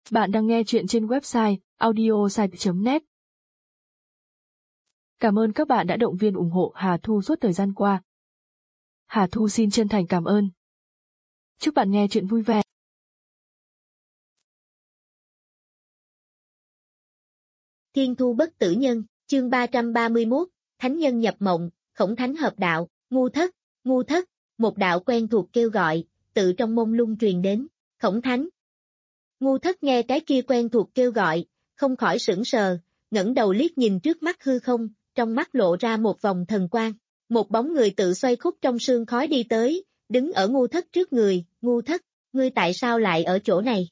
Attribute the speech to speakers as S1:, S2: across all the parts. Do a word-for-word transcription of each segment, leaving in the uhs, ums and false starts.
S1: Bạn đang nghe chuyện trên website audiosite chấm net. Cảm ơn các bạn đã động viên ủng hộ Hà Thu suốt thời gian qua. Hà Thu xin chân thành cảm ơn. Chúc bạn nghe chuyện vui vẻ.
S2: Thiên thu bất tử nhân, chương ba trăm ba mươi mốt, Thánh nhân nhập mộng, Khổng Thánh hợp đạo, ngu thất, ngu thất, một đạo quen thuộc kêu gọi, tự trong mông lung truyền đến, Khổng Thánh. Ngu thất nghe cái kia quen thuộc kêu gọi, không khỏi sững sờ, ngẩng đầu liếc nhìn trước mắt hư không, trong mắt lộ ra một vòng thần quang. Một bóng người tự xoay khúc trong sương khói đi tới, đứng ở ngu thất trước người, ngu thất, ngươi tại sao lại ở chỗ này?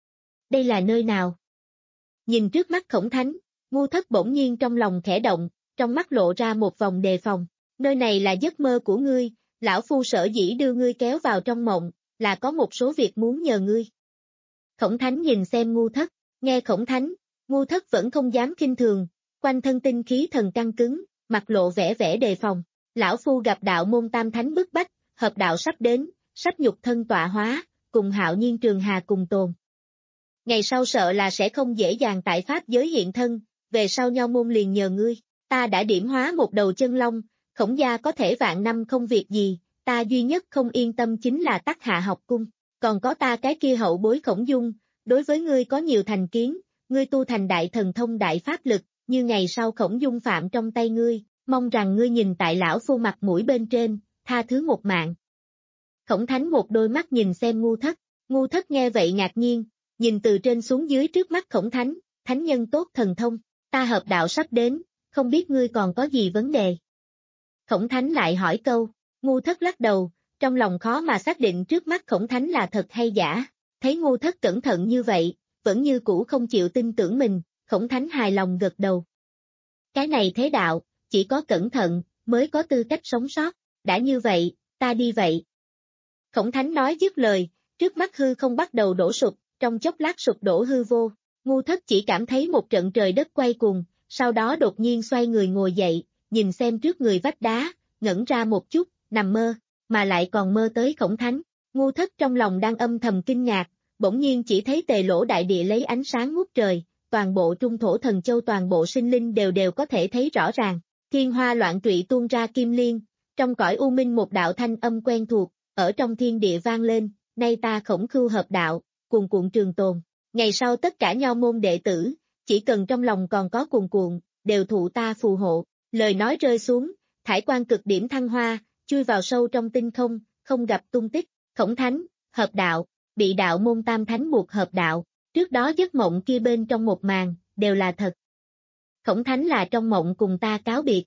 S2: Đây là nơi nào? Nhìn trước mắt Khổng Thánh, ngu thất bỗng nhiên trong lòng khẽ động, trong mắt lộ ra một vòng đề phòng. Nơi này là giấc mơ của ngươi, lão phu sở dĩ đưa ngươi kéo vào trong mộng, là có một số việc muốn nhờ ngươi. Khổng Thánh nhìn xem ngu thất, nghe Khổng Thánh, ngu thất vẫn không dám khinh thường, quanh thân tinh khí thần căng cứng, mặt lộ vẻ vẻ đề phòng. Lão phu gặp đạo môn tam thánh bức bách, hợp đạo sắp đến, sắp nhục thân tọa hóa, cùng hạo nhiên trường hà cùng tồn. Ngày sau sợ là sẽ không dễ dàng tại pháp giới hiện thân, về sau nho môn liền nhờ ngươi, ta đã điểm hóa một đầu chân long, Khổng gia có thể vạn năm không việc gì, ta duy nhất không yên tâm chính là Tắc Hạ học cung, còn có ta cái kia hậu bối Khổng Dung, đối với ngươi có nhiều thành kiến, ngươi tu thành đại thần thông đại pháp lực, như ngày sau Khổng Dung phạm trong tay ngươi, mong rằng ngươi nhìn tại lão phu mặt mũi bên trên, tha thứ một mạng. Khổng Thánh một đôi mắt nhìn xem ngu thất, ngu thất nghe vậy ngạc nhiên, nhìn từ trên xuống dưới trước mắt Khổng Thánh, thánh nhân tốt thần thông, ta hợp đạo sắp đến, không biết ngươi còn có gì vấn đề. Khổng Thánh lại hỏi câu, ngu thất lắc đầu, trong lòng khó mà xác định trước mắt Khổng Thánh là thật hay giả, thấy ngu thất cẩn thận như vậy, vẫn như cũ không chịu tin tưởng mình, Khổng Thánh hài lòng gật đầu. Cái này thế đạo, chỉ có cẩn thận, mới có tư cách sống sót, đã như vậy, ta đi vậy. Khổng Thánh nói dứt lời, trước mắt hư không bắt đầu đổ sụp, trong chốc lát sụp đổ hư vô, ngu thất chỉ cảm thấy một trận trời đất quay cuồng, sau đó đột nhiên xoay người ngồi dậy, nhìn xem trước người vách đá, ngẩn ra một chút, nằm mơ, mà lại còn mơ tới Khổng Thánh, ngu thất trong lòng đang âm thầm kinh ngạc, bỗng nhiên chỉ thấy tề lỗ đại địa lấy ánh sáng ngút trời, toàn bộ trung thổ thần châu toàn bộ sinh linh đều đều có thể thấy rõ ràng, thiên hoa loạn trụy tuôn ra kim liên, trong cõi u minh một đạo thanh âm quen thuộc, ở trong thiên địa vang lên, nay ta Khổng Khưu hợp đạo, cuồn cuộn trường tồn, ngày sau tất cả nho môn đệ tử, chỉ cần trong lòng còn có cuồn cuộn, đều thụ ta phù hộ, lời nói rơi xuống, thải quang cực điểm thăng hoa, chui vào sâu trong tinh không, không gặp tung tích, Khổng Thánh, hợp đạo, bị đạo môn tam thánh buộc hợp đạo, trước đó giấc mộng kia bên trong một màn, đều là thật. Khổng Thánh là trong mộng cùng ta cáo biệt.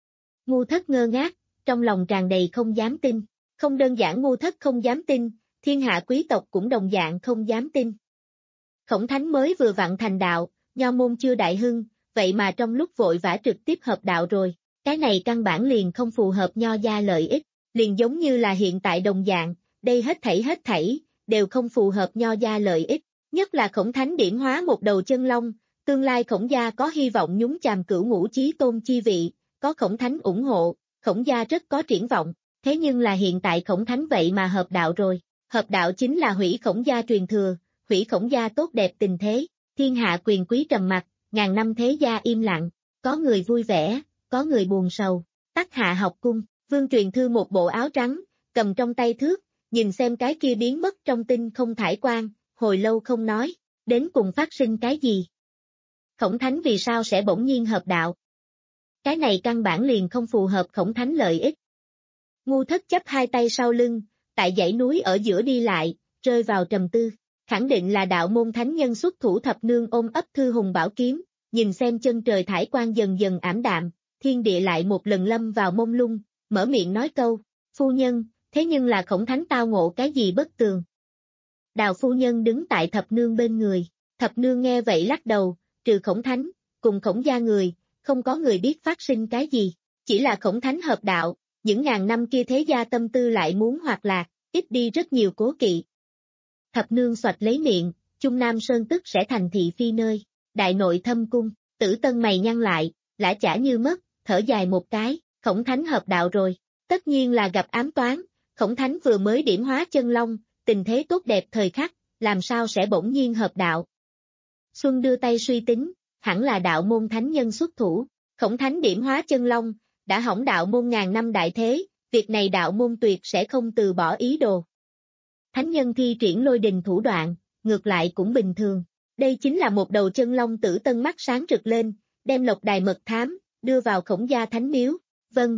S2: Ngu thất ngơ ngác, trong lòng tràn đầy không dám tin, không đơn giản ngu thất không dám tin, thiên hạ quý tộc cũng đồng dạng không dám tin. Khổng Thánh mới vừa vặn thành đạo, nho môn chưa đại hưng, vậy mà trong lúc vội vã trực tiếp hợp đạo rồi, cái này căn bản liền không phù hợp nho gia lợi ích, liền giống như là hiện tại đồng dạng, đây hết thảy hết thảy, đều không phù hợp nho gia lợi ích, nhất là Khổng Thánh điểm hóa một đầu chân long, tương lai Khổng gia có hy vọng nhúng chàm cửu ngũ chí tôn chi vị, có Khổng Thánh ủng hộ, Khổng gia rất có triển vọng, thế nhưng là hiện tại Khổng Thánh vậy mà hợp đạo rồi, hợp đạo chính là hủy Khổng gia truyền thừa, hủy Khổng gia tốt đẹp tình thế, thiên hạ quyền quý trầm mặc, ngàn năm thế gia im lặng, có người vui vẻ, có người buồn sầu, Tắc Hạ học cung, Vương Truyền Thư một bộ áo trắng, cầm trong tay thước, nhìn xem cái kia biến mất trong tinh không thải quang, hồi lâu không nói, đến cùng phát sinh cái gì? Khổng Thánh vì sao sẽ bỗng nhiên hợp đạo? Cái này căn bản liền không phù hợp Khổng Thánh lợi ích. Ngu thất chấp hai tay sau lưng, tại dãy núi ở giữa đi lại, rơi vào trầm tư, khẳng định là đạo môn thánh nhân xuất thủ thập nương ôm ấp thư hùng bảo kiếm, nhìn xem chân trời thải quang dần dần ảm đạm, thiên địa lại một lần lâm vào mông lung, mở miệng nói câu, phu nhân, thế nhưng là Khổng Thánh tao ngộ cái gì bất tường. Đào phu nhân đứng tại thập nương bên người, thập nương nghe vậy lắc đầu, trừ Khổng Thánh, cùng Khổng gia người, không có người biết phát sinh cái gì, chỉ là Khổng Thánh hợp đạo, những ngàn năm kia thế gia tâm tư lại muốn hoạt lạc, ít đi rất nhiều cố kỵ. Thập nương xoạch lấy miệng, Trung Nam Sơn tức sẽ thành thị phi nơi, đại nội thâm cung, Tử Tân mày nhăn lại, lã chả như mất, thở dài một cái, Khổng Thánh hợp đạo rồi, tất nhiên là gặp ám toán, Khổng Thánh vừa mới điểm hóa chân long, tình thế tốt đẹp thời khắc, làm sao sẽ bỗng nhiên hợp đạo. Xuân đưa tay suy tính, hẳn là đạo môn thánh nhân xuất thủ, Khổng Thánh điểm hóa chân long, đã hỏng đạo môn ngàn năm đại thế, việc này đạo môn tuyệt sẽ không từ bỏ ý đồ. Thánh nhân thi triển lôi đình thủ đoạn, ngược lại cũng bình thường. Đây chính là một đầu chân long tử tân mắt sáng rực lên, đem lộc đài mật thám, đưa vào Khổng gia thánh miếu. Vâng.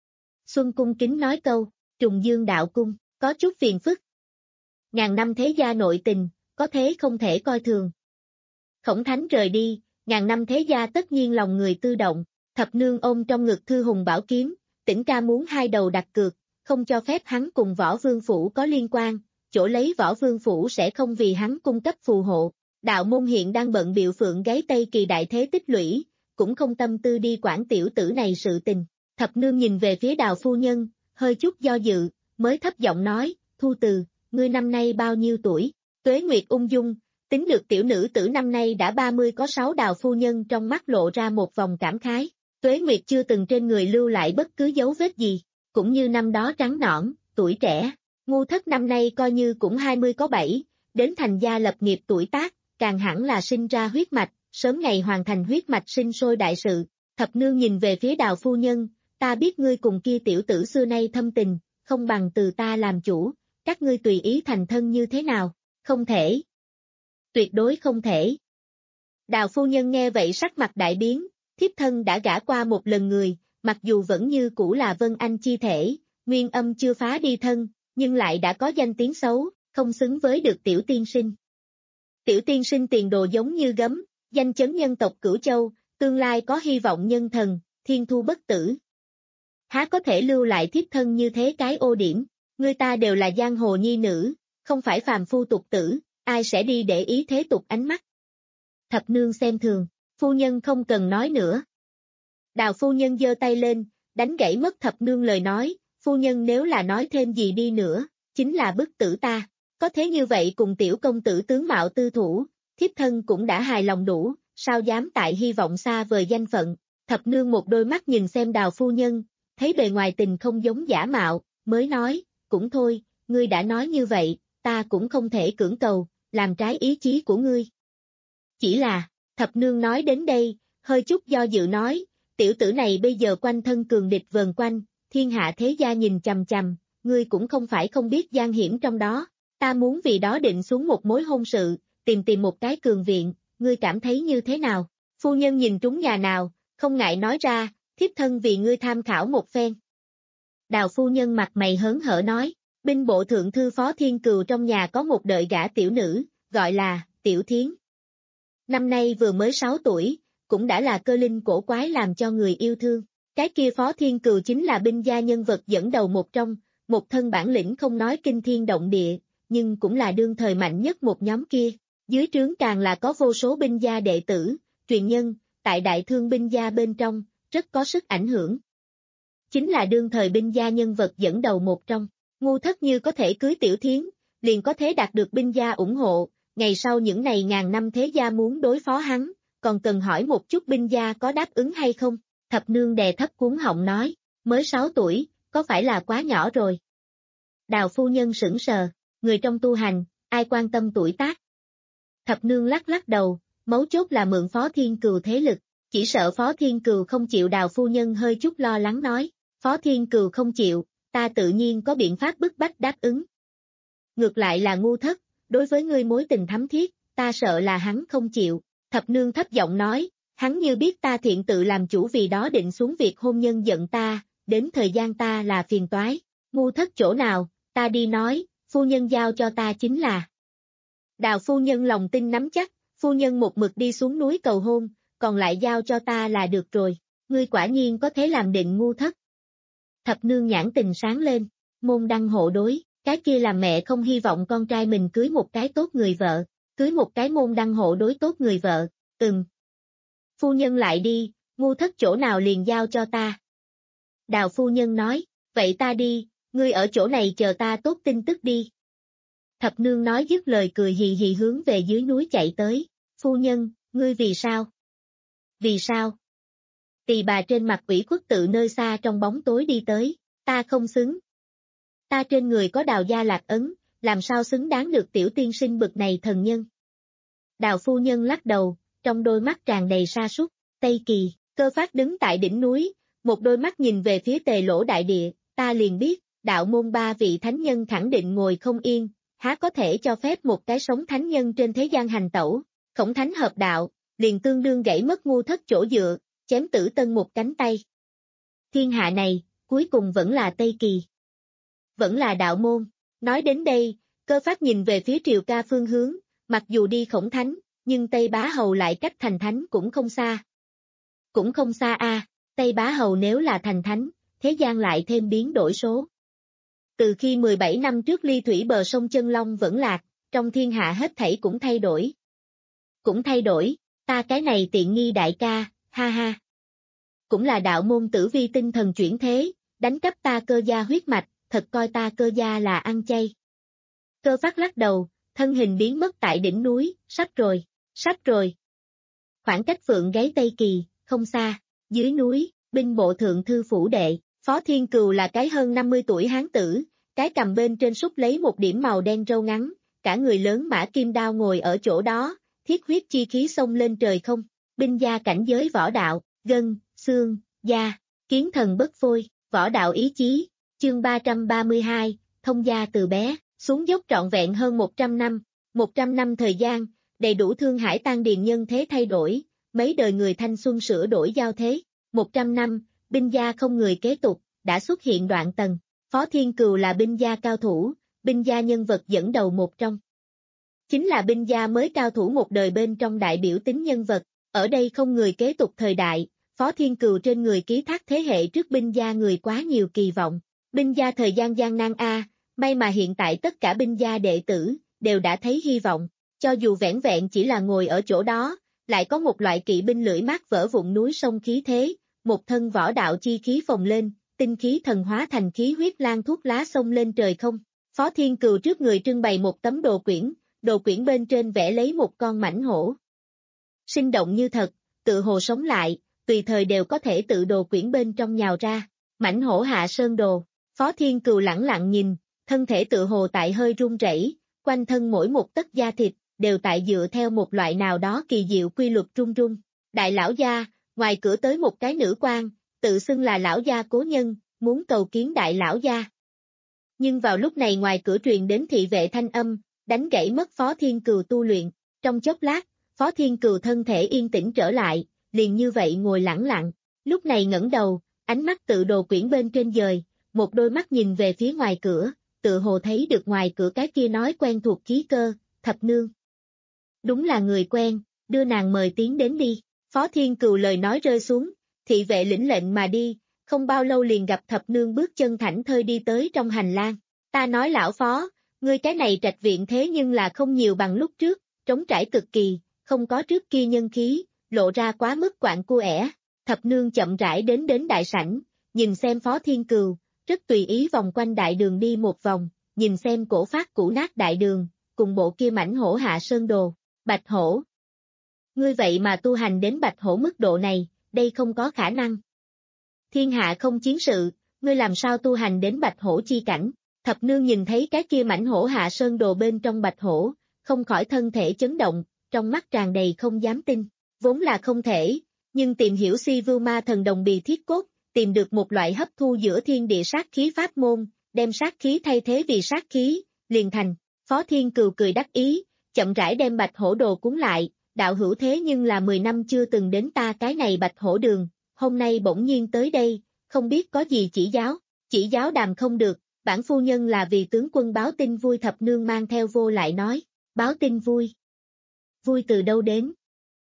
S2: Xuân cung kính nói câu, Trùng Dương đạo cung, có chút phiền phức. Ngàn năm thế gia nội tình, có thế không thể coi thường. Khổng Thánh rời đi, ngàn năm thế gia tất nhiên lòng người tư động, Thập Nương ôm trong ngực thư hùng bảo kiếm, Tĩnh ca muốn hai đầu đặt cược, không cho phép hắn cùng Võ Vương Phủ có liên quan, chỗ lấy Võ Vương Phủ sẽ không vì hắn cung cấp phù hộ. Đạo môn hiện đang bận biệu phượng gáy Tây Kỳ đại thế tích lũy, cũng không tâm tư đi quản tiểu tử này sự tình. Thập Nương nhìn về phía Đào phu nhân, hơi chút do dự, mới thấp giọng nói, Thu Từ, ngươi năm nay bao nhiêu tuổi? Tuế Nguyệt ung dung, tính được tiểu nữ tử năm nay đã ba mươi có sáu. Đào phu nhân trong mắt lộ ra một vòng cảm khái. Tuế Nguyệt chưa từng trên người lưu lại bất cứ dấu vết gì, cũng như năm đó trắng nõn, tuổi trẻ. Ngu Thất năm nay coi như cũng hai mươi có bảy, đến thành gia lập nghiệp tuổi tác, càng hẳn là sinh ra huyết mạch, sớm ngày hoàn thành huyết mạch sinh sôi đại sự. Thập Nương nhìn về phía Đào phu nhân, ta biết ngươi cùng kia tiểu tử xưa nay thâm tình, không bằng từ ta làm chủ, các ngươi tùy ý thành thân như thế nào? Không thể. Tuyệt đối không thể. Đào phu nhân nghe vậy sắc mặt đại biến, thiếp thân đã gả qua một lần người, mặc dù vẫn như cũ là Vân Anh chi thể, nguyên âm chưa phá đi thân, nhưng lại đã có danh tiếng xấu, không xứng với được tiểu tiên sinh. Tiểu tiên sinh tiền đồ giống như gấm, danh chấn nhân tộc Cửu Châu, tương lai có hy vọng nhân thần, thiên thu bất tử. Há có thể lưu lại thiếp thân như thế cái ô điểm, người ta đều là giang hồ nhi nữ, không phải phàm phu tục tử, ai sẽ đi để ý thế tục ánh mắt. Thập Nương xem thường, phu nhân không cần nói nữa. Đào phu nhân giơ tay lên, đánh gãy mất Thập Nương lời nói, phu nhân nếu là nói thêm gì đi nữa, chính là bức tử ta. Có thế như vậy cùng tiểu công tử tướng mạo tư thủ, thiếp thân cũng đã hài lòng đủ, sao dám tại hy vọng xa vời danh phận. Thập Nương một đôi mắt nhìn xem Đào phu nhân, thấy bề ngoài tình không giống giả mạo, mới nói, cũng thôi, ngươi đã nói như vậy, ta cũng không thể cưỡng cầu, làm trái ý chí của ngươi. Chỉ là, Thập Nương nói đến đây, hơi chút do dự nói, tiểu tử này bây giờ quanh thân cường địch vờn quanh, thiên hạ thế gia nhìn chằm chằm, ngươi cũng không phải không biết gian hiểm trong đó, ta muốn vì đó định xuống một mối hôn sự, tìm tìm một cái cường viện, ngươi cảm thấy như thế nào? Phu nhân nhìn trúng nhà nào, không ngại nói ra, thiếp thân vì ngươi tham khảo một phen. Đào phu nhân mặt mày hớn hở nói, binh bộ thượng thư Phó Thiên Cừu trong nhà có một đợi gả tiểu nữ, gọi là Tiểu Thiến. Năm nay vừa mới sáu tuổi, cũng đã là cơ linh cổ quái làm cho người yêu thương. Cái kia Phó Thiên Cừu chính là binh gia nhân vật dẫn đầu một trong, một thân bản lĩnh không nói kinh thiên động địa, nhưng cũng là đương thời mạnh nhất một nhóm kia. Dưới trướng càng là có vô số binh gia đệ tử, truyền nhân, tại đại thương binh gia bên trong, rất có sức ảnh hưởng. Chính là đương thời binh gia nhân vật dẫn đầu một trong. Ngu Thất như có thể cưới Tiểu Thiến, liền có thể đạt được binh gia ủng hộ, ngày sau những này ngàn năm thế gia muốn đối phó hắn, còn cần hỏi một chút binh gia có đáp ứng hay không. Thập Nương đè thấp cuống họng nói, mới sáu tuổi, có phải là quá nhỏ rồi? Đào phu nhân sững sờ, người trong tu hành, ai quan tâm tuổi tác? Thập Nương lắc lắc đầu, mấu chốt là mượn Phó Thiên Cừu thế lực, chỉ sợ Phó Thiên Cừu không chịu. Đào phu nhân hơi chút lo lắng nói, Phó Thiên Cừu không chịu, ta tự nhiên có biện pháp bức bách đáp ứng. Ngược lại là Ngu Thất, đối với ngươi mối tình thắm thiết, ta sợ là hắn không chịu. Thập Nương thấp giọng nói, hắn như biết ta thiện tự làm chủ vì đó định xuống việc hôn nhân giận ta, đến thời gian ta là phiền toái. Ngu Thất chỗ nào, ta đi nói, phu nhân giao cho ta chính là. Đào phu nhân lòng tin nắm chắc, phu nhân một mực đi xuống núi cầu hôn, còn lại giao cho ta là được rồi, ngươi quả nhiên có thể làm định. Ngu Thất. Thập Nương nhãn tình sáng lên, môn đăng hộ đối, cái kia làm mẹ không hy vọng con trai mình cưới một cái tốt người vợ, cưới một cái môn đăng hộ đối tốt người vợ, ừm. Phu nhân lại đi, Ngu Thất chỗ nào liền giao cho ta. Đào phu nhân nói, vậy ta đi, ngươi ở chỗ này chờ ta tốt tin tức đi. Thập Nương nói dứt lời cười hì hì hướng về dưới núi chạy tới, phu nhân, ngươi vì sao? Vì sao? Tỳ bà trên mặt ủy khuất tự nơi xa trong bóng tối đi tới, ta không xứng. Ta trên người có Đào gia lạc ấn, làm sao xứng đáng được tiểu tiên sinh bực này thần nhân? Đào phu nhân lắc đầu, trong đôi mắt tràn đầy sa sút. Tây Kỳ, Cơ Phát đứng tại đỉnh núi, một đôi mắt nhìn về phía Tề Lỗ đại địa, ta liền biết, đạo môn ba vị thánh nhân khẳng định ngồi không yên, há có thể cho phép một cái sống thánh nhân trên thế gian hành tẩu. Khổng thánh hợp đạo, liền tương đương gãy mất ngu thất chỗ dựa, chém Tử Tân một cánh tay. Thiên hạ này, cuối cùng vẫn là Tây Kỳ. Vẫn là đạo môn. Nói đến đây, Cơ Phát nhìn về phía Triều Ca phương hướng, mặc dù đi Khổng thánh, nhưng Tây Bá Hầu lại cách thành thánh cũng không xa. Cũng không xa a, à, Tây Bá Hầu nếu là thành thánh, thế gian lại thêm biến đổi số. Từ khi mười bảy năm trước ly thủy bờ sông Chân Long vẫn lạc, trong thiên hạ hết thảy cũng thay đổi. Cũng thay đổi, ta cái này tiện nghi đại ca, ha ha. Cũng là đạo môn Tử Vi tinh thần chuyển thế, đánh cắp ta Cơ gia huyết mạch, thật coi ta Cơ gia là ăn chay. Cơ Phát lắc đầu, thân hình biến mất tại đỉnh núi, sắp rồi, sắp rồi. Khoảng cách Phượng gáy Tây Kỳ, không xa, dưới núi, binh bộ thượng thư phủ đệ, Phó Thiên Cừu là cái hơn năm mươi tuổi hán tử, cái cầm bên trên súc lấy một điểm màu đen râu ngắn, cả người lớn mã kim đao ngồi ở chỗ đó, thiết huyết chi khí xông lên trời không, binh gia cảnh giới võ đạo, gân, xương, da, kiến thần bất phôi, võ đạo ý chí, chương ba trăm ba mươi hai, thông gia từ bé, xuống dốc trọn vẹn hơn một trăm năm, một trăm năm thời gian, đầy đủ thương hải tan điền nhân thế thay đổi, mấy đời người thanh xuân sửa đổi giao thế, một trăm năm, binh gia không người kế tục, đã xuất hiện đoạn tầng, Phó Thiên Cừu là binh gia cao thủ, binh gia nhân vật dẫn đầu một trong. Chính là binh gia mới cao thủ một đời bên trong đại biểu tính nhân vật, ở đây không người kế tục thời đại, Phó Thiên Cừu trên người ký thác thế hệ trước binh gia người quá nhiều kỳ vọng, binh gia thời gian gian nan a, may mà hiện tại tất cả binh gia đệ tử, đều đã thấy hy vọng, cho dù vẻn vẹn chỉ là ngồi ở chỗ đó, lại có một loại kỵ binh lưỡi mát vỡ vụn núi sông khí thế, một thân võ đạo chi khí phồng lên, tinh khí thần hóa thành khí huyết lan thuốc lá sông lên trời không. Phó Thiên Cừu trước người trưng bày một tấm đồ quyển, đồ quyển bên trên vẽ lấy một con mãnh hổ. Sinh động như thật, tự hồ sống lại, tùy thời đều có thể tự đồ quyển bên trong nhào ra, mãnh hổ hạ sơn đồ, Phó Thiên Cừu lẳng lặng nhìn, thân thể tự hồ tại hơi run rẩy, quanh thân mỗi một tấc da thịt, đều tại dựa theo một loại nào đó kỳ diệu quy luật run run. Đại lão gia, ngoài cửa tới một cái nữ quan, tự xưng là lão gia cố nhân, muốn cầu kiến đại lão gia. Nhưng vào lúc này ngoài cửa truyền đến thị vệ thanh âm, đánh gãy mất Phó Thiên Cừu tu luyện, trong chốc lát, Phó Thiên Cừu thân thể yên tĩnh trở lại, liền như vậy ngồi lẳng lặng, lúc này ngẩng đầu, ánh mắt tự đồ quyển bên trên dời, một đôi mắt nhìn về phía ngoài cửa, tự hồ thấy được ngoài cửa cái kia nói quen thuộc khí cơ, Thập Nương. Đúng là người quen, đưa nàng mời tiến đến đi, Phó Thiên Cừu lời nói rơi xuống, thị vệ lĩnh lệnh mà đi, không bao lâu liền gặp Thập Nương bước chân thảnh thơi đi tới trong hành lang, ta nói lão Phó, ngươi cái này trạch viện thế nhưng là không nhiều bằng lúc trước, trống trải cực kỳ, không có trước kia nhân khí, lộ ra quá mức quạng cua ẻ. Thập Nương chậm rãi đến đến đại sảnh, nhìn xem Phó Thiên Cừu, rất tùy ý vòng quanh đại đường đi một vòng, nhìn xem cổ phát cũ nát đại đường, cùng bộ kia mãnh hổ hạ sơn đồ, Bạch Hổ. Ngươi vậy mà tu hành đến Bạch Hổ mức độ này, đây không có khả năng. Thiên hạ không chiến sự, ngươi làm sao tu hành đến Bạch Hổ chi cảnh? Thập Nương nhìn thấy cái kia mãnh hổ hạ sơn đồ bên trong Bạch Hổ, không khỏi thân thể chấn động, trong mắt tràn đầy không dám tin, vốn là không thể, nhưng tìm hiểu si vưu ma thần đồng bì thiết cốt, tìm được một loại hấp thu giữa thiên địa sát khí pháp môn, đem sát khí thay thế vì sát khí, liền thành. Phó Thiên Cừu cười đắc ý, chậm rãi đem Bạch Hổ đồ cuốn lại, đạo hữu thế nhưng là mười năm chưa từng đến ta cái này Bạch Hổ đường, hôm nay bỗng nhiên tới đây, không biết có gì chỉ giáo, chỉ giáo đàm không được, bản phu nhân là vì tướng quân báo tin vui. Thập Nương mang theo vô lại nói, báo tin vui. Vui từ đâu đến?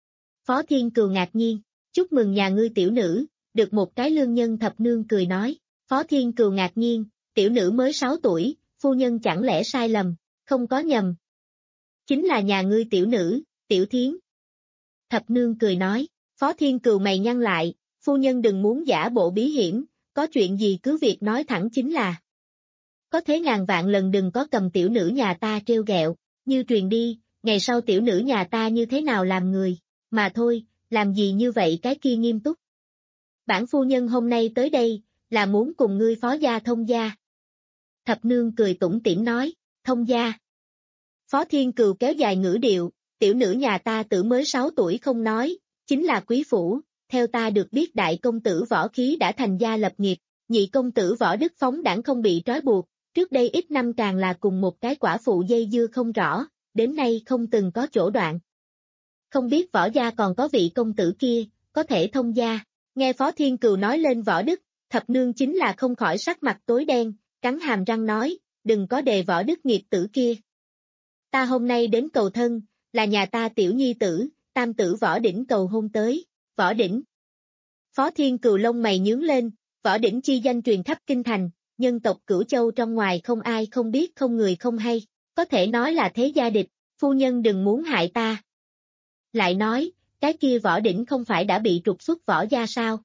S2: Phó Thiên Cừu ngạc nhiên, chúc mừng nhà ngươi tiểu nữ, được một cái lương nhân. Thập Nương cười nói, Phó Thiên Cừu ngạc nhiên, tiểu nữ mới sáu tuổi, phu nhân chẳng lẽ sai lầm, không có nhầm. Chính là nhà ngươi tiểu nữ, Tiểu Thiến. Thập Nương cười nói, Phó Thiên Cừu mày nhăn lại, phu nhân đừng muốn giả bộ bí hiểm, có chuyện gì cứ việc nói thẳng chính là. Có thế ngàn vạn lần đừng có cầm tiểu nữ nhà ta trêu ghẹo, như truyền đi, ngày sau tiểu nữ nhà ta như thế nào làm người, mà thôi, làm gì như vậy cái kia nghiêm túc. Bản phu nhân hôm nay tới đây, là muốn cùng ngươi Phó gia thông gia. Thập Nương cười tủm tỉm nói, thông gia. Phó Thiên Cừu kéo dài ngữ điệu, tiểu nữ nhà ta tử mới sáu tuổi không nói, chính là quý phủ, theo ta được biết đại công tử võ khí đã thành gia lập nghiệp, nhị công tử võ đức phóng đảng không bị trói buộc, trước đây ít năm càng là cùng một cái quả phụ dây dưa không rõ, đến nay không từng có chỗ đoạn. Không biết võ gia còn có vị công tử kia, có thể thông gia, nghe Phó Thiên Cừu nói lên võ đức, thập nương chính là không khỏi sắc mặt tối đen, cắn hàm răng nói, đừng có đề võ đức nghiệp tử kia. Ta hôm nay đến cầu thân, là nhà ta tiểu nhi tử, tam tử võ đỉnh cầu hôn tới, võ đỉnh. Phó Thiên Cừu lông mày nhướng lên, võ đỉnh chi danh truyền khắp kinh thành, nhân tộc Cửu Châu trong ngoài không ai không biết không người không hay, có thể nói là thế gia địch, phu nhân đừng muốn hại ta. Lại nói, cái kia võ đỉnh không phải đã bị trục xuất võ gia sao?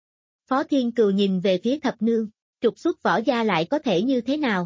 S2: Phó Thiên Cừu nhìn về phía thập nương, trục xuất võ gia lại có thể như thế nào?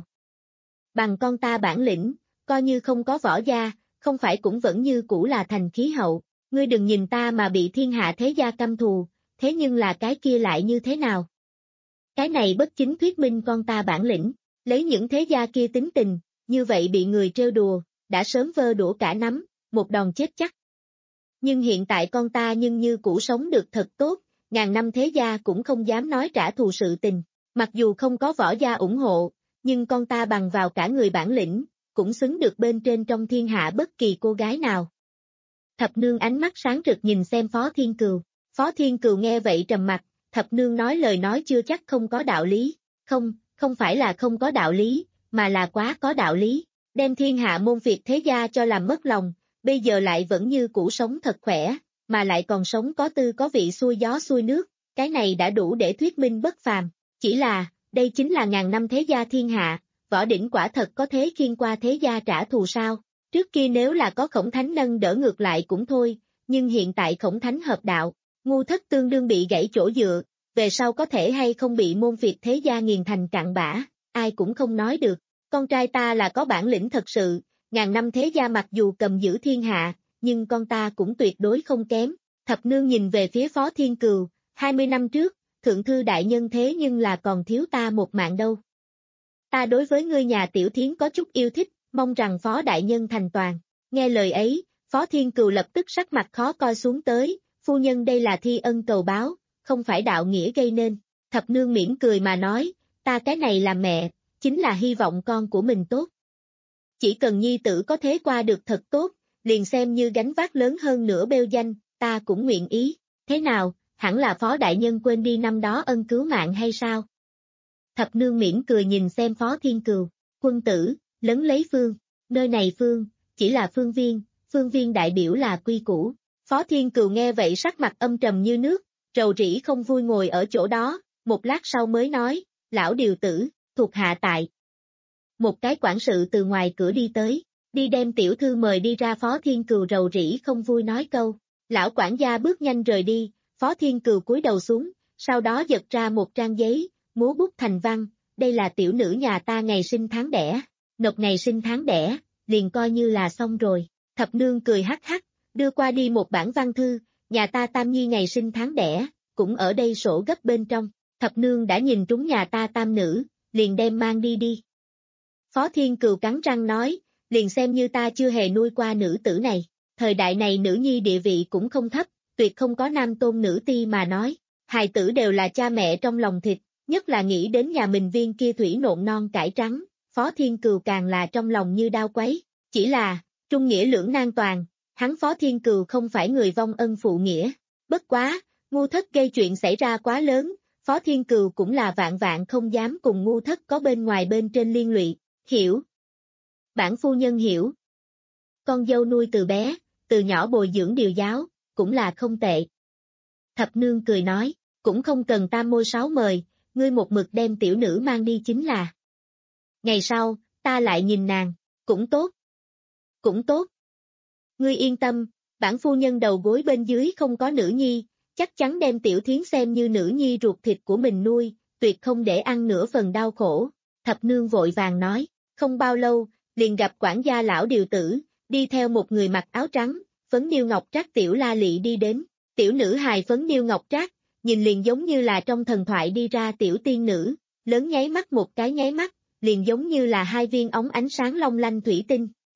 S2: Bằng con ta bản lĩnh, coi như không có võ gia, không phải cũng vẫn như cũ là thành khí hậu, ngươi đừng nhìn ta mà bị thiên hạ thế gia căm thù, thế nhưng là cái kia lại như thế nào? Cái này bất chính thuyết minh con ta bản lĩnh, lấy những thế gia kia tính tình, như vậy bị người trêu đùa, đã sớm vơ đũa cả nắm, một đòn chết chắc. Nhưng hiện tại con ta nhưng như cũ sống được thật tốt, ngàn năm thế gia cũng không dám nói trả thù sự tình, mặc dù không có võ gia ủng hộ, nhưng con ta bằng vào cả người bản lĩnh, cũng xứng được bên trên trong thiên hạ bất kỳ cô gái nào. Thập nương ánh mắt sáng rực nhìn xem Phó Thiên Cừu, Phó Thiên Cừu nghe vậy trầm mặt, thập nương nói lời nói chưa chắc không có đạo lý, không, không phải là không có đạo lý, mà là quá có đạo lý, đem thiên hạ môn phiệt thế gia cho làm mất lòng, bây giờ lại vẫn như cũ sống thật khỏe, mà lại còn sống có tư có vị xuôi gió xuôi nước, cái này đã đủ để thuyết minh bất phàm, chỉ là, đây chính là ngàn năm thế gia thiên hạ, võ đỉnh quả thật có thế khiên qua thế gia trả thù sao, trước kia nếu là có Khổng Thánh nâng đỡ ngược lại cũng thôi, nhưng hiện tại Khổng Thánh hợp đạo, ngu thất tương đương bị gãy chỗ dựa, về sau có thể hay không bị môn phiệt thế gia nghiền thành cặn bã, ai cũng không nói được, con trai ta là có bản lĩnh thật sự, ngàn năm thế gia mặc dù cầm giữ thiên hạ, nhưng con ta cũng tuyệt đối không kém, thập nương nhìn về phía Phó Thiên Cừu, hai mươi năm trước, thượng thư đại nhân thế nhưng là còn thiếu ta một mạng đâu. Ta đối với ngươi nhà tiểu thiến có chút yêu thích, mong rằng Phó đại nhân thành toàn, nghe lời ấy, Phó Thiên Cừu lập tức sắc mặt khó coi xuống tới, phu nhân đây là thi ân cầu báo, không phải đạo nghĩa gây nên, thập nương mỉm cười mà nói, ta cái này là mẹ, chính là hy vọng con của mình tốt. Chỉ cần nhi tử có thế qua được thật tốt, liền xem như gánh vác lớn hơn nữa bêu danh, ta cũng nguyện ý, thế nào, hẳn là Phó đại nhân quên đi năm đó ân cứu mạng hay sao? Thập nương mỉm cười nhìn xem Phó Thiên Cừu, quân tử, lấn lấy phương, nơi này phương, chỉ là phương viên, phương viên đại biểu là quy củ. Phó Thiên Cừu nghe vậy sắc mặt âm trầm như nước, rầu rĩ không vui ngồi ở chỗ đó, một lát sau mới nói, lão điều tử, thuộc hạ tại. Một cái quản sự từ ngoài cửa đi tới, đi đem tiểu thư mời đi ra. Phó Thiên Cừu rầu rĩ không vui nói câu, lão quản gia bước nhanh rời đi, Phó Thiên Cừu cúi đầu xuống, sau đó giật ra một trang giấy, múa bút thành văn, đây là tiểu nữ nhà ta ngày sinh tháng đẻ, nộp ngày sinh tháng đẻ, liền coi như là xong rồi, thập nương cười hắc hắc, đưa qua đi một bản văn thư, nhà ta Tam Nhi ngày sinh tháng đẻ, cũng ở đây sổ gấp bên trong, thập nương đã nhìn trúng nhà ta tam nữ, liền đem mang đi đi. Phó Thiên Cừu cắn răng nói, liền xem như ta chưa hề nuôi qua nữ tử này, thời đại này nữ nhi địa vị cũng không thấp, tuyệt không có nam tôn nữ ti mà nói, hài tử đều là cha mẹ trong lòng thịt, nhất là nghĩ đến nhà mình viên kia thủy nộn non cải trắng, Phó Thiên Cừu càng là trong lòng như đao quấy, chỉ là, trung nghĩa lưỡng nan toàn, hắn Phó Thiên Cừu không phải người vong ân phụ nghĩa, bất quá, ngu thất gây chuyện xảy ra quá lớn, Phó Thiên Cừu cũng là vạn vạn không dám cùng ngu thất có bên ngoài bên trên liên lụy, hiểu. Bản phu nhân hiểu. Con dâu nuôi từ bé, từ nhỏ bồi dưỡng điều giáo, cũng là không tệ. Thập nương cười nói, cũng không cần tam môi sáu mời, ngươi một mực đem tiểu nữ mang đi chính là. Ngày sau, ta lại nhìn nàng, cũng tốt. Cũng tốt. Ngươi yên tâm, bản phu nhân đầu gối bên dưới không có nữ nhi, chắc chắn đem tiểu thiến xem như nữ nhi ruột thịt của mình nuôi, tuyệt không để ăn nửa phần đau khổ. Thập nương vội vàng nói, không bao lâu, liền gặp quản gia lão điều tử, đi theo một người mặc áo trắng, phấn điêu ngọc trác tiểu la lị đi đến, tiểu nữ hài phấn điêu ngọc trác, nhìn liền giống như là trong thần thoại đi ra tiểu tiên nữ, lớn nháy mắt một cái nháy mắt, liền giống như là hai viên ống ánh sáng long lanh thủy tinh,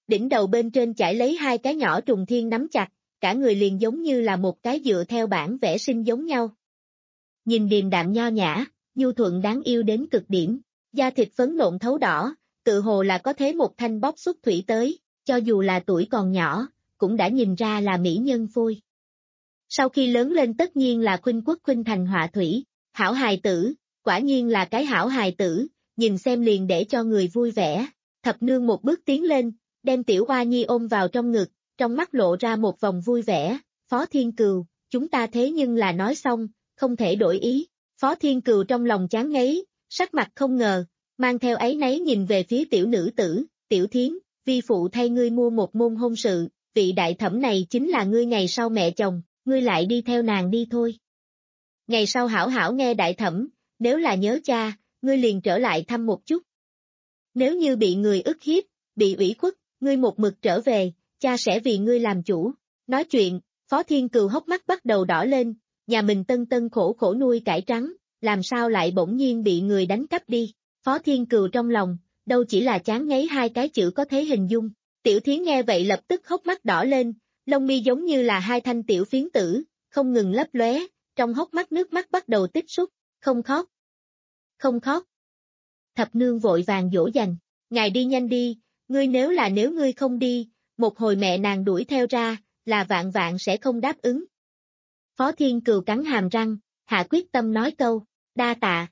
S2: đỉnh đầu bên trên chải lấy hai cái nhỏ trùng thiên nắm chặt, cả người liền giống như là một cái dựa theo bản vẽ sinh giống nhau. Nhìn điềm đạm nho nhã, nhu thuận đáng yêu đến cực điểm, da thịt phấn nộn thấu đỏ, tự hồ là có thế một thanh bóc xuất thủy tới, cho dù là tuổi còn nhỏ, cũng đã nhìn ra là mỹ nhân phôi. Sau khi lớn lên tất nhiên là khuynh quốc khuynh thành họa thủy, hảo hài tử, quả nhiên là cái hảo hài tử, nhìn xem liền để cho người vui vẻ. Thập nương một bước tiến lên, đem tiểu Hoa Nhi ôm vào trong ngực, trong mắt lộ ra một vòng vui vẻ. Phó Thiên Cừu, chúng ta thế nhưng là nói xong, không thể đổi ý. Phó Thiên Cừu trong lòng chán ngấy, sắc mặt không ngờ, mang theo áy náy nhìn về phía tiểu nữ tử, tiểu thiến, vi phụ thay ngươi mua một môn hôn sự, vị đại thẩm này chính là ngươi ngày sau mẹ chồng, ngươi lại đi theo nàng đi thôi. Ngày sau hảo hảo nghe đại thẩm, nếu là nhớ cha, ngươi liền trở lại thăm một chút. Nếu như bị người ức hiếp, bị ủy khuất, ngươi một mực trở về, cha sẽ vì ngươi làm chủ. Nói chuyện, Phó Thiên Cừu hốc mắt bắt đầu đỏ lên, nhà mình tân tân khổ khổ nuôi cải trắng, làm sao lại bỗng nhiên bị người đánh cắp đi. Phó Thiên Cừu trong lòng, đâu chỉ là chán ngấy hai cái chữ có thể hình dung. Tiểu Thiến nghe vậy lập tức hốc mắt đỏ lên, lông mi giống như là hai thanh tiểu phiến tử, không ngừng lấp lóe, trong hốc mắt nước mắt bắt đầu tích xúc, không khóc. Không khóc. Thập nương vội vàng dỗ dành, ngài đi nhanh đi, ngươi nếu là nếu ngươi không đi, một hồi mẹ nàng đuổi theo ra, là vạn vạn sẽ không đáp ứng. Phó Thiên Cừu cắn hàm răng, hạ quyết tâm nói câu, đa tạ.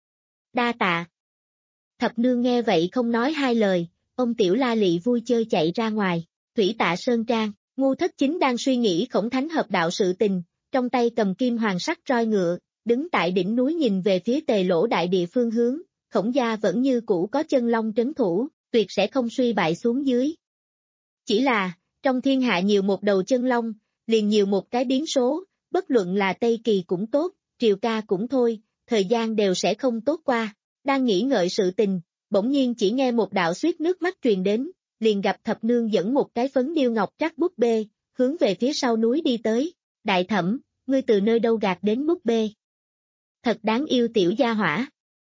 S2: Đa tạ. Thập nương nghe vậy không nói hai lời, ông tiểu La Lị vui chơi chạy ra ngoài, Thủy Tạ Sơn Trang, Ngu Thất Chính đang suy nghĩ Khổng Thánh hợp đạo sự tình, trong tay cầm kim hoàng sắc roi ngựa, đứng tại đỉnh núi nhìn về phía Tề Lỗ đại địa phương hướng, Khổng gia vẫn như cũ có chân long trấn thủ, tuyệt sẽ không suy bại xuống dưới. Chỉ là, trong thiên hạ nhiều một đầu chân long, liền nhiều một cái biến số, bất luận là Tây Kỳ cũng tốt, Triều Ca cũng thôi, thời gian đều sẽ không tốt qua. Đang nghĩ ngợi sự tình, bỗng nhiên chỉ nghe một đạo suýt nước mắt truyền đến, liền gặp thập nương dẫn một cái phấn điêu ngọc trắc búp bê, hướng về phía sau núi đi tới. Đại thẩm, ngươi từ nơi đâu gạt đến búp bê? Thật đáng yêu tiểu gia hỏa.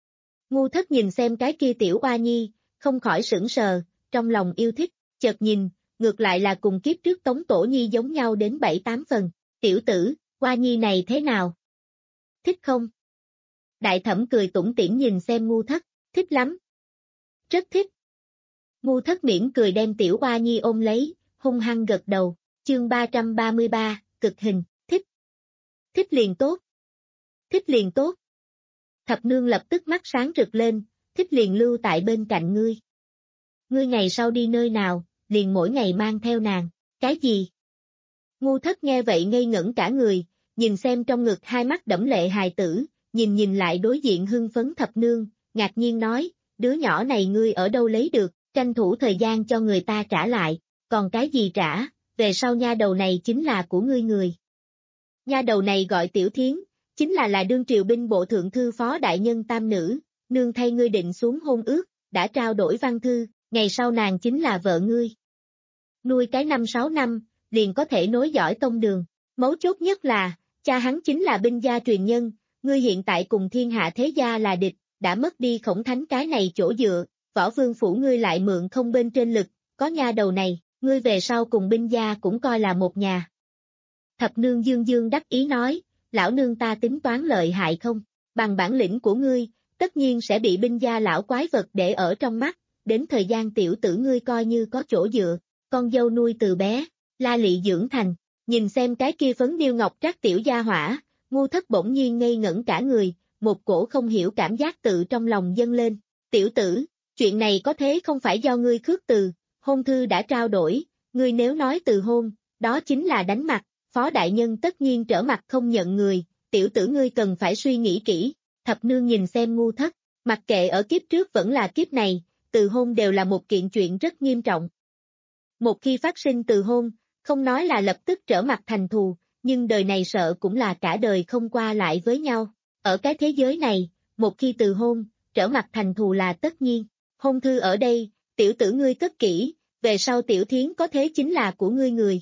S2: Ngu Thất nhìn xem cái kia tiểu Hoa Nhi, không khỏi sững sờ, trong lòng yêu thích, chợt nhìn, ngược lại là cùng kiếp trước Tống Tổ Nhi giống nhau đến bảy tám phần. Tiểu tử, Hoa Nhi này thế nào? Thích không? Đại thẩm cười tủm tỉm nhìn xem Ngu Thất, thích lắm. Rất thích. Ngu Thất mỉm cười đem tiểu Hoa Nhi ôm lấy, hung hăng gật đầu, chương ba trăm ba mươi ba, cực hình, thích. Thích liền tốt. Thích liền tốt. Thập nương lập tức mắt sáng rực lên, thích liền lưu tại bên cạnh ngươi. Ngươi ngày sau đi nơi nào, liền mỗi ngày mang theo nàng, cái gì? Ngu Thất nghe vậy ngây ngẩn cả người, nhìn xem trong ngực hai mắt đẫm lệ hài tử, nhìn nhìn lại đối diện hưng phấn thập nương, ngạc nhiên nói, đứa nhỏ này ngươi ở đâu lấy được, tranh thủ thời gian cho người ta trả lại, còn cái gì trả, về sau nha đầu này chính là của ngươi người. Nha đầu này gọi Tiểu Thiến, chính là là đương triều binh bộ thượng thư phó đại nhân tam nữ, nương thay ngươi định xuống hôn ước, đã trao đổi văn thư, ngày sau nàng chính là vợ ngươi. Nuôi cái năm sáu năm, liền có thể nối dõi tông đường, mấu chốt nhất là, cha hắn chính là binh gia truyền nhân, ngươi hiện tại cùng thiên hạ thế gia là địch, đã mất đi Khổng Thánh cái này chỗ dựa, võ vương phủ ngươi lại mượn không bên trên lực, có nha đầu này, ngươi về sau cùng binh gia cũng coi là một nhà. Thập nương dương dương đắc ý nói, lão nương ta tính toán lợi hại không, bằng bản lĩnh của ngươi, tất nhiên sẽ bị binh gia lão quái vật để ở trong mắt, đến thời gian tiểu tử ngươi coi như có chỗ dựa, con dâu nuôi từ bé, La Lị dưỡng thành, nhìn xem cái kia phấn điêu ngọc trắc tiểu gia hỏa, Ngu Thất bỗng nhiên ngây ngẩn cả người, một cổ không hiểu cảm giác tự trong lòng dâng lên, tiểu tử, chuyện này có thế không phải do ngươi khước từ, hôn thư đã trao đổi, ngươi nếu nói từ hôn, đó chính là đánh mặt, phó đại nhân tất nhiên trở mặt không nhận người, tiểu tử ngươi cần phải suy nghĩ kỹ, thập nương nhìn xem Ngu Thất, mặc kệ ở kiếp trước vẫn là kiếp này, từ hôn đều là một kiện chuyện rất nghiêm trọng. Một khi phát sinh từ hôn, không nói là lập tức trở mặt thành thù, nhưng đời này sợ cũng là cả đời không qua lại với nhau. Ở cái thế giới này, một khi từ hôn, trở mặt thành thù là tất nhiên. Hôn thư ở đây, tiểu tử ngươi cất kỹ, về sau Tiểu Thiến có thế chính là của ngươi người.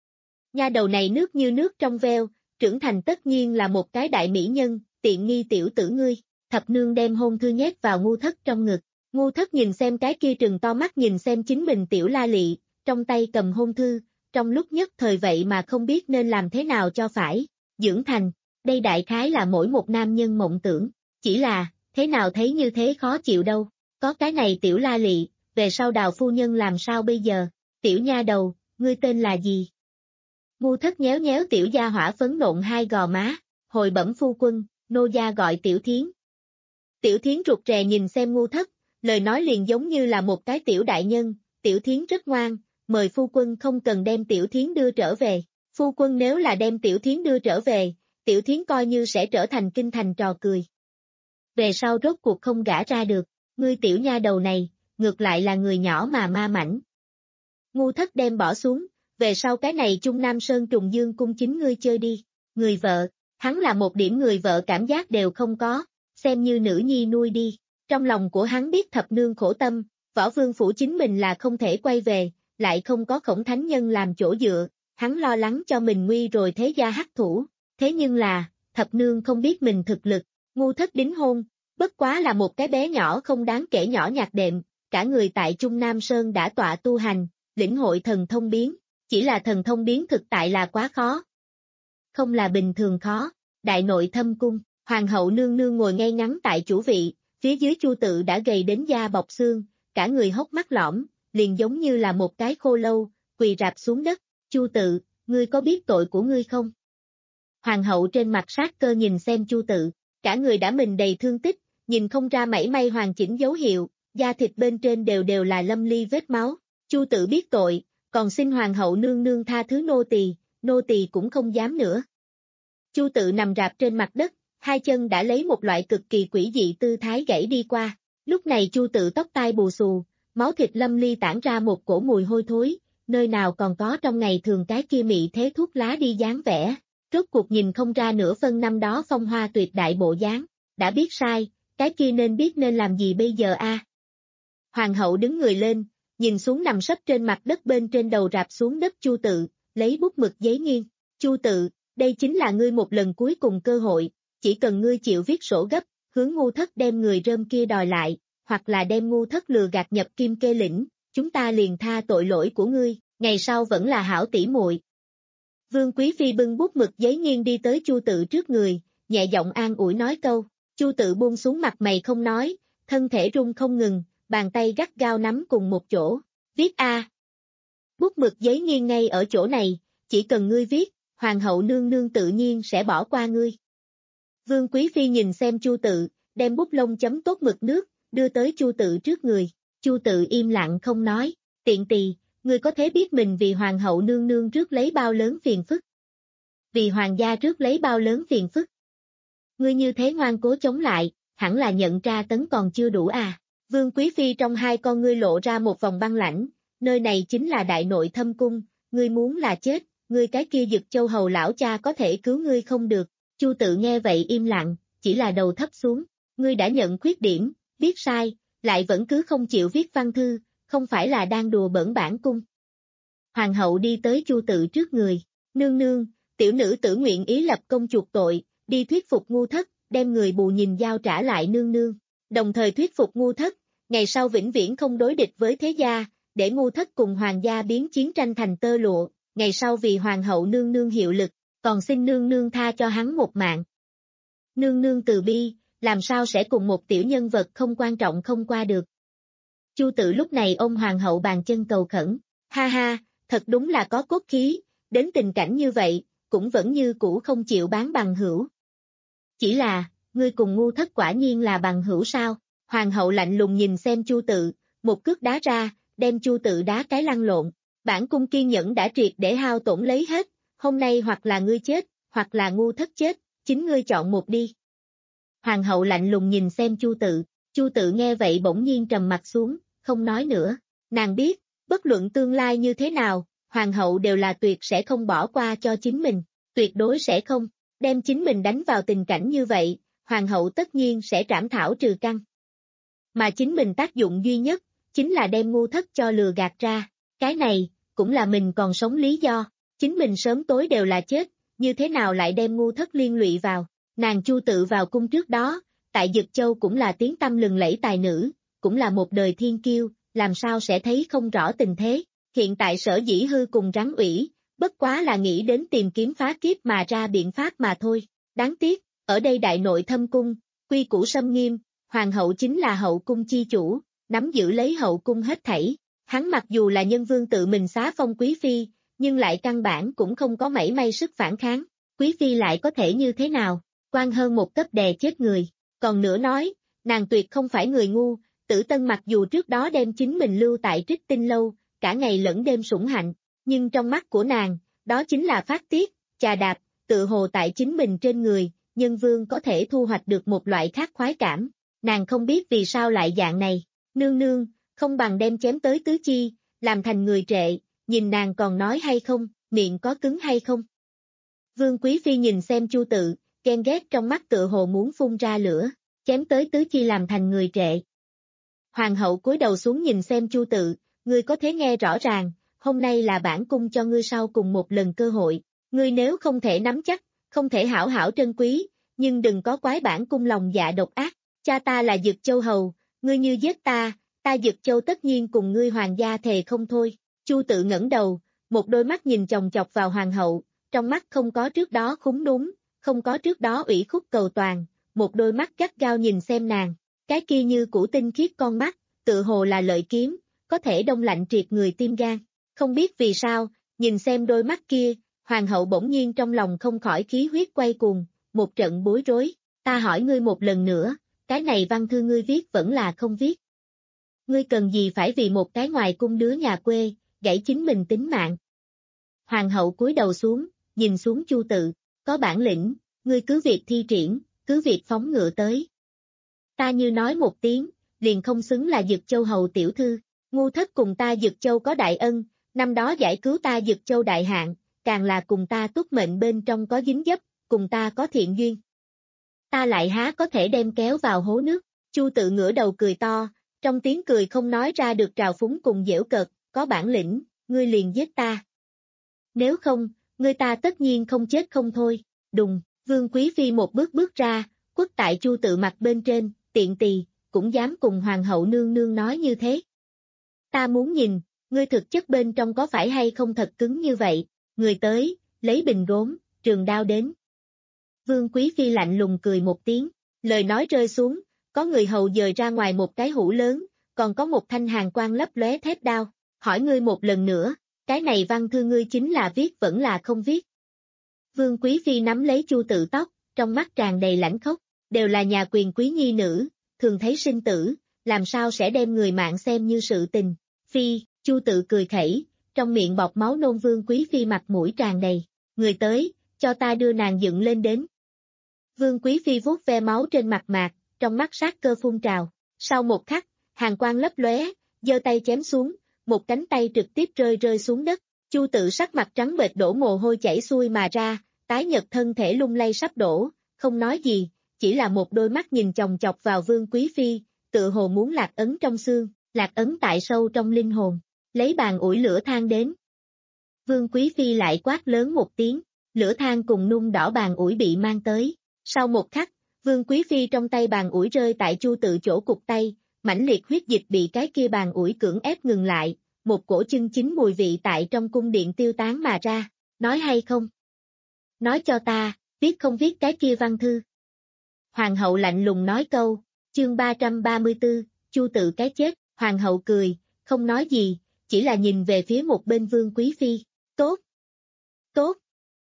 S2: Nha đầu này nước như nước trong veo, trưởng thành tất nhiên là một cái đại mỹ nhân, tiện nghi tiểu tử ngươi. Thập nương đem hôn thư nhét vào Ngu Thất trong ngực. Ngu Thất nhìn xem cái kia trừng to mắt nhìn xem chính mình tiểu La Lị, trong tay cầm hôn thư, trong lúc nhất thời vậy mà không biết nên làm thế nào cho phải, dưỡng thành, đây đại khái là mỗi một nam nhân mộng tưởng, chỉ là, thế nào thấy như thế khó chịu đâu, có cái này tiểu la lị, về sau Đào phu nhân làm sao bây giờ, tiểu nha đầu, ngươi tên là gì? Ngu Thất nhéo nhéo tiểu gia hỏa phấn nộn hai gò má, hồi bẩm phu quân, nô gia gọi Tiểu Thiến. Tiểu Thiến rụt rè nhìn xem Ngu Thất, lời nói liền giống như là một cái tiểu đại nhân, Tiểu Thiến rất ngoan, mời phu quân không cần đem Tiểu Thiến đưa trở về, phu quân nếu là đem Tiểu Thiến đưa trở về, Tiểu Thiến coi như sẽ trở thành kinh thành trò cười. Về sau rốt cuộc không gả ra được, ngươi tiểu nha đầu này, ngược lại là người nhỏ mà ma mảnh. Ngu Thất đem bỏ xuống, về sau cái này Trung Nam Sơn Trùng Dương cung chính ngươi chơi đi, người vợ, hắn là một điểm người vợ cảm giác đều không có, xem như nữ nhi nuôi đi, trong lòng của hắn biết thập nương khổ tâm, Võ Vương phủ chính mình là không thể quay về, lại không có Khổng Thánh Nhân làm chỗ dựa, hắn lo lắng cho mình nguy rồi thế gia hắc thủ, thế nhưng là, thập nương không biết mình thực lực, Ngu Thất đính hôn, bất quá là một cái bé nhỏ không đáng kể nhỏ nhặt đệm, cả người tại Trung Nam Sơn đã tọa tu hành, lĩnh hội thần thông biến, chỉ là thần thông biến thực tại là quá khó. Không là bình thường khó, đại nội thâm cung, hoàng hậu nương nương ngồi ngay ngắn tại chủ vị, phía dưới Chu Tự đã gầy đến da bọc xương, cả người hốc mắt lõm, liền giống như là một cái khô lâu, quỳ rạp xuống đất, Chu Tự, ngươi có biết tội của ngươi không? Hoàng hậu trên mặt sát cơ nhìn xem Chu Tự, cả người đã mình đầy thương tích, nhìn không ra mảy may hoàn chỉnh dấu hiệu, da thịt bên trên đều đều là lâm ly vết máu, Chu Tự biết tội, còn xin hoàng hậu nương nương tha thứ nô tỳ, nô tỳ cũng không dám nữa. Chu Tự nằm rạp trên mặt đất, hai chân đã lấy một loại cực kỳ quỷ dị tư thái gãy đi qua, lúc này Chu Tự tóc tai bù xù, máu thịt lâm ly tản ra một cổ mùi hôi thối, nơi nào còn có trong ngày thường cái kia mị thế thuốc lá đi dáng vẻ, rốt cuộc nhìn không ra nửa phân năm đó phong hoa tuyệt đại bộ dáng, đã biết sai, cái kia nên biết nên làm gì bây giờ a? Hoàng hậu đứng người lên, nhìn xuống nằm sấp trên mặt đất bên trên đầu rạp xuống đất Chu Tự, lấy bút mực giấy nghiêng, Chu Tự, đây chính là ngươi một lần cuối cùng cơ hội, chỉ cần ngươi chịu viết sổ gấp, hướng Ngu Thất đem người rơm kia đòi lại, hoặc là đem Ngu Thất lừa gạt nhập kim kê lĩnh, chúng ta liền tha tội lỗi của ngươi, ngày sau vẫn là hảo tỷ muội. Vương Quý Phi bưng bút mực giấy nghiêng đi tới Chu Tự trước người, nhẹ giọng an ủi nói câu, Chu Tự buông xuống mặt mày không nói, thân thể run không ngừng, bàn tay gắt gao nắm cùng một chỗ, viết a. Bút mực giấy nghiêng ngay ở chỗ này, chỉ cần ngươi viết, hoàng hậu nương nương tự nhiên sẽ bỏ qua ngươi. Vương Quý Phi nhìn xem Chu Tự, đem bút lông chấm tốt mực nước, đưa tới Chu Tự trước người, Chu Tự im lặng không nói, tiện tỳ, ngươi có thể biết mình vì hoàng hậu nương nương rước lấy bao lớn phiền phức. Vì hoàng gia rước lấy bao lớn phiền phức. Ngươi như thế ngoan cố chống lại, hẳn là nhận tra tấn còn chưa đủ à. Vương Quý Phi trong hai con ngươi lộ ra một vòng băng lãnh, nơi này chính là đại nội thâm cung, ngươi muốn là chết, ngươi cái kia Dực Châu hầu lão cha có thể cứu ngươi không được. Chu Tự nghe vậy im lặng, chỉ là đầu thấp xuống, ngươi đã nhận khuyết điểm, biết sai, lại vẫn cứ không chịu viết văn thư, không phải là đang đùa bỡn bản cung. Hoàng hậu đi tới Chu Tự trước người, nương nương, tiểu nữ tử nguyện ý lập công chuộc tội, đi thuyết phục Ngu Thất, đem người bù nhìn giao trả lại nương nương, đồng thời thuyết phục Ngu Thất, ngày sau vĩnh viễn không đối địch với thế gia, để Ngu Thất cùng hoàng gia biến chiến tranh thành tơ lụa, ngày sau vì hoàng hậu nương nương hiệu lực, còn xin nương nương tha cho hắn một mạng. Nương nương từ bi, làm sao sẽ cùng một tiểu nhân vật không quan trọng không qua được. Chu Tự lúc này ôm hoàng hậu bàn chân cầu khẩn, ha ha, thật đúng là có cốt khí, đến tình cảnh như vậy, cũng vẫn như cũ không chịu bán bằng hữu. Chỉ là, ngươi cùng Ngu Thất quả nhiên là bằng hữu sao? Hoàng hậu lạnh lùng nhìn xem Chu Tự, một cước đá ra, đem Chu Tự đá cái lăn lộn. Bản cung kiên nhẫn đã triệt để hao tổn lấy hết, hôm nay hoặc là ngươi chết, hoặc là Ngu Thất chết, chính ngươi chọn một đi. Hoàng hậu lạnh lùng nhìn xem Chu Tự, Chu Tự nghe vậy bỗng nhiên trầm mặt xuống, không nói nữa. Nàng biết, bất luận tương lai như thế nào, hoàng hậu đều là tuyệt sẽ không bỏ qua cho chính mình, tuyệt đối sẽ không, đem chính mình đánh vào tình cảnh như vậy, hoàng hậu tất nhiên sẽ trảm thảo trừ căn. Mà chính mình tác dụng duy nhất, chính là đem Ngu Thất cho lừa gạt ra, cái này, cũng là mình còn sống lý do, chính mình sớm tối đều là chết, như thế nào lại đem Ngu Thất liên lụy vào, nàng Chu Tự vào cung trước đó, tại Dực Châu cũng là tiếng tăm lừng lẫy tài nữ, cũng là một đời thiên kiêu, làm sao sẽ thấy không rõ tình thế, Hiện tại sở dĩ hư cùng rắn ủy, bất quá là nghĩ đến tìm kiếm phá kiếp mà ra biện pháp mà thôi. Đáng tiếc, ở đây đại nội thâm cung, quy củ xâm nghiêm, hoàng hậu chính là hậu cung chi chủ, nắm giữ lấy hậu cung hết thảy. Hắn mặc dù là nhân vương tự mình xá phong quý phi, nhưng lại căn bản cũng không có mảy may sức phản kháng. Quý phi lại có thể như thế nào, quan hơn một cấp đè chết người. Còn nữa nói, nàng tuyệt không phải người ngu, Tử Tân mặc dù trước đó đem chính mình lưu tại Trích Tinh lâu, cả ngày lẫn đêm sủng hạnh, nhưng trong mắt của nàng, đó chính là phát tiết, chà đạp, tự hồ tại chính mình trên người, nhân vương có thể thu hoạch được một loại khác khoái cảm. Nàng không biết vì sao lại dạng này, nương nương, không bằng đem chém tới tứ chi, làm thành người trệ, nhìn nàng còn nói hay không, miệng có cứng hay không. Vương Quý Phi nhìn xem Chu Tự, ghen ghét trong mắt tự hồ muốn phun ra lửa, chém tới tứ chi làm thành người trệ. Hoàng hậu cúi đầu xuống nhìn xem Chu Tự, ngươi có thể nghe rõ ràng, hôm nay là bản cung cho ngươi sau cùng một lần cơ hội, ngươi nếu không thể nắm chắc, không thể hảo hảo trân quý, nhưng đừng có quái bản cung lòng dạ độc ác, cha ta là Dực Châu hầu, ngươi như giết ta, ta Dực Châu tất nhiên cùng ngươi hoàng gia thề không thôi. Chu Tự ngẩng đầu, một đôi mắt nhìn chòng chọc vào hoàng hậu, trong mắt không có trước đó khúng núm, không có trước đó ủy khúc cầu toàn, một đôi mắt gắt gao nhìn xem nàng, cái kia như củ tinh khiết con mắt, tự hồ là lợi kiếm, có thể đông lạnh triệt người tim gan. Không biết vì sao, nhìn xem đôi mắt kia, hoàng hậu bỗng nhiên trong lòng không khỏi khí huyết quay cuồng, một trận bối rối. Ta hỏi ngươi một lần nữa, cái này văn thư ngươi viết vẫn là không viết. Ngươi cần gì phải vì một cái ngoài cung đứa nhà quê, gãy chính mình tính mạng. Hoàng hậu cúi đầu xuống, nhìn xuống Chu Tự, có bản lĩnh, ngươi cứ việc thi triển, cứ việc phóng ngựa tới. Ta như nói một tiếng, liền không xứng là Dực Châu hầu tiểu thư, ngu thất cùng ta Dực Châu có đại ân, năm đó giải cứu ta Dực Châu đại hạn, càng là cùng ta túc mệnh bên trong có dính dấp, cùng ta có thiện duyên. Ta lại há có thể đem kéo vào hố nước. Chu Tự ngửa đầu cười to, trong tiếng cười không nói ra được trào phúng cùng giễu cợt, có bản lĩnh, ngươi liền giết ta. Nếu không, ngươi ta tất nhiên không chết không thôi. Đùng, Vương Quý Phi một bước bước ra, quất tại Chu Tự mặt bên trên, tiện tỳ, cũng dám cùng hoàng hậu nương nương nói như thế. Ta muốn nhìn, ngươi thực chất bên trong có phải hay không thật cứng như vậy, người tới, lấy bình gốm, trường đao đến. Vương Quý Phi lạnh lùng cười một tiếng, lời nói rơi xuống, có người hầu dời ra ngoài một cái hũ lớn, còn có một thanh hàn quang lấp lóe thép đao, hỏi ngươi một lần nữa, cái này văn thư ngươi chính là viết vẫn là không viết. Vương Quý Phi nắm lấy Chu Tự tóc, trong mắt tràn đầy lãnh khốc, đều là nhà quyền quý nhi nữ, thường thấy sinh tử, làm sao sẽ đem người mạng xem như sự tình. Phi, Chu Tự cười khẩy, trong miệng bọt máu nôn. Vương Quý Phi mặt mũi tràn đầy, người tới, cho ta đưa nàng dựng lên đến. Vương Quý Phi vuốt ve máu trên mặt mạc, trong mắt sát cơ phun trào, sau một khắc, hàn quang lấp lóe, giơ tay chém xuống, một cánh tay trực tiếp rơi rơi xuống đất, Chu Tự sắc mặt trắng bệch đổ mồ hôi chảy xuôi mà ra, tái nhợt thân thể lung lay sắp đổ, không nói gì, chỉ là một đôi mắt nhìn chòng chọc vào Vương Quý Phi, tự hồ muốn lạc ấn trong xương, lạc ấn tại sâu trong linh hồn, lấy bàn ủi lửa than đến. Vương Quý Phi lại quát lớn một tiếng, lửa than cùng nung đỏ bàn ủi bị mang tới, sau một khắc, Vương Quý Phi trong tay bàn ủi rơi tại Chu Tự chỗ cục tay, mãnh liệt huyết dịch bị cái kia bàn ủi cưỡng ép ngừng lại, một cổ chân chính mùi vị tại trong cung điện tiêu tán mà ra, nói hay không? Nói cho ta, viết không viết cái kia văn thư? Hoàng hậu lạnh lùng nói câu, chương ba trăm ba mươi tư, Chu Tự cái chết, hoàng hậu cười, không nói gì, chỉ là nhìn về phía một bên Vương Quý Phi, tốt, tốt,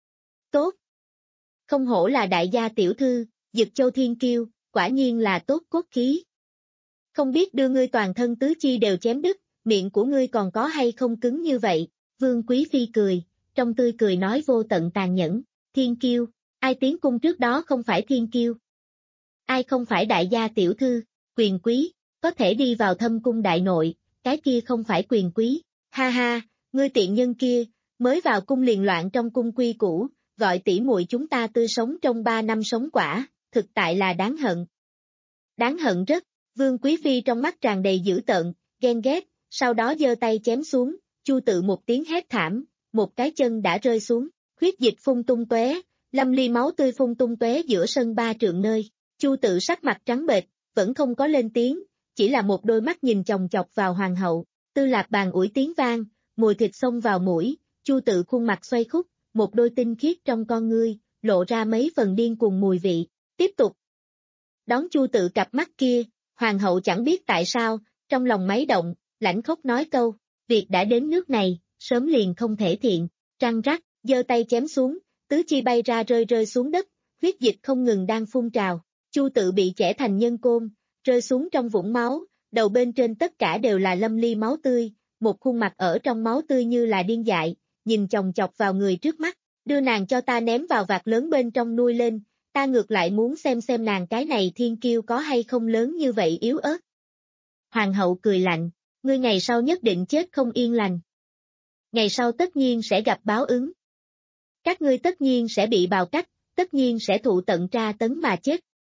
S2: tốt, không hổ là đại gia tiểu thư, Dực Châu thiên kiêu, quả nhiên là tốt cốt khí. Không biết đưa ngươi toàn thân tứ chi đều chém đứt, miệng của ngươi còn có hay không cứng như vậy, Vương Quý Phi cười, trong tươi cười nói vô tận tàn nhẫn, thiên kiêu, ai tiến cung trước đó không phải thiên kiêu? Ai không phải đại gia tiểu thư, quyền quý, có thể đi vào thâm cung đại nội, cái kia không phải quyền quý, ha ha, ngươi tiện nhân kia, mới vào cung liền loạn trong cung quy củ, gọi tỷ muội chúng ta tươi sống trong ba năm sống quả, thực tại là đáng hận. Đáng hận rất, Vương Quý Phi trong mắt tràn đầy dữ tợn, ghen ghét, sau đó giơ tay chém xuống, Chu Tự một tiếng hét thảm, một cái chân đã rơi xuống, huyết dịch phun tung tóe, lâm ly máu tươi phun tung tóe giữa sân ba trượng nơi, Chu Tự sắc mặt trắng bệch, vẫn không có lên tiếng, chỉ là một đôi mắt nhìn chòng chọc vào hoàng hậu, Tư Lạc bàn ủi tiếng vang, mùi thịt xông vào mũi, Chu Tự khuôn mặt xoay khúc, một đôi tinh khiết trong con ngươi, lộ ra mấy phần điên cuồng mùi vị. Tiếp tục. Đón Chu Tự cặp mắt kia, hoàng hậu chẳng biết tại sao, trong lòng máy động, lãnh khốc nói câu, việc đã đến nước này, sớm liền không thể thiện, răng rắc, giơ tay chém xuống, tứ chi bay ra rơi rơi xuống đất, huyết dịch không ngừng đang phun trào, Chu Tự bị chẻ thành nhân côn, rơi xuống trong vũng máu, đầu bên trên tất cả đều là lâm ly máu tươi, một khuôn mặt ở trong máu tươi như là điên dại, nhìn chòng chọc vào người trước mắt, đưa nàng cho ta ném vào vạc lớn bên trong nuôi lên, ta ngược lại muốn xem xem nàng cái này thiên kiêu có hay không lớn như vậy yếu ớt. Hoàng hậu cười lạnh, ngươi ngày sau nhất định chết không yên lành. Ngày sau tất nhiên sẽ gặp báo ứng. Các ngươi tất nhiên sẽ bị bào cắt, tất nhiên sẽ thụ tận tra tấn mà chết.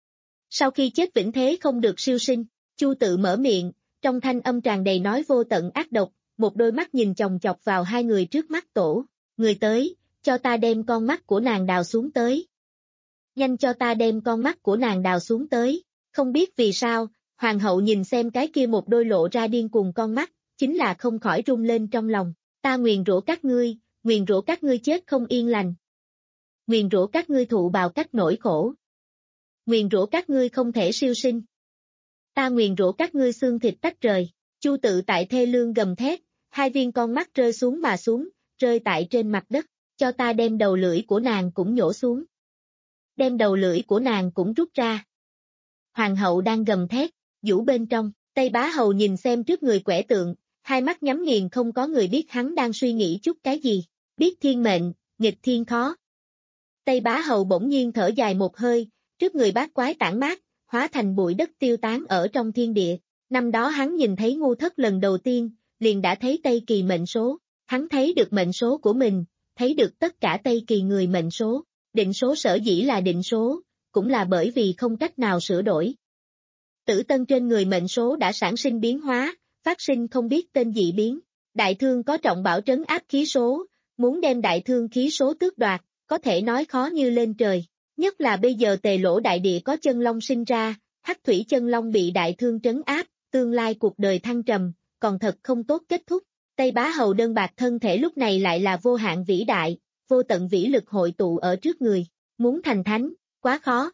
S2: Sau khi chết vĩnh thế không được siêu sinh, Chu Tự mở miệng, trong thanh âm tràn đầy nói vô tận ác độc, một đôi mắt nhìn chòng chọc vào hai người trước mắt tổ, người tới, cho ta đem con mắt của nàng đào xuống tới. Nhanh cho ta đem con mắt của nàng đào xuống tới, không biết vì sao, hoàng hậu nhìn xem cái kia một đôi lộ ra điên cuồng con mắt, chính là không khỏi rung lên trong lòng, ta nguyền rủa các ngươi, nguyền rủa các ngươi chết không yên lành. Nguyền rủa các ngươi thụ bào cách nỗi khổ. Nguyền rủa các ngươi không thể siêu sinh. Ta nguyền rủa các ngươi xương thịt tách rời, Chu Tự tại thê lương gầm thét, hai viên con mắt rơi xuống mà xuống, rơi tại trên mặt đất, cho ta đem đầu lưỡi của nàng cũng nhổ xuống. Đem đầu lưỡi của nàng cũng rút ra. Hoàng hậu đang gầm thét, vũ bên trong, Tây Bá Hầu nhìn xem trước người quẻ tượng, hai mắt nhắm nghiền không có người biết hắn đang suy nghĩ chút cái gì, biết thiên mệnh, nghịch thiên khó. Tây Bá Hầu bỗng nhiên thở dài một hơi, trước người bát quái tản mát, hóa thành bụi đất tiêu tán ở trong thiên địa. Năm đó hắn nhìn thấy Ngu Thất lần đầu tiên, liền đã thấy Tây Kỳ mệnh số, hắn thấy được mệnh số của mình, thấy được tất cả Tây Kỳ người mệnh số, định số sở dĩ là định số, cũng là bởi vì không cách nào sửa đổi. Tử Tân trên người mệnh số đã sản sinh biến hóa, phát sinh không biết tên dị biến, đại thương có trọng bảo trấn áp khí số, muốn đem đại thương khí số tước đoạt, có thể nói khó như lên trời. Nhất là bây giờ Tề Lỗ đại địa có chân long sinh ra, Hắc Thủy chân long bị đại thương trấn áp, tương lai cuộc đời thăng trầm, còn thật không tốt kết thúc. Tây Bá Hầu đơn bạc thân thể lúc này lại là vô hạn vĩ đại, vô tận vĩ lực hội tụ ở trước người, muốn thành thánh, quá khó.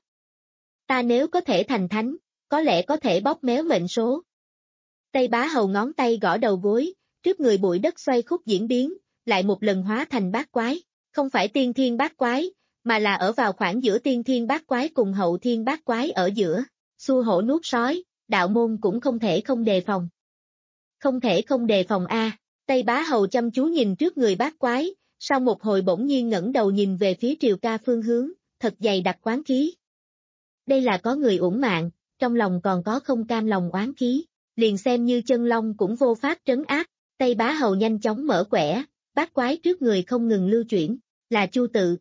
S2: Ta nếu có thể thành thánh, có lẽ có thể bóp méo mệnh số. Tây Bá Hầu ngón tay gõ đầu gối, trước người bụi đất xoay khúc diễn biến, lại một lần hóa thành bát quái, không phải tiên thiên bát quái, mà là ở vào khoảng giữa tiên thiên bát quái cùng hậu thiên bát quái ở giữa, xua hổ nuốt sói, đạo môn cũng không thể không đề phòng. Không thể không đề phòng a. Tây Bá Hầu chăm chú nhìn trước người bát quái, sau một hồi bỗng nhiên ngẩng đầu nhìn về phía Triều Ca phương hướng, thật dày đặc oán khí. Đây là có người uổng mạng, trong lòng còn có không cam lòng oán khí, liền xem như chân long cũng vô pháp trấn áp. Tây Bá Hầu nhanh chóng mở quẻ, bát quái trước người không ngừng lưu chuyển, là Chu Tự.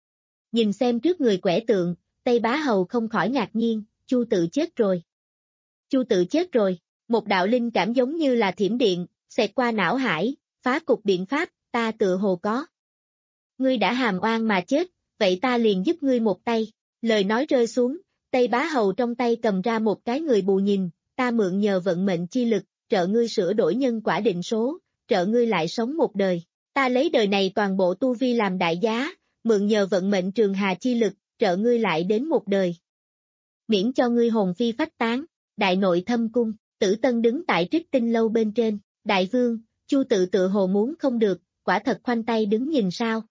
S2: Nhìn xem trước người quẻ tượng, Tây Bá Hầu không khỏi ngạc nhiên, Chu Tự chết rồi. Chu Tự chết rồi, một đạo linh cảm giống như là thiểm điện, xẹt qua não hải, phá cục biện pháp, ta tự hồ có. Ngươi đã hàm oan mà chết, vậy ta liền giúp ngươi một tay, lời nói rơi xuống, Tây Bá Hầu trong tay cầm ra một cái người bù nhìn, ta mượn nhờ vận mệnh chi lực, trợ ngươi sửa đổi nhân quả định số, trợ ngươi lại sống một đời, ta lấy đời này toàn bộ tu vi làm đại giá, mượn nhờ vận mệnh trường hà chi lực, trợ ngươi lại đến một đời. Miễn cho ngươi hồn phi phách tán, đại nội thâm cung, Tử Tân đứng tại Trích Tinh lâu bên trên, đại vương, Chu Tự tự hồ muốn không được, quả thật khoanh tay đứng nhìn sao.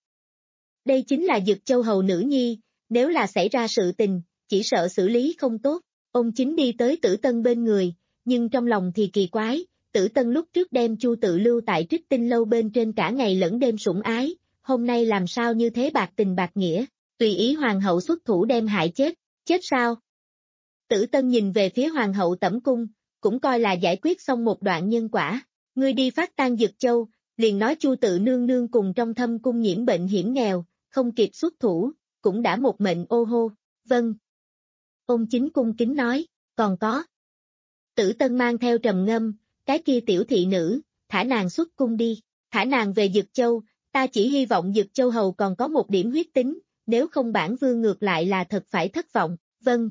S2: Đây chính là Dực Châu hầu nữ nhi, nếu là xảy ra sự tình, chỉ sợ xử lý không tốt, ông chính đi tới Tử Tân bên người, nhưng trong lòng thì kỳ quái, Tử Tân lúc trước đem Chu Tự lưu tại Trích Tinh lâu bên trên cả ngày lẫn đêm sủng ái, hôm nay làm sao như thế bạc tình bạc nghĩa, tùy ý hoàng hậu xuất thủ đem hại chết, chết sao? Tử Tân nhìn về phía hoàng hậu tẩm cung, cũng coi là giải quyết xong một đoạn nhân quả, ngươi đi phát tan Dực Châu, liền nói Chu Tự nương nương cùng trong thâm cung nhiễm bệnh hiểm nghèo, không kịp xuất thủ, cũng đã một mệnh ô hô, vâng. Ông chính cung kính nói, còn có. Tử Tân mang theo trầm ngâm, cái kia tiểu thị nữ, thả nàng xuất cung đi, thả nàng về Dực Châu, ta chỉ hy vọng Dực Châu hầu còn có một điểm huyết tính, nếu không bản vương ngược lại là thật phải thất vọng, vâng.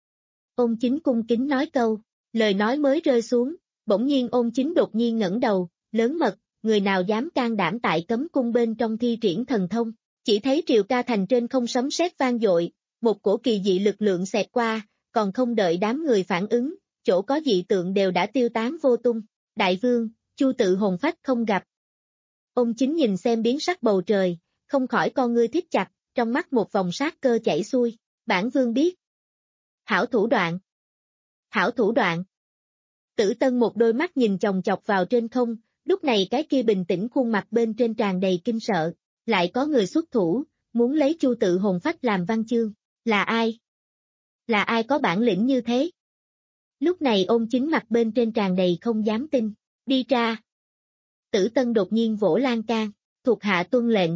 S2: Ông chính cung kính nói câu, lời nói mới rơi xuống, bỗng nhiên Ôn Chính đột nhiên ngẩng đầu, lớn mật, người nào dám can đảm tại cấm cung bên trong thi triển thần thông, chỉ thấy Triều Ca Thành trên không sấm sét vang dội, một cổ kỳ dị lực lượng xẹt qua, còn không đợi đám người phản ứng, chỗ có dị tượng đều đã tiêu tán vô tung. Đại vương, Chu Tự hồn phách không gặp. Ông Chính nhìn xem biến sắc bầu trời, không khỏi con ngươi thít chặt, trong mắt một vòng sát cơ chảy xuôi, bản vương biết. Hảo thủ đoạn. Hảo thủ đoạn. Tử Tân một đôi mắt nhìn chòng chọc vào trên không, lúc này cái kia bình tĩnh khuôn mặt bên trên tràn đầy kinh sợ, lại có người xuất thủ, muốn lấy Chu Tự hồn phách làm văn chương, là ai? Là ai có bản lĩnh như thế? Lúc này Ôn Chính mặt bên trên tràn đầy không dám tin, đi ra. Tử Tân đột nhiên vỗ lan can, thuộc hạ tuân lệnh.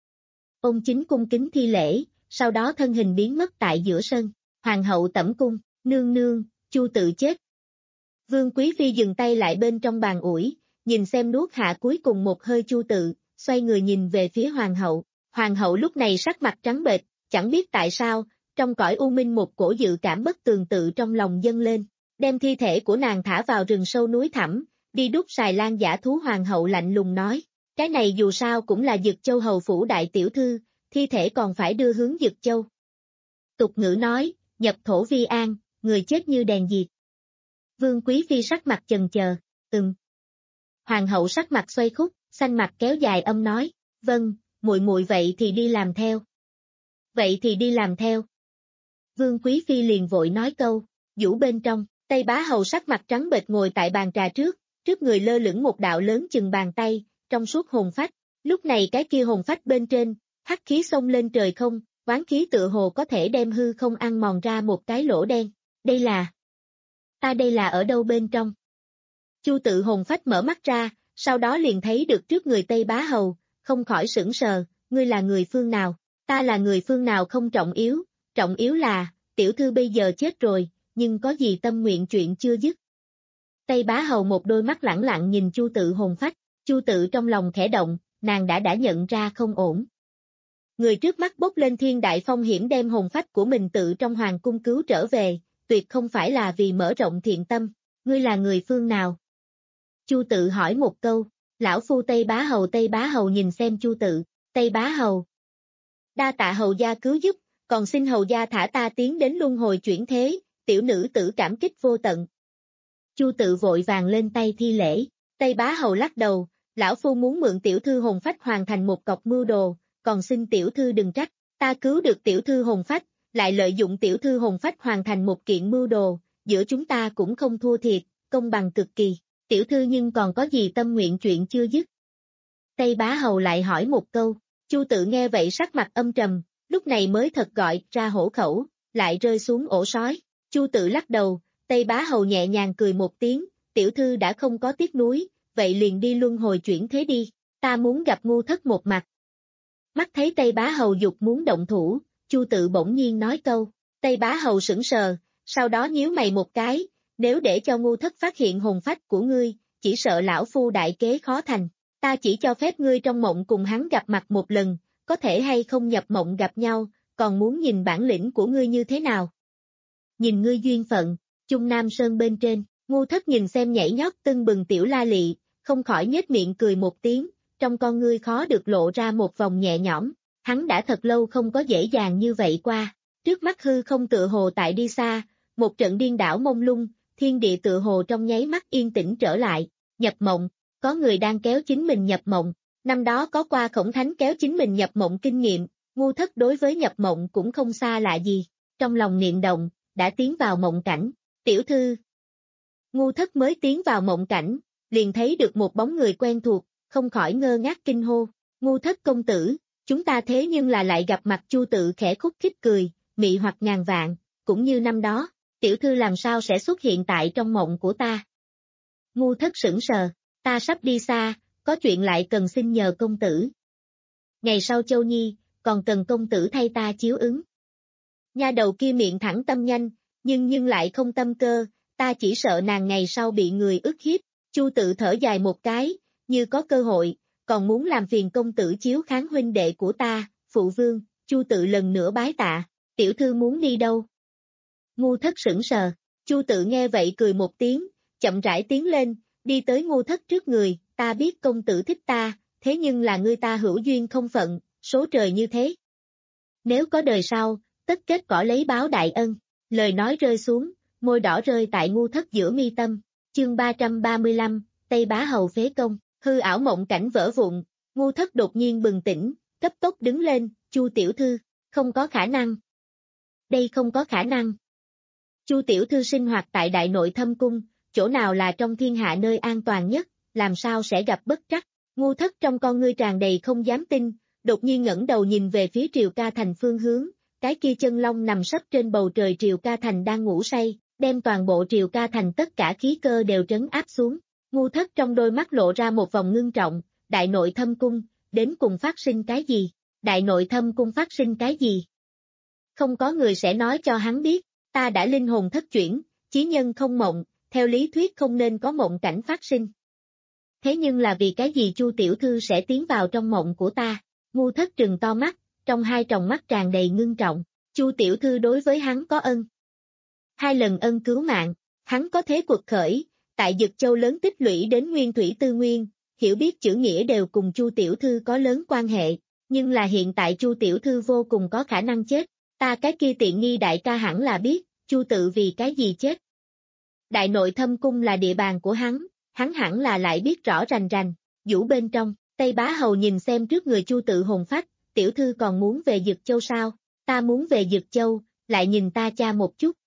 S2: Ôn Chính cung kính thi lễ, sau đó thân hình biến mất tại giữa sân, hoàng hậu tẩm cung, nương nương, Chu Tự chết. Vương Quý Phi dừng tay lại bên trong bàn ủi, nhìn xem nuốt hạ cuối cùng một hơi Chu Tự, xoay người nhìn về phía hoàng hậu. Hoàng hậu lúc này sắc mặt trắng bệch, chẳng biết tại sao, trong cõi u minh một cổ dự cảm bất tường tự trong lòng dâng lên, đem thi thể của nàng thả vào rừng sâu núi thẳm, đi đút xài lan giả thú. Hoàng hậu lạnh lùng nói, cái này dù sao cũng là Dực Châu hầu phủ đại tiểu thư, thi thể còn phải đưa hướng Dực Châu. Tục ngữ nói, nhập thổ vi an, người chết như đèn diệt. Vương Quý Phi sắc mặt chần chờ, ừm. Hoàng hậu sắc mặt xoay khúc, xanh mặt kéo dài âm nói, vâng, muội muội vậy thì đi làm theo. Vậy thì đi làm theo. Vương Quý Phi liền vội nói câu, vũ bên trong, Tây Bá Hầu sắc mặt trắng bệch ngồi tại bàn trà trước, trước người lơ lửng một đạo lớn chừng bàn tay, trong suốt hồn phách, lúc này cái kia hồn phách bên trên, hắc khí xông lên trời không, oán khí tựa hồ có thể đem hư không ăn mòn ra một cái lỗ đen, đây là, ta đây là ở đâu bên trong? Chu Tự hồn phách mở mắt ra, sau đó liền thấy được trước người Tây Bá Hầu, không khỏi sững sờ, ngươi là người phương nào, ta là người phương nào không trọng yếu, trọng yếu là, tiểu thư bây giờ chết rồi, nhưng có gì tâm nguyện chuyện chưa dứt. Tây Bá Hầu một đôi mắt lẳng lặng nhìn Chu Tự hồn phách, Chu Tự trong lòng khẽ động, nàng đã đã nhận ra không ổn. Người trước mắt bốc lên thiên đại phong hiểm đem hồn phách của mình tự trong hoàng cung cứu trở về, tuyệt không phải là vì mở rộng thiện tâm, ngươi là người phương nào? Chu Tự hỏi một câu, lão phu Tây Bá Hầu. Tây Bá Hầu nhìn xem Chu Tự, Tây Bá Hầu. Đa tạ hầu gia cứu giúp, còn xin hầu gia thả ta tiến đến luân hồi chuyển thế, tiểu nữ tử cảm kích vô tận. Chu Tự vội vàng lên tay thi lễ, Tây Bá Hầu lắc đầu, lão phu muốn mượn tiểu thư hồn phách hoàn thành một cọc mưu đồ, còn xin tiểu thư đừng trách, ta cứu được tiểu thư hồn phách, lại lợi dụng tiểu thư hồn phách hoàn thành một kiện mưu đồ, giữa chúng ta cũng không thua thiệt, công bằng cực kỳ, tiểu thư nhưng còn có gì tâm nguyện chuyện chưa dứt. Tây Bá Hầu lại hỏi một câu, Chu Tự nghe vậy sắc mặt âm trầm, lúc này mới thật gọi ra hổ khẩu, lại rơi xuống ổ sói. Chu Tự lắc đầu, Tây Bá Hầu nhẹ nhàng cười một tiếng, tiểu thư đã không có tiếc nuối, vậy liền đi luân hồi chuyển thế đi, ta muốn gặp Ngu Thất một mặt. Mắt thấy Tây Bá Hầu dục muốn động thủ, Chu Tự bỗng nhiên nói câu, Tây Bá Hầu sững sờ, sau đó nhíu mày một cái, nếu để cho Ngu Thất phát hiện hồn phách của ngươi, chỉ sợ lão phu đại kế khó thành, ta chỉ cho phép ngươi trong mộng cùng hắn gặp mặt một lần, có thể hay không nhập mộng gặp nhau, còn muốn nhìn bản lĩnh của ngươi như thế nào. Nhìn ngươi duyên phận, Trung Nam Sơn bên trên, Ngu Thất nhìn xem nhảy nhót tưng bừng tiểu La Lị, không khỏi nhếch miệng cười một tiếng, trong con ngươi khó được lộ ra một vòng nhẹ nhõm, hắn đã thật lâu không có dễ dàng như vậy qua, trước mắt hư không tựa hồ tại đi xa, một trận điên đảo mông lung, thiên địa tựa hồ trong nháy mắt yên tĩnh trở lại, nhập mộng, có người đang kéo chính mình nhập mộng, năm đó có qua Khổng Thánh kéo chính mình nhập mộng kinh nghiệm, Ngu Thất đối với nhập mộng cũng không xa lạ gì, trong lòng niệm động, đã tiến vào mộng cảnh, tiểu thư. Ngu Thất mới tiến vào mộng cảnh, liền thấy được một bóng người quen thuộc, không khỏi ngơ ngác kinh hô, Ngu Thất công tử, chúng ta thế nhưng là lại gặp mặt. Chu Tự khẽ khúc khích cười, mị hoặc ngàn vạn, cũng như năm đó, tiểu thư làm sao sẽ xuất hiện tại trong mộng của ta. Ngu Thất sững sờ, ta sắp đi xa, có chuyện lại cần xin nhờ công tử. Ngày sau Châu Nhi, còn cần công tử thay ta chiếu ứng. Nha đầu kia miệng thẳng tâm nhanh, nhưng nhưng lại không tâm cơ, ta chỉ sợ nàng ngày sau bị người ức hiếp. Chu Tự thở dài một cái, như có cơ hội, còn muốn làm phiền công tử chiếu kháng huynh đệ của ta, phụ vương. Chu Tự lần nữa bái tạ, tiểu thư muốn đi đâu? Ngu Thất sững sờ, Chu Tự nghe vậy cười một tiếng, chậm rãi tiến lên, đi tới Ngu Thất trước người, ta biết công tử thích ta, thế nhưng là ngươi ta hữu duyên không phận, số trời như thế. Nếu có đời sau, tất kết cỏ lấy báo đại ân, lời nói rơi xuống, môi đỏ rơi tại ngu thất giữa mi tâm, chương ba trăm ba mươi lăm, Tây Bá Hầu phế công, hư ảo mộng cảnh vỡ vụn, ngu thất đột nhiên bừng tỉnh, cấp tốc đứng lên, Chu tiểu thư, không có khả năng. Đây không có khả năng. Chu tiểu thư sinh hoạt tại Đại Nội Thâm Cung, chỗ nào là trong thiên hạ nơi an toàn nhất, làm sao sẽ gặp bất trắc, ngu thất trong con ngươi tràn đầy không dám tin, đột nhiên ngẩng đầu nhìn về phía Triều Ca Thành phương hướng, cái kia chân long nằm sấp trên bầu trời Triều Ca Thành đang ngủ say, đem toàn bộ Triều Ca Thành tất cả khí cơ đều trấn áp xuống, ngu thất trong đôi mắt lộ ra một vòng ngưng trọng, Đại Nội Thâm Cung, đến cùng phát sinh cái gì? Đại Nội Thâm Cung phát sinh cái gì? Không có người sẽ nói cho hắn biết, ta đã linh hồn thất chuyển, chí nhân không mộng, theo lý thuyết không nên có mộng cảnh phát sinh. Thế nhưng là vì cái gì Chu tiểu thư sẽ tiến vào trong mộng của ta? Ngu thất trừng to mắt, trong hai tròng mắt tràn đầy ngưng trọng, Chu tiểu thư đối với hắn có ân. Hai lần ân cứu mạng, hắn có thế quật khởi, tại Dực Châu lớn tích lũy đến nguyên thủy tư nguyên, hiểu biết chữ nghĩa đều cùng Chu tiểu thư có lớn quan hệ, nhưng là hiện tại Chu tiểu thư vô cùng có khả năng chết, ta cái kia tiện nghi đại ca hẳn là biết, Chu tự vì cái gì chết. Đại Nội Thâm Cung là địa bàn của hắn, hắn hẳn là lại biết rõ rành rành, vũ bên trong, Tây Bá Hầu nhìn xem trước người Chu tự hồn phách, tiểu thư còn muốn về Dực Châu sao, ta muốn về Dực Châu, lại nhìn ta cha một chút.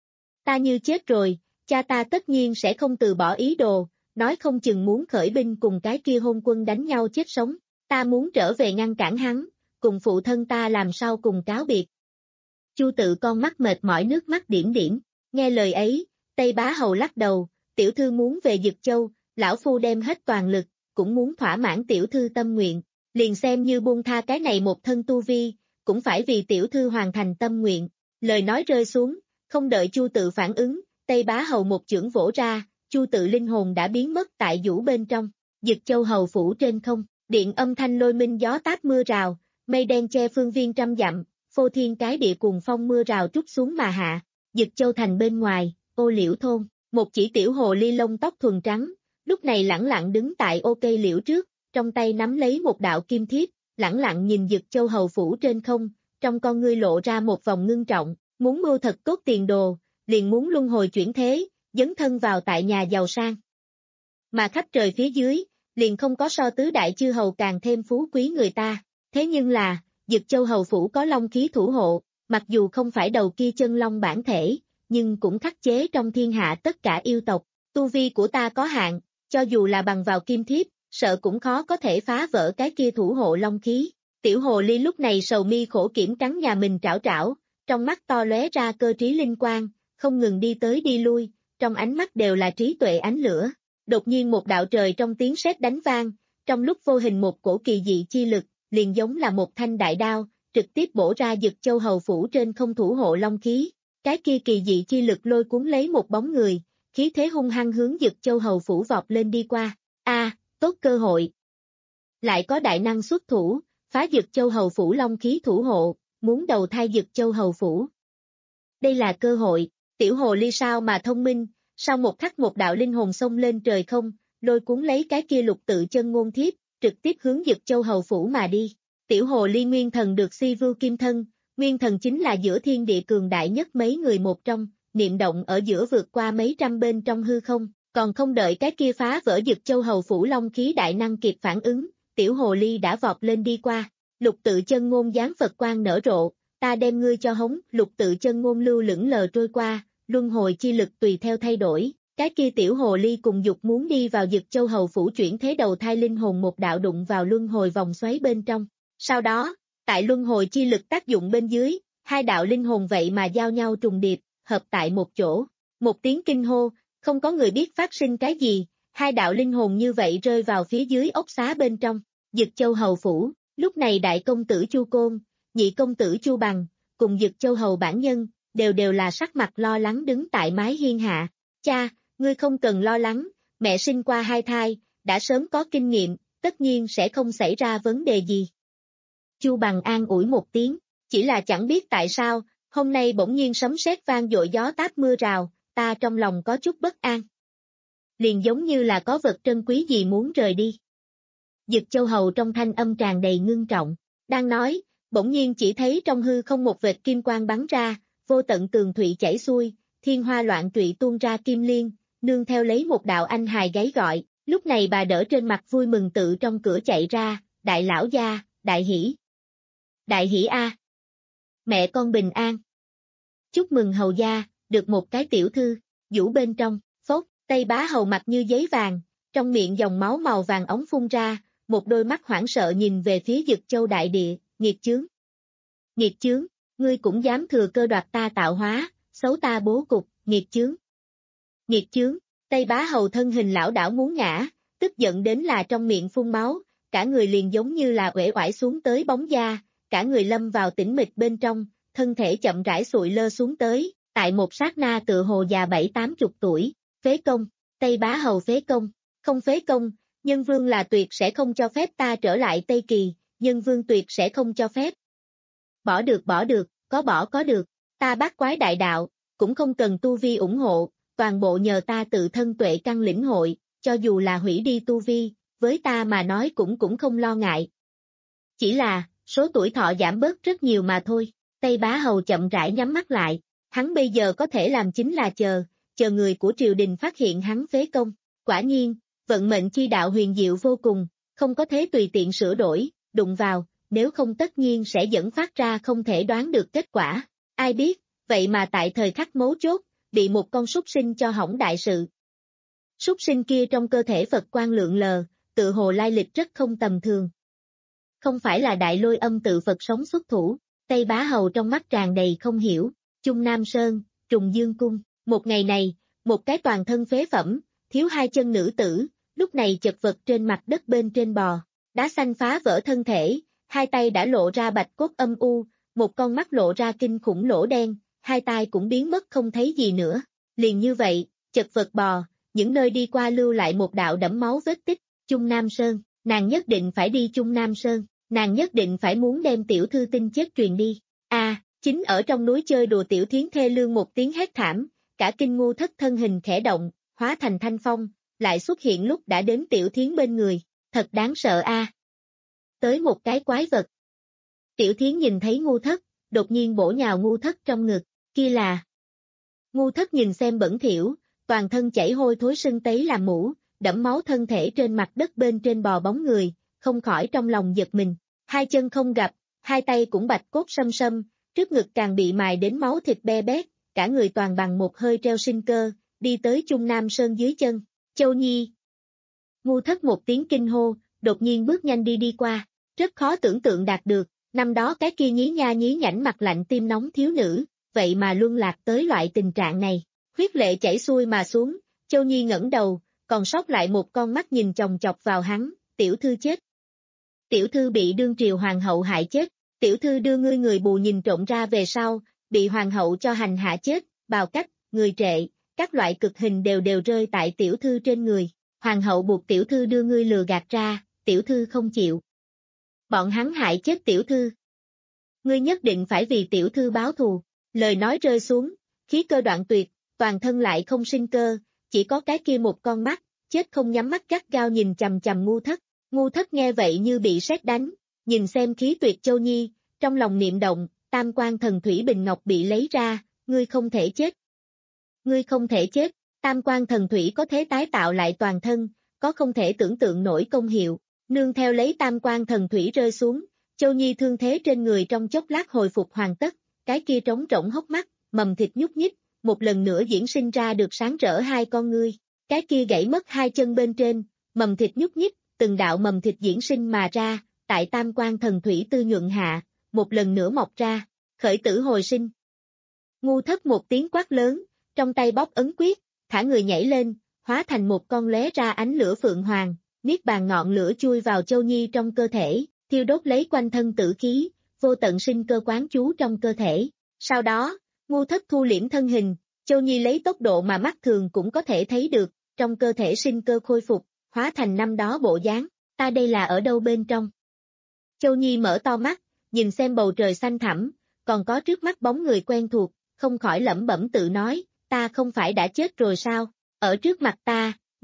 S2: Ta như chết rồi, cha ta tất nhiên sẽ không từ bỏ ý đồ, nói không chừng muốn khởi binh cùng cái kia hôn quân đánh nhau chết sống, ta muốn trở về ngăn cản hắn, cùng phụ thân ta làm sao cùng cáo biệt. Chu tự con mắt mệt mỏi nước mắt điểm điểm, nghe lời ấy, Tây Bá Hầu lắc đầu, tiểu thư muốn về Dực Châu, lão phu đem hết toàn lực, cũng muốn thỏa mãn tiểu thư tâm nguyện, liền xem như buông tha cái này một thân tu vi, cũng phải vì tiểu thư hoàn thành tâm nguyện, lời nói rơi xuống, không đợi Chu tự phản ứng, Tây Bá Hầu một chưởng vỗ ra, Chu tự linh hồn đã biến mất tại vũ bên trong, Dực Châu hầu phủ trên không, điện âm thanh lôi minh gió táp mưa rào, mây đen che phương viên trăm dặm, phô thiên cái địa cuồng phong mưa rào trút xuống mà hạ, Dực Châu thành bên ngoài, ô liễu thôn, một chỉ tiểu hồ ly lông tóc thuần trắng, lúc này lẳng lặng đứng tại ô cây liễu trước, trong tay nắm lấy một đạo kim thiếp, lẳng lặng nhìn Dực Châu hầu phủ trên không, trong con ngươi lộ ra một vòng ngưng trọng, muốn mưu thật tốt tiền đồ, liền muốn luân hồi chuyển thế, dấn thân vào tại nhà giàu sang. Mà khắp trời phía dưới, liền không có so tứ đại chư hầu càng thêm phú quý người ta, thế nhưng là, Dực Châu hầu phủ có long khí thủ hộ, mặc dù không phải đầu kia chân long bản thể, nhưng cũng khắc chế trong thiên hạ tất cả yêu tộc, tu vi của ta có hạn, cho dù là bằng vào kim thiếp, sợ cũng khó có thể phá vỡ cái kia thủ hộ long khí. Tiểu hồ ly lúc này sầu mi khổ kiểm cắn nhà mình trảo trảo, trong mắt to lóe ra cơ trí linh quang, không ngừng đi tới đi lui, trong ánh mắt đều là trí tuệ ánh lửa. Đột nhiên một đạo trời trong tiếng sét đánh vang, trong lúc vô hình một cổ kỳ dị chi lực, liền giống là một thanh đại đao, trực tiếp bổ ra Dực Châu hầu phủ trên không thủ hộ long khí. Cái kia kỳ dị chi lực lôi cuốn lấy một bóng người, khí thế hung hăng hướng Dực Châu hầu phủ vọt lên đi qua. A, tốt cơ hội. Lại có đại năng xuất thủ, phá Dực Châu hầu phủ long khí thủ hộ, muốn đầu thai Dực Châu hầu phủ. Đây là cơ hội, tiểu hồ ly sao mà thông minh, sau một khắc một đạo linh hồn xông lên trời không, lôi cuốn lấy cái kia lục tự chân ngôn thiếp, trực tiếp hướng Dực Châu hầu phủ mà đi. Tiểu hồ ly nguyên thần được si vưu kim thân, nguyên thần chính là giữa thiên địa cường đại nhất mấy người một trong, niệm động ở giữa vượt qua mấy trăm bên trong hư không, còn không đợi cái kia phá vỡ Dực Châu hầu phủ long khí đại năng kịp phản ứng, tiểu hồ ly đã vọt lên đi qua, lục tự chân ngôn giáng Phật quang nở rộ, ta đem ngươi cho hống, lục tự chân ngôn lưu lững lờ trôi qua, luân hồi chi lực tùy theo thay đổi, cái kia tiểu hồ ly cùng dục muốn đi vào Dực Châu hầu phủ chuyển thế đầu thai linh hồn một đạo đụng vào luân hồi vòng xoáy bên trong, sau đó, tại luân hồi chi lực tác dụng bên dưới, hai đạo linh hồn vậy mà giao nhau trùng điệp, hợp tại một chỗ, một tiếng kinh hô, không có người biết phát sinh cái gì, hai đạo linh hồn như vậy rơi vào phía dưới ốc xá bên trong, Dực Châu hầu phủ, lúc này đại công tử Chu Côn, nhị công tử Chu Bằng, cùng Dực Châu hầu bản nhân, đều đều là sắc mặt lo lắng đứng tại mái hiên hạ, cha, ngươi không cần lo lắng, mẹ sinh qua hai thai, đã sớm có kinh nghiệm, tất nhiên sẽ không xảy ra vấn đề gì. Chu Bằng an ủi một tiếng, chỉ là chẳng biết tại sao, hôm nay bỗng nhiên sấm sét vang dội gió táp mưa rào, ta trong lòng có chút bất an. liền giống như là có vật trân quý gì muốn rời đi. Dực Châu Hầu trong thanh âm tràn đầy ngưng trọng, đang nói, bỗng nhiên chỉ thấy trong hư không một vệt kim quang bắn ra, vô tận tường thụy chảy xuôi, thiên hoa loạn trụy tuôn ra kim liên, nương theo lấy một đạo anh hài gáy gọi, lúc này bà đỡ trên mặt vui mừng tự trong cửa chạy ra, đại lão gia, đại hỷ. Đại hỷ a, mẹ con bình an. Chúc mừng hầu gia, được một cái tiểu thư, vũ bên trong, phốt, Tây Bá Hầu mặt như giấy vàng, trong miệng dòng máu màu vàng ống phun ra, một đôi mắt hoảng sợ nhìn về phía Dực Châu đại địa, nghiệt chướng. Nghiệt chướng, ngươi cũng dám thừa cơ đoạt ta tạo hóa, xấu ta bố cục, nghiệt chướng. Nghiệt chướng, Tây Bá Hầu thân hình lão đảo muốn ngã, tức giận đến là trong miệng phun máu, cả người liền giống như là uể oải xuống tới bóng da, cả người lâm vào tĩnh mịch bên trong, thân thể chậm rãi sụi lơ xuống tới, tại một sát na tựa hồ già bảy tám chục tuổi, phế công, Tây Bá Hầu phế công, không phế công, Nhân Vương là tuyệt sẽ không cho phép ta trở lại Tây Kỳ, Nhân Vương tuyệt sẽ không cho phép. Bỏ được bỏ được, có bỏ có được, ta bát quái đại đạo, cũng không cần tu vi ủng hộ, toàn bộ nhờ ta tự thân tuệ căn lĩnh hội, cho dù là hủy đi tu vi, với ta mà nói cũng cũng không lo ngại. Chỉ là, số tuổi thọ giảm bớt rất nhiều mà thôi, Tây Bá Hầu chậm rãi nhắm mắt lại, hắn bây giờ có thể làm chính là chờ, chờ người của triều đình phát hiện hắn phế công, quả nhiên, vận mệnh chi đạo huyền diệu vô cùng, không có thế tùy tiện sửa đổi, đụng vào, nếu không tất nhiên sẽ dẫn phát ra không thể đoán được kết quả, ai biết, vậy mà tại thời khắc mấu chốt, bị một con súc sinh cho hỏng đại sự. Súc sinh kia trong cơ thể Phật quang lượng lờ, tự hồ lai lịch rất không tầm thường. Không phải là đại lôi âm tự Phật sống xuất thủ, Tây Bá Hầu trong mắt tràn đầy không hiểu, Trung Nam Sơn, Trùng Dương Cung, một ngày này, một cái toàn thân phế phẩm, thiếu hai chân nữ tử, lúc này chật vật trên mặt đất bên trên bò, đá xanh phá vỡ thân thể, hai tay đã lộ ra bạch cốt âm u, một con mắt lộ ra kinh khủng lỗ đen, hai tai cũng biến mất không thấy gì nữa, liền như vậy, chật vật bò, những nơi đi qua lưu lại một đạo đẫm máu vết tích, Trung Nam Sơn, nàng nhất định phải đi Trung Nam Sơn, nàng nhất định phải muốn đem tiểu thư tin chết truyền đi, a à, chính ở trong núi chơi đùa tiểu thiến thê lương một tiếng hét thảm, cả kinh ngu thất thân hình khẽ động, hóa thành thanh phong, lại xuất hiện lúc đã đến tiểu thiến bên người, thật đáng sợ a. À. Tới một cái quái vật. Tiểu thiến nhìn thấy ngu thất, đột nhiên bổ nhào ngu thất trong ngực, kia là. Ngu thất nhìn xem bẩn thỉu, toàn thân chảy hôi thối sưng tấy làm mũ, đẫm máu thân thể trên mặt đất bên trên bò bóng người, không khỏi trong lòng giật mình, hai chân không gặp, hai tay cũng bạch cốt sâm sâm, trước ngực càng bị mài đến máu thịt be bét, cả người toàn bằng một hơi treo sinh cơ, đi tới Trung Nam Sơn dưới chân, Châu Nhi. Ngu thất một tiếng kinh hô, đột nhiên bước nhanh đi đi qua, rất khó tưởng tượng đạt được, năm đó cái kia nhí nha nhí nhảnh mặt lạnh tim nóng thiếu nữ, vậy mà luân lạc tới loại tình trạng này, huyết lệ chảy xuôi mà xuống, Châu Nhi ngẩng đầu, còn sót lại một con mắt nhìn chòng chọc vào hắn, tiểu thư chết. Tiểu thư bị đương triều hoàng hậu hại chết, tiểu thư đưa ngươi người bù nhìn trộm ra về sau, bị hoàng hậu cho hành hạ chết, bào cách, người trệ, các loại cực hình đều đều rơi tại tiểu thư trên người, hoàng hậu buộc tiểu thư đưa ngươi lừa gạt ra, tiểu thư không chịu. Bọn hắn hại chết tiểu thư. Ngươi nhất định phải vì tiểu thư báo thù, lời nói rơi xuống, khí cơ đoạn tuyệt, toàn thân lại không sinh cơ, chỉ có cái kia một con mắt, chết không nhắm mắt gắt gao nhìn chằm chằm ngu thất, ngu thất nghe vậy như bị sét đánh, nhìn xem khí tuyệt Châu Nhi, trong lòng niệm động, tam quan thần thủy bình ngọc bị lấy ra, ngươi không thể chết. Ngươi không thể chết, tam quan thần thủy có thể tái tạo lại toàn thân, có không thể tưởng tượng nổi công hiệu, nương theo lấy tam quan thần thủy rơi xuống, Châu Nhi thương thế trên người trong chốc lát hồi phục hoàn tất, cái kia trống rỗng hốc mắt, mầm thịt nhúc nhích, một lần nữa diễn sinh ra được sáng rỡ hai con ngươi, cái kia gãy mất hai chân bên trên, mầm thịt nhúc nhích, từng đạo mầm thịt diễn sinh mà ra, tại tam quan thần thủy tư nhuận hạ, một lần nữa mọc ra, khởi tử hồi sinh. Ngu thất một tiếng quát lớn, trong tay bóp ấn quyết, thả người nhảy lên, hóa thành một con lóe ra ánh lửa phượng hoàng, niết bàn ngọn lửa chui vào Châu Nhi trong cơ thể, thiêu đốt lấy quanh thân tử khí, vô tận sinh cơ quán chú trong cơ thể. Sau đó, ngu thất thu liễm thân hình, Châu Nhi lấy tốc độ mà mắt thường cũng có thể thấy được, trong cơ thể sinh cơ khôi phục, hóa thành năm đó bộ dáng, ta đây là ở đâu bên trong. Châu Nhi mở to mắt, nhìn xem bầu trời xanh thẳm, còn có trước mắt bóng người quen thuộc, không khỏi lẩm bẩm tự nói, ta không phải đã chết rồi sao, ở trước mặt ta,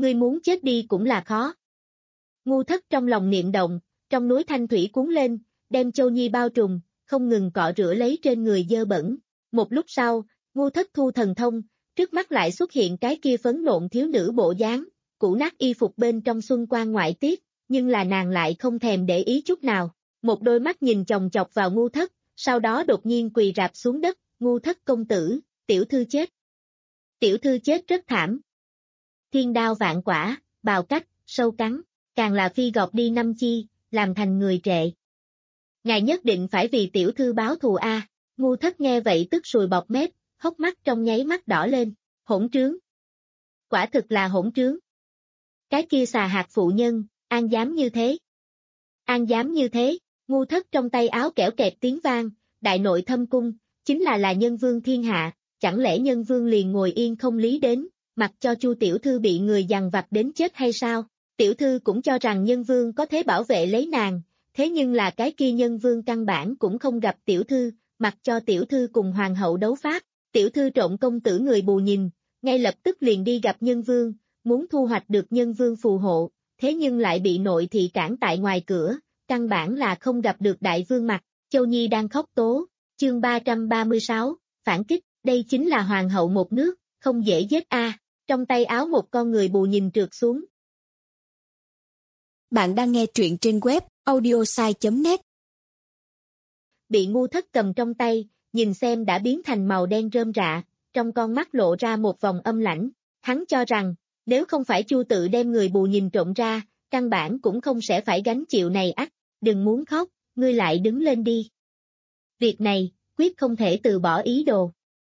S2: ngươi muốn chết đi cũng là khó. Ngu Thất trong lòng niệm động, trong núi thanh thủy cuốn lên, đem Châu Nhi bao trùm, không ngừng cọ rửa lấy trên người dơ bẩn. Một lúc sau, Ngu Thất thu thần thông, trước mắt lại xuất hiện cái kia phấn nộn thiếu nữ bộ dáng, cũ nát y phục bên trong xuân quan ngoại tiết, nhưng là nàng lại không thèm để ý chút nào. Một đôi mắt nhìn chòng chọc vào Ngu Thất, sau đó đột nhiên quỳ rạp xuống đất, Ngu Thất công tử, tiểu thư chết. Tiểu thư chết rất thảm. Thiên đao vạn quả, bào cách, sâu cắn, càng là phi gọt đi năm chi, làm thành người trệ. Ngài nhất định phải vì tiểu thư báo thù a. À. Ngu Thất nghe vậy tức sùi bọt mép, hốc mắt trong nháy mắt đỏ lên, hỗn trướng. Quả thực là hỗn trướng. Cái kia xà hạt phụ nhân, an dám như thế. An dám như thế, Ngu Thất trong tay áo kẽo kẹt tiếng vang, đại nội thâm cung, chính là là nhân vương thiên hạ, chẳng lẽ nhân vương liền ngồi yên không lý đến, mặc cho Chu tiểu thư bị người dằn vặt đến chết hay sao? Tiểu thư cũng cho rằng nhân vương có thể bảo vệ lấy nàng, thế nhưng là cái kia nhân vương căn bản cũng không gặp tiểu thư, mặc cho tiểu thư cùng hoàng hậu đấu pháp, tiểu thư trộn công tử người bù nhìn, ngay lập tức liền đi gặp nhân vương, muốn thu hoạch được nhân vương phù hộ, thế nhưng lại bị nội thị cản tại ngoài cửa, căn bản là không gặp được đại vương mặt. Châu Nhi đang khóc tố, chương ba trăm ba mươi sáu, phản kích, đây chính là hoàng hậu một nước, không dễ giết a. À. Trong tay áo một con người bù nhìn trượt xuống.
S3: Bạn đang nghe truyện trên web audiosai chấm net.
S2: Bị Ngu Thất cầm trong tay, nhìn xem đã biến thành màu đen rơm rạ, trong con mắt lộ ra một vòng âm lãnh, hắn cho rằng, nếu không phải Chu tự đem người bù nhìn trộm ra, căn bản cũng không sẽ phải gánh chịu này ắt, đừng muốn khóc, ngươi lại đứng lên đi. Việc này, quyết không thể từ bỏ ý đồ.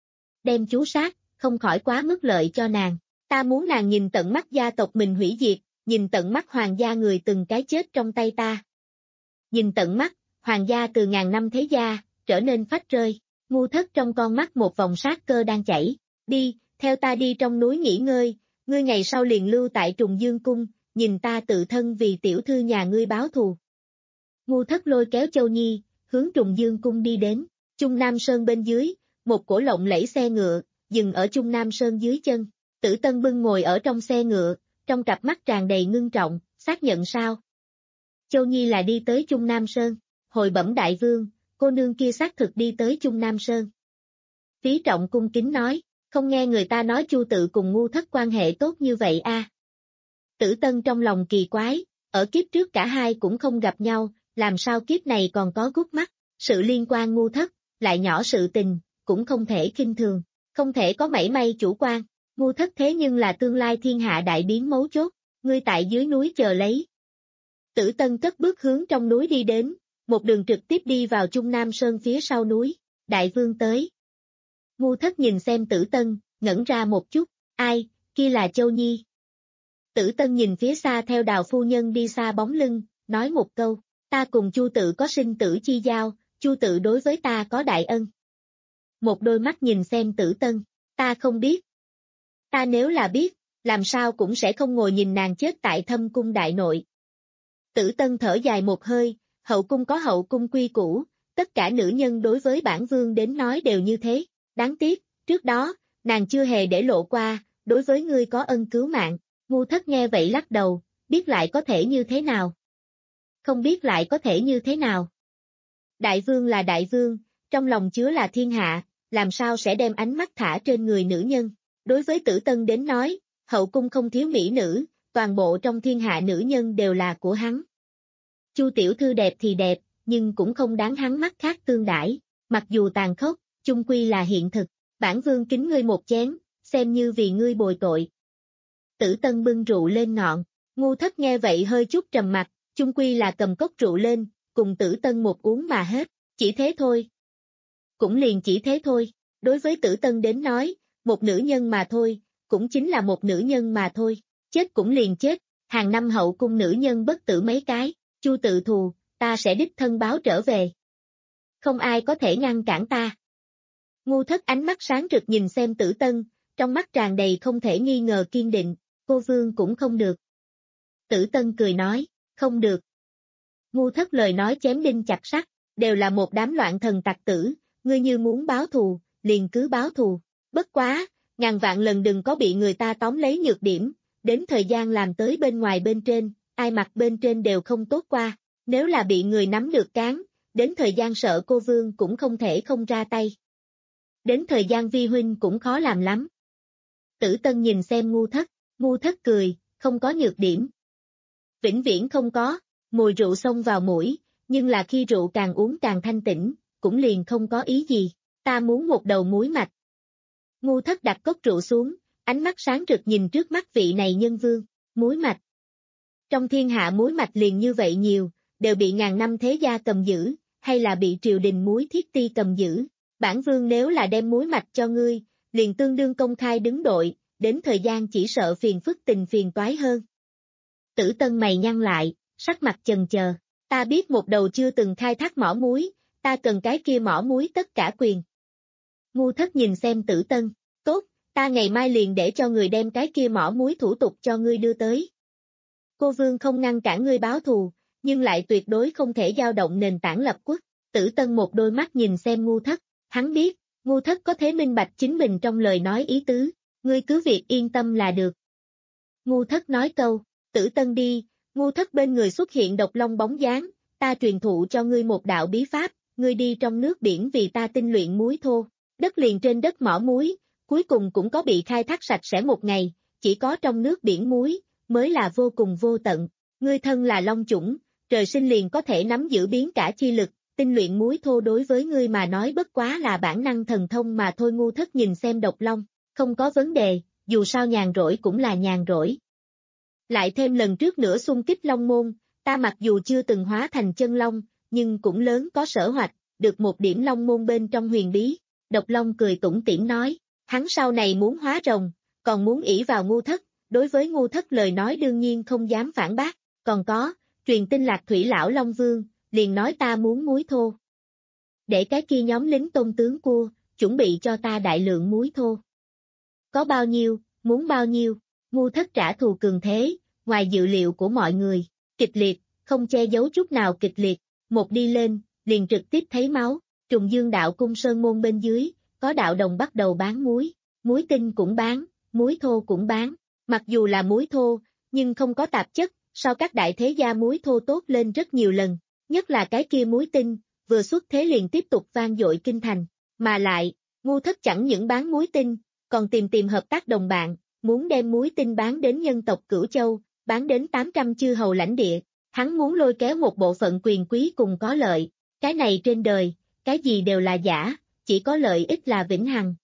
S2: Đem chú sát, không khỏi quá mức lợi cho nàng, ta muốn nàng nhìn tận mắt gia tộc mình hủy diệt, nhìn tận mắt hoàng gia người từng cái chết trong tay ta. Nhìn tận mắt, hoàng gia từ ngàn năm thế gia, trở nên phách rơi, Ngu Thất trong con mắt một vòng sát cơ đang chảy, đi, theo ta đi trong núi nghỉ ngơi, ngươi ngày sau liền lưu tại Trùng Dương Cung, nhìn ta tự thân vì tiểu thư nhà ngươi báo thù. Ngu Thất lôi kéo Châu Nhi, hướng Trùng Dương Cung đi đến, Trung Nam Sơn bên dưới, một cổ lộng lẫy xe ngựa, dừng ở Trung Nam Sơn dưới chân, Tử Tân Bưng ngồi ở trong xe ngựa, trong cặp mắt tràn đầy ngưng trọng, xác nhận sao? Châu Nhi là đi tới Trung Nam Sơn, hồi bẩm đại vương, cô nương kia xác thực đi tới Trung Nam Sơn. Phí Trọng cung kính nói, không nghe người ta nói Chu tự cùng Ngu Thất quan hệ tốt như vậy a. À. Tử Tân trong lòng kỳ quái, ở kiếp trước cả hai cũng không gặp nhau, làm sao kiếp này còn có gút mắt, sự liên quan Ngu Thất, lại nhỏ sự tình, cũng không thể khinh thường, không thể có mảy may chủ quan, Ngu Thất thế nhưng là tương lai thiên hạ đại biến mấu chốt, ngươi tại dưới núi chờ lấy. Tử Tân cất bước hướng trong núi đi đến, một đường trực tiếp đi vào Trung Nam Sơn phía sau núi, đại vương tới. Ngu Thất nhìn xem Tử Tân, ngẩn ra một chút, ai, kia là Châu Nhi. Tử Tân nhìn phía xa theo Đào phu nhân đi xa bóng lưng, nói một câu, ta cùng Chu tự có sinh tử chi giao, Chu tự đối với ta có đại ân. Một đôi mắt nhìn xem Tử Tân, ta không biết. Ta nếu là biết, làm sao cũng sẽ không ngồi nhìn nàng chết tại Thâm cung đại nội. Tử Tân thở dài một hơi, hậu cung có hậu cung quy củ, tất cả nữ nhân đối với bản vương đến nói đều như thế, đáng tiếc, trước đó, nàng chưa hề để lộ qua, đối với ngươi có ân cứu mạng. Ngu Thất nghe vậy lắc đầu, biết lại có thể như thế nào? Không biết lại có thể như thế nào? Đại vương là đại vương, trong lòng chứa là thiên hạ, làm sao sẽ đem ánh mắt thả trên người nữ nhân? Đối với Tử Tân đến nói, hậu cung không thiếu mỹ nữ, toàn bộ trong thiên hạ nữ nhân đều là của hắn. Chu tiểu thư đẹp thì đẹp, nhưng cũng không đáng hắn mắt khác tương đãi, mặc dù tàn khốc, chung quy là hiện thực, bản vương kính ngươi một chén, xem như vì ngươi bồi tội. Tử Tân bưng rượu lên ngọn, Ngu Thất nghe vậy hơi chút trầm mặt, chung quy là cầm cốc rượu lên, cùng Tử Tân một uống mà hết, chỉ thế thôi. Cũng liền chỉ thế thôi, đối với Tử Tân đến nói, một nữ nhân mà thôi, cũng chính là một nữ nhân mà thôi, chết cũng liền chết, hàng năm hậu cung nữ nhân bất tử mấy cái, Chu tự thù, ta sẽ đích thân báo trở về. Không ai có thể ngăn cản ta. Ngu Thất ánh mắt sáng rực nhìn xem Tử Tân, trong mắt tràn đầy không thể nghi ngờ kiên định, cô vương cũng không được. Tử Tân cười nói, không được. Ngu Thất lời nói chém đinh chặt sắt, đều là một đám loạn thần tặc tử, ngươi như muốn báo thù, liền cứ báo thù, bất quá, ngàn vạn lần đừng có bị người ta tóm lấy nhược điểm, đến thời gian làm tới bên ngoài bên trên, ai mặc bên trên đều không tốt qua, nếu là bị người nắm được cán, đến thời gian sợ cô Vương cũng không thể không ra tay. Đến thời gian vi huynh cũng khó làm lắm. Tử Tân nhìn xem Ngu Thất, Ngu Thất cười, không có nhược điểm. Vĩnh viễn không có, mùi rượu xông vào mũi, nhưng là khi rượu càng uống càng thanh tĩnh, cũng liền không có ý gì, ta muốn một đầu muối mạch. Ngu Thất đặt cốc rượu xuống, ánh mắt sáng rực nhìn trước mắt vị này nhân vương, muối mạch. Trong thiên hạ muối mạch liền như vậy nhiều, đều bị ngàn năm thế gia cầm giữ, hay là bị triều đình muối thiết ti cầm giữ. Bản vương nếu là đem muối mạch cho ngươi, liền tương đương công khai đứng đội, đến thời gian chỉ sợ phiền phức tình phiền toái hơn. Tử Tân mày nhăn lại, sắc mặt chần chờ, ta biết một đầu chưa từng khai thác mỏ muối, ta cần cái kia mỏ muối tất cả quyền. Ngu Thất nhìn xem Tử Tân, tốt, ta ngày mai liền để cho người đem cái kia mỏ muối thủ tục cho ngươi đưa tới. Cô Vương không ngăn cản ngươi báo thù, nhưng lại tuyệt đối không thể dao động nền tảng lập quốc. Tử Tân một đôi mắt nhìn xem Ngu Thất, hắn biết, Ngu Thất có thể minh bạch chính mình trong lời nói ý tứ, ngươi cứ việc yên tâm là được. Ngu Thất nói câu, Tử Tân đi, Ngu Thất bên người xuất hiện độc long bóng dáng, ta truyền thụ cho ngươi một đạo bí pháp, ngươi đi trong nước biển vì ta tinh luyện muối thô, đất liền trên đất mỏ muối, cuối cùng cũng có bị khai thác sạch sẽ một ngày, chỉ có trong nước biển muối, mới là vô cùng vô tận, ngươi thân là long chủng, trời sinh liền có thể nắm giữ biến cả chi lực, tinh luyện muối thô đối với ngươi mà nói bất quá là bản năng thần thông mà thôi. Ngu Thất nhìn xem độc long, không có vấn đề, dù sao nhàn rỗi cũng là nhàn rỗi. Lại thêm lần trước nữa xung kích long môn, ta mặc dù chưa từng hóa thành chân long, nhưng cũng lớn có sở hoạch, được một điểm long môn bên trong huyền bí. Độc long cười tủm tỉm nói, hắn sau này muốn hóa rồng, còn muốn ỷ vào Ngu Thất, đối với Ngu Thất lời nói đương nhiên không dám phản bác, còn có, truyền tin Lạc Thủy lão Long Vương, liền nói ta muốn muối thô. Để cái kia nhóm lính tôn tướng cua, chuẩn bị cho ta đại lượng muối thô. Có bao nhiêu, muốn bao nhiêu, Ngu Thất trả thù cường thế, ngoài dự liệu của mọi người, kịch liệt, không che giấu chút nào kịch liệt, một đi lên, liền trực tiếp thấy máu, Trùng Dương đạo cung sơn môn bên dưới, có đạo đồng bắt đầu bán muối, muối tinh cũng bán, muối thô cũng bán, mặc dù là muối thô, nhưng không có tạp chất, sau các đại thế gia muối thô tốt lên rất nhiều lần, nhất là cái kia muối tinh, vừa xuất thế liền tiếp tục vang dội kinh thành, mà lại, Ngu Thất chẳng những bán muối tinh, còn tìm tìm hợp tác đồng bạn, muốn đem muối tinh bán đến nhân tộc Cửu Châu, bán đến tám trăm chư hầu lãnh địa, hắn muốn lôi kéo một bộ phận quyền quý cùng có lợi, cái này trên đời, cái gì đều là giả, chỉ có lợi ích là vĩnh hằng.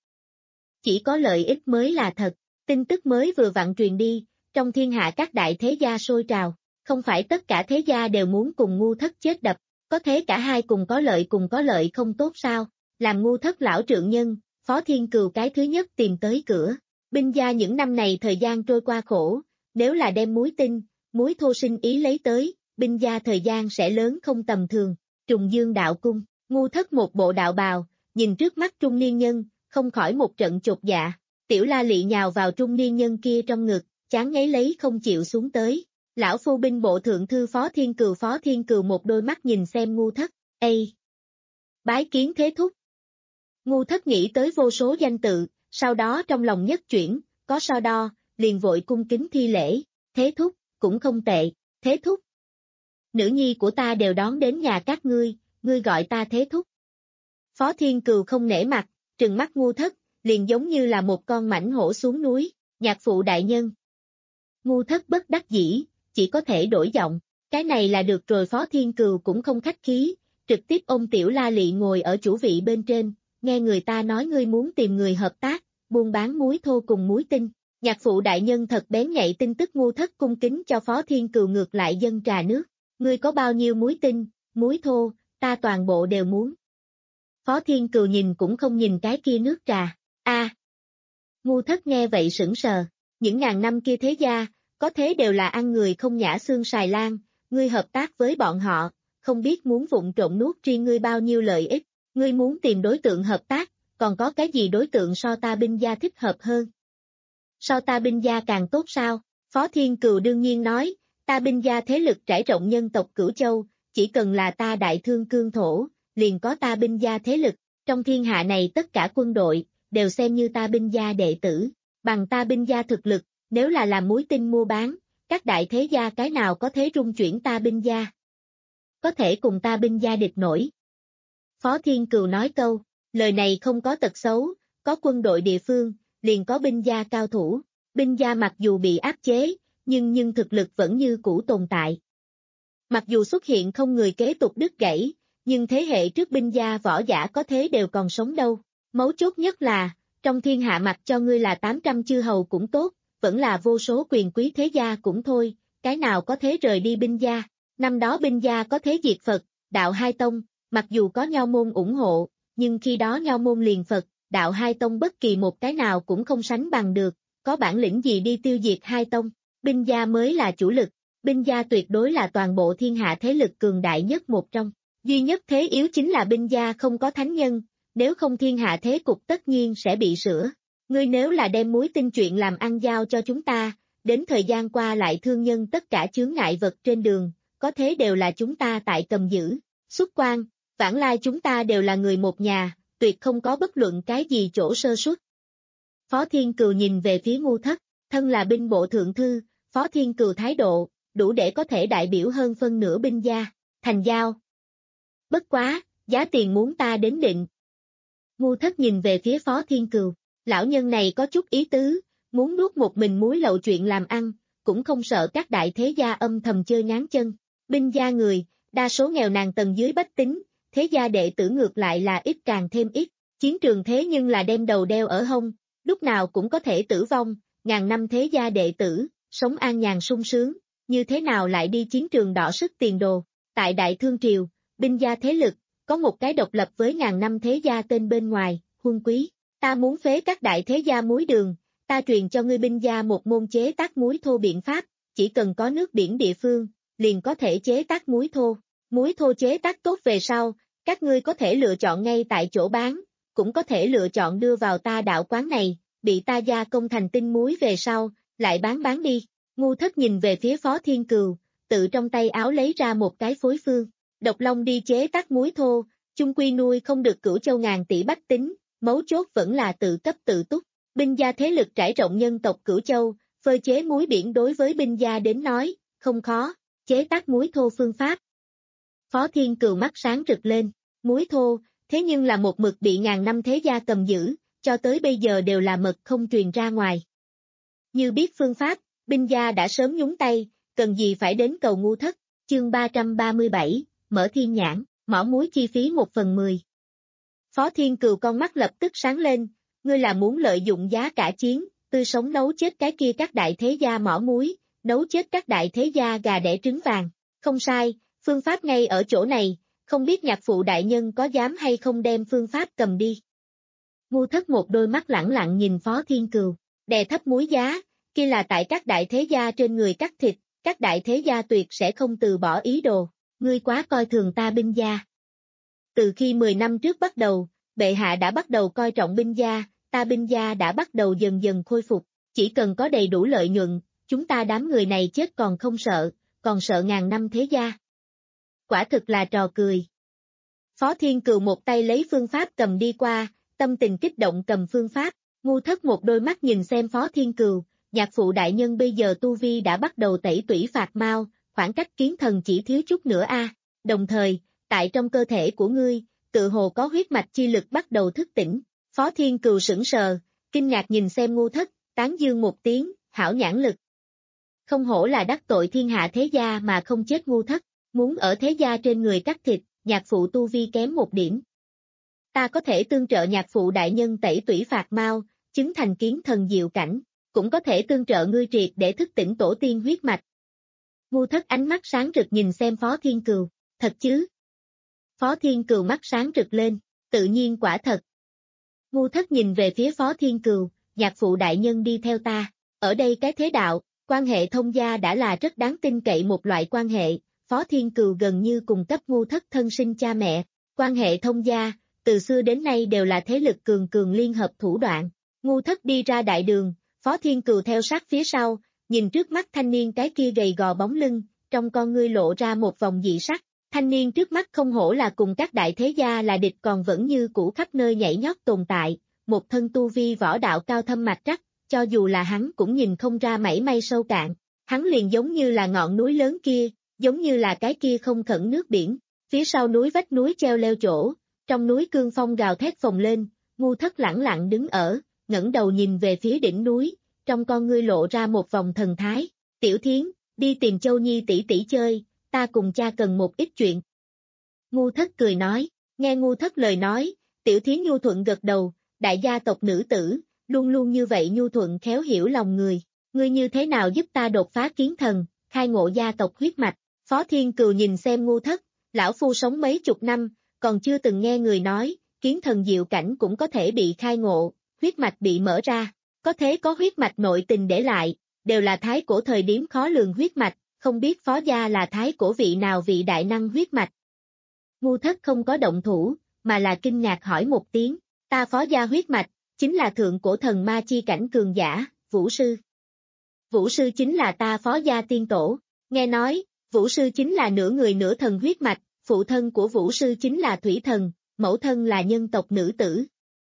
S2: Chỉ có lợi ích mới là thật, tin tức mới vừa vặn truyền đi, trong thiên hạ các đại thế gia sôi trào, không phải tất cả thế gia đều muốn cùng Ngu Thất chết đập, có thế cả hai cùng có lợi cùng có lợi không tốt sao, làm Ngu Thất lão trượng nhân, Phó Thiên Cừu cái thứ nhất tìm tới cửa, binh gia những năm này thời gian trôi qua khổ, nếu là đem muối tinh, muối thô sinh ý lấy tới, binh gia thời gian sẽ lớn không tầm thường. Trùng Dương đạo cung, Ngu Thất một bộ đạo bào, nhìn trước mắt trung niên nhân, không khỏi một trận chột dạ, Tiểu La Lị nhào vào trung niên nhân kia trong ngực, chán ngấy lấy không chịu xuống tới. Lão phu binh bộ thượng thư Phó Thiên Cừu Phó Thiên Cừu một đôi mắt nhìn xem Ngu Thất, ây! Bái kiến thế thúc. Ngu Thất nghĩ tới vô số danh tự, sau đó trong lòng nhất chuyển, có so đo, liền vội cung kính thi lễ, thế thúc, cũng không tệ, thế thúc. Nữ nhi của ta đều đón đến nhà các ngươi, ngươi gọi ta thế thúc. Phó Thiên Cừu không nể mặt, trừng mắt Ngu Thất, liền giống như là một con mãnh hổ xuống núi, nhạc phụ đại nhân. Ngu Thất bất đắc dĩ, chỉ có thể đổi giọng, cái này là được rồi. Phó Thiên Cừu cũng không khách khí, trực tiếp ôm Tiểu La Lị ngồi ở chủ vị bên trên, nghe người ta nói ngươi muốn tìm người hợp tác, buôn bán muối thô cùng muối tinh. Nhạc phụ đại nhân thật bén nhạy tin tức. Ngu Thất cung kính cho Phó Thiên Cừu ngược lại dâng trà nước, ngươi có bao nhiêu muối tinh, muối thô, ta toàn bộ đều muốn. Phó Thiên Cừu nhìn cũng không nhìn cái kia nước trà, a. À. Ngu Thất nghe vậy sững sờ, những ngàn năm kia thế gia, có thế đều là ăn người không nhả xương xài lan, ngươi hợp tác với bọn họ, không biết muốn vụng trộm nuốt riêng ngươi bao nhiêu lợi ích, ngươi muốn tìm đối tượng hợp tác, còn có cái gì đối tượng so ta binh gia thích hợp hơn? So ta binh gia càng tốt sao? Phó Thiên Cừu đương nhiên nói, ta binh gia thế lực trải rộng nhân tộc Cửu Châu, chỉ cần là ta đại thương cương thổ, liền có ta binh gia thế lực, trong thiên hạ này tất cả quân đội, đều xem như ta binh gia đệ tử, bằng ta binh gia thực lực, nếu là làm muối tinh mua bán, các đại thế gia cái nào có thế rung chuyển ta Binh gia? Có thể cùng ta Binh gia địch nổi. Phó Thiên Cừu nói câu, lời này không có tật xấu, có quân đội địa phương, liền có Binh gia cao thủ, Binh gia mặc dù bị áp chế, nhưng nhưng thực lực vẫn như cũ tồn tại. Mặc dù xuất hiện không người kế tục đứt gãy, nhưng thế hệ trước Binh gia võ giả có thế đều còn sống đâu. Mấu chốt nhất là, trong thiên hạ mặc cho ngươi là tám trăm chư hầu cũng tốt, vẫn là vô số quyền quý thế gia cũng thôi, cái nào có thế rời đi Binh gia. Năm đó Binh gia có thế diệt Phật, đạo hai tông, mặc dù có Nho môn ủng hộ, nhưng khi đó Nho môn liền Phật, đạo hai tông bất kỳ một cái nào cũng không sánh bằng được, có bản lĩnh gì đi tiêu diệt hai tông. Binh gia mới là chủ lực, Binh gia tuyệt đối là toàn bộ thiên hạ thế lực cường đại nhất một trong. Duy nhất thế yếu chính là Binh gia không có thánh nhân, nếu không thiên hạ thế cục tất nhiên sẽ bị sửa. Ngươi nếu là đem muối tinh chuyện làm ăn giao cho chúng ta, đến thời gian qua lại thương nhân tất cả chướng ngại vật trên đường, có thế đều là chúng ta tại cầm giữ. Xuất quan, vãng lai chúng ta đều là người một nhà, tuyệt không có bất luận cái gì chỗ sơ suất. Phó Thiên Cừu nhìn về phía Ngu Thất, thân là binh bộ thượng thư, Phó Thiên Cừu thái độ, đủ để có thể đại biểu hơn phân nửa binh gia, thành giao. Bất quá, giá tiền muốn ta đến định. Ngu Thất nhìn về phía Phó Thiên Cừu, lão nhân này có chút ý tứ, muốn nuốt một mình muối lậu chuyện làm ăn, cũng không sợ các đại thế gia âm thầm chơi ngáng chân. Binh gia người, đa số nghèo nàn tầng dưới bách tính, thế gia đệ tử ngược lại là ít càng thêm ít, chiến trường thế nhưng là đem đầu đeo ở hông, lúc nào cũng có thể tử vong, ngàn năm thế gia đệ tử, sống an nhàn sung sướng, như thế nào lại đi chiến trường đỏ sức tiền đồ. Tại Đại Thương Triều, binh gia thế lực, có một cái độc lập với ngàn năm thế gia tên bên ngoài, Huân Quý, ta muốn phế các đại thế gia muối đường, ta truyền cho ngươi binh gia một môn chế tác muối thô biện pháp, chỉ cần có nước biển địa phương, liền có thể chế tác muối thô. Muối thô chế tác tốt về sau, các ngươi có thể lựa chọn ngay tại chỗ bán, cũng có thể lựa chọn đưa vào ta đạo quán này, bị ta gia công thành tinh muối về sau, lại bán bán đi. Ngu Thất nhìn về phía Phó Thiên Cừu, tự trong tay áo lấy ra một cái phối phương, độc long đi chế tác muối thô, chung quy nuôi không được cửu châu ngàn tỷ bách tính, mấu chốt vẫn là tự cấp tự túc. Binh gia thế lực trải rộng nhân tộc cửu châu, phơi chế muối biển đối với binh gia đến nói, không khó, chế tác muối thô phương pháp. Phó Thiên Cừu mắt sáng rực lên, muối thô, thế nhưng là một mực bị ngàn năm thế gia cầm giữ, cho tới bây giờ đều là mật không truyền ra ngoài. Như biết phương pháp, binh gia đã sớm nhúng tay, cần gì phải đến cầu Ngu Thất. Chương ba trăm ba mươi bảy, mở thiên nhãn, mỏ muối chi phí một phần mười. Phó Thiên Cừu con mắt lập tức sáng lên, ngươi là muốn lợi dụng giá cả chiến, tươi sống nấu chết cái kia các đại thế gia mỏ muối, nấu chết các đại thế gia gà đẻ trứng vàng. Không sai, phương pháp ngay ở chỗ này, không biết nhạc phụ đại nhân có dám hay không đem phương pháp cầm đi. Ngu Thất một đôi mắt lẳng lặng nhìn Phó Thiên Cừu, đè thấp muối giá, kia là tại các đại thế gia trên người cắt thịt, các đại thế gia tuyệt sẽ không từ bỏ ý đồ, ngươi quá coi thường ta binh gia. Từ khi mười năm trước bắt đầu, bệ hạ đã bắt đầu coi trọng binh gia, ta binh gia đã bắt đầu dần dần khôi phục, chỉ cần có đầy đủ lợi nhuận, chúng ta đám người này chết còn không sợ, còn sợ ngàn năm thế gia. Quả thực là trò cười. Phó Thiên Cừu một tay lấy phương pháp cầm đi qua, tâm tình kích động cầm phương pháp, Ngu Thất một đôi mắt nhìn xem Phó Thiên Cừu, nhạc phụ đại nhân bây giờ tu vi đã bắt đầu tẩy tủy phạt mau, khoảng cách kiến thần chỉ thiếu chút nữa a. Đồng thời, tại trong cơ thể của ngươi, tự hồ có huyết mạch chi lực bắt đầu thức tỉnh. Phó Thiên Cừu sững sờ, kinh ngạc nhìn xem Ngu Thất, tán dương một tiếng, hảo nhãn lực. Không hổ là đắc tội thiên hạ thế gia mà không chết Ngu Thất, muốn ở thế gia trên người cắt thịt, nhạc phụ tu vi kém một điểm. Ta có thể tương trợ nhạc phụ đại nhân tẩy tủy phạt mau, chứng thành kiến thần diệu cảnh, cũng có thể tương trợ ngươi triệt để thức tỉnh tổ tiên huyết mạch. Ngu Thất ánh mắt sáng rực nhìn xem Phó Thiên Cừu, thật chứ? Phó Thiên Cừu mắt sáng rực lên, tự nhiên quả thật. Ngu Thất nhìn về phía Phó Thiên Cừu, nhạc phụ đại nhân đi theo ta, ở đây cái thế đạo, quan hệ thông gia đã là rất đáng tin cậy một loại quan hệ, Phó Thiên Cừu gần như cùng cấp Ngu Thất thân sinh cha mẹ, quan hệ thông gia, từ xưa đến nay đều là thế lực cường cường liên hợp thủ đoạn. Ngu Thất đi ra đại đường, Phó Thiên Cừu theo sát phía sau, nhìn trước mắt thanh niên cái kia gầy gò bóng lưng, trong con ngươi lộ ra một vòng dị sắc. Thanh niên trước mắt không hổ là cùng các đại thế gia là địch còn vẫn như cũ khắp nơi nhảy nhót tồn tại, một thân tu vi võ đạo cao thâm mạch trắc, cho dù là hắn cũng nhìn không ra mảy may sâu cạn, hắn liền giống như là ngọn núi lớn kia, giống như là cái kia không khẩn nước biển, phía sau núi vách núi treo leo chỗ, trong núi cương phong gào thét phồng lên, Ngu Thất lẳng lặng đứng ở, ngẩng đầu nhìn về phía đỉnh núi, trong con ngươi lộ ra một vòng thần thái, Tiểu Thiến, đi tìm Châu Nhi tỷ tỷ chơi, ta cùng cha cần một ít chuyện. Ngu Thất cười nói, nghe Ngu Thất lời nói, Tiểu Thiến nhu thuận gật đầu, đại gia tộc nữ tử, luôn luôn như vậy nhu thuận khéo hiểu lòng người, ngươi như thế nào giúp ta đột phá kiến thần, khai ngộ gia tộc huyết mạch. Phó Thiên Cừu nhìn xem Ngu Thất, lão phu sống mấy chục năm, còn chưa từng nghe người nói, kiến thần diệu cảnh cũng có thể bị khai ngộ, huyết mạch bị mở ra, có thế có huyết mạch nội tình để lại, đều là thái cổ thời điểm khó lường huyết mạch, không biết phó gia là thái cổ vị nào vị đại năng huyết mạch. Ngu Thất không có động thủ, mà là kinh ngạc hỏi một tiếng, ta phó gia huyết mạch, chính là thượng cổ thần ma chi cảnh cường giả, Vũ Sư. Vũ Sư chính là ta phó gia tiên tổ, nghe nói, Vũ Sư chính là nửa người nửa thần huyết mạch, phụ thân của Vũ Sư chính là thủy thần, mẫu thân là nhân tộc nữ tử.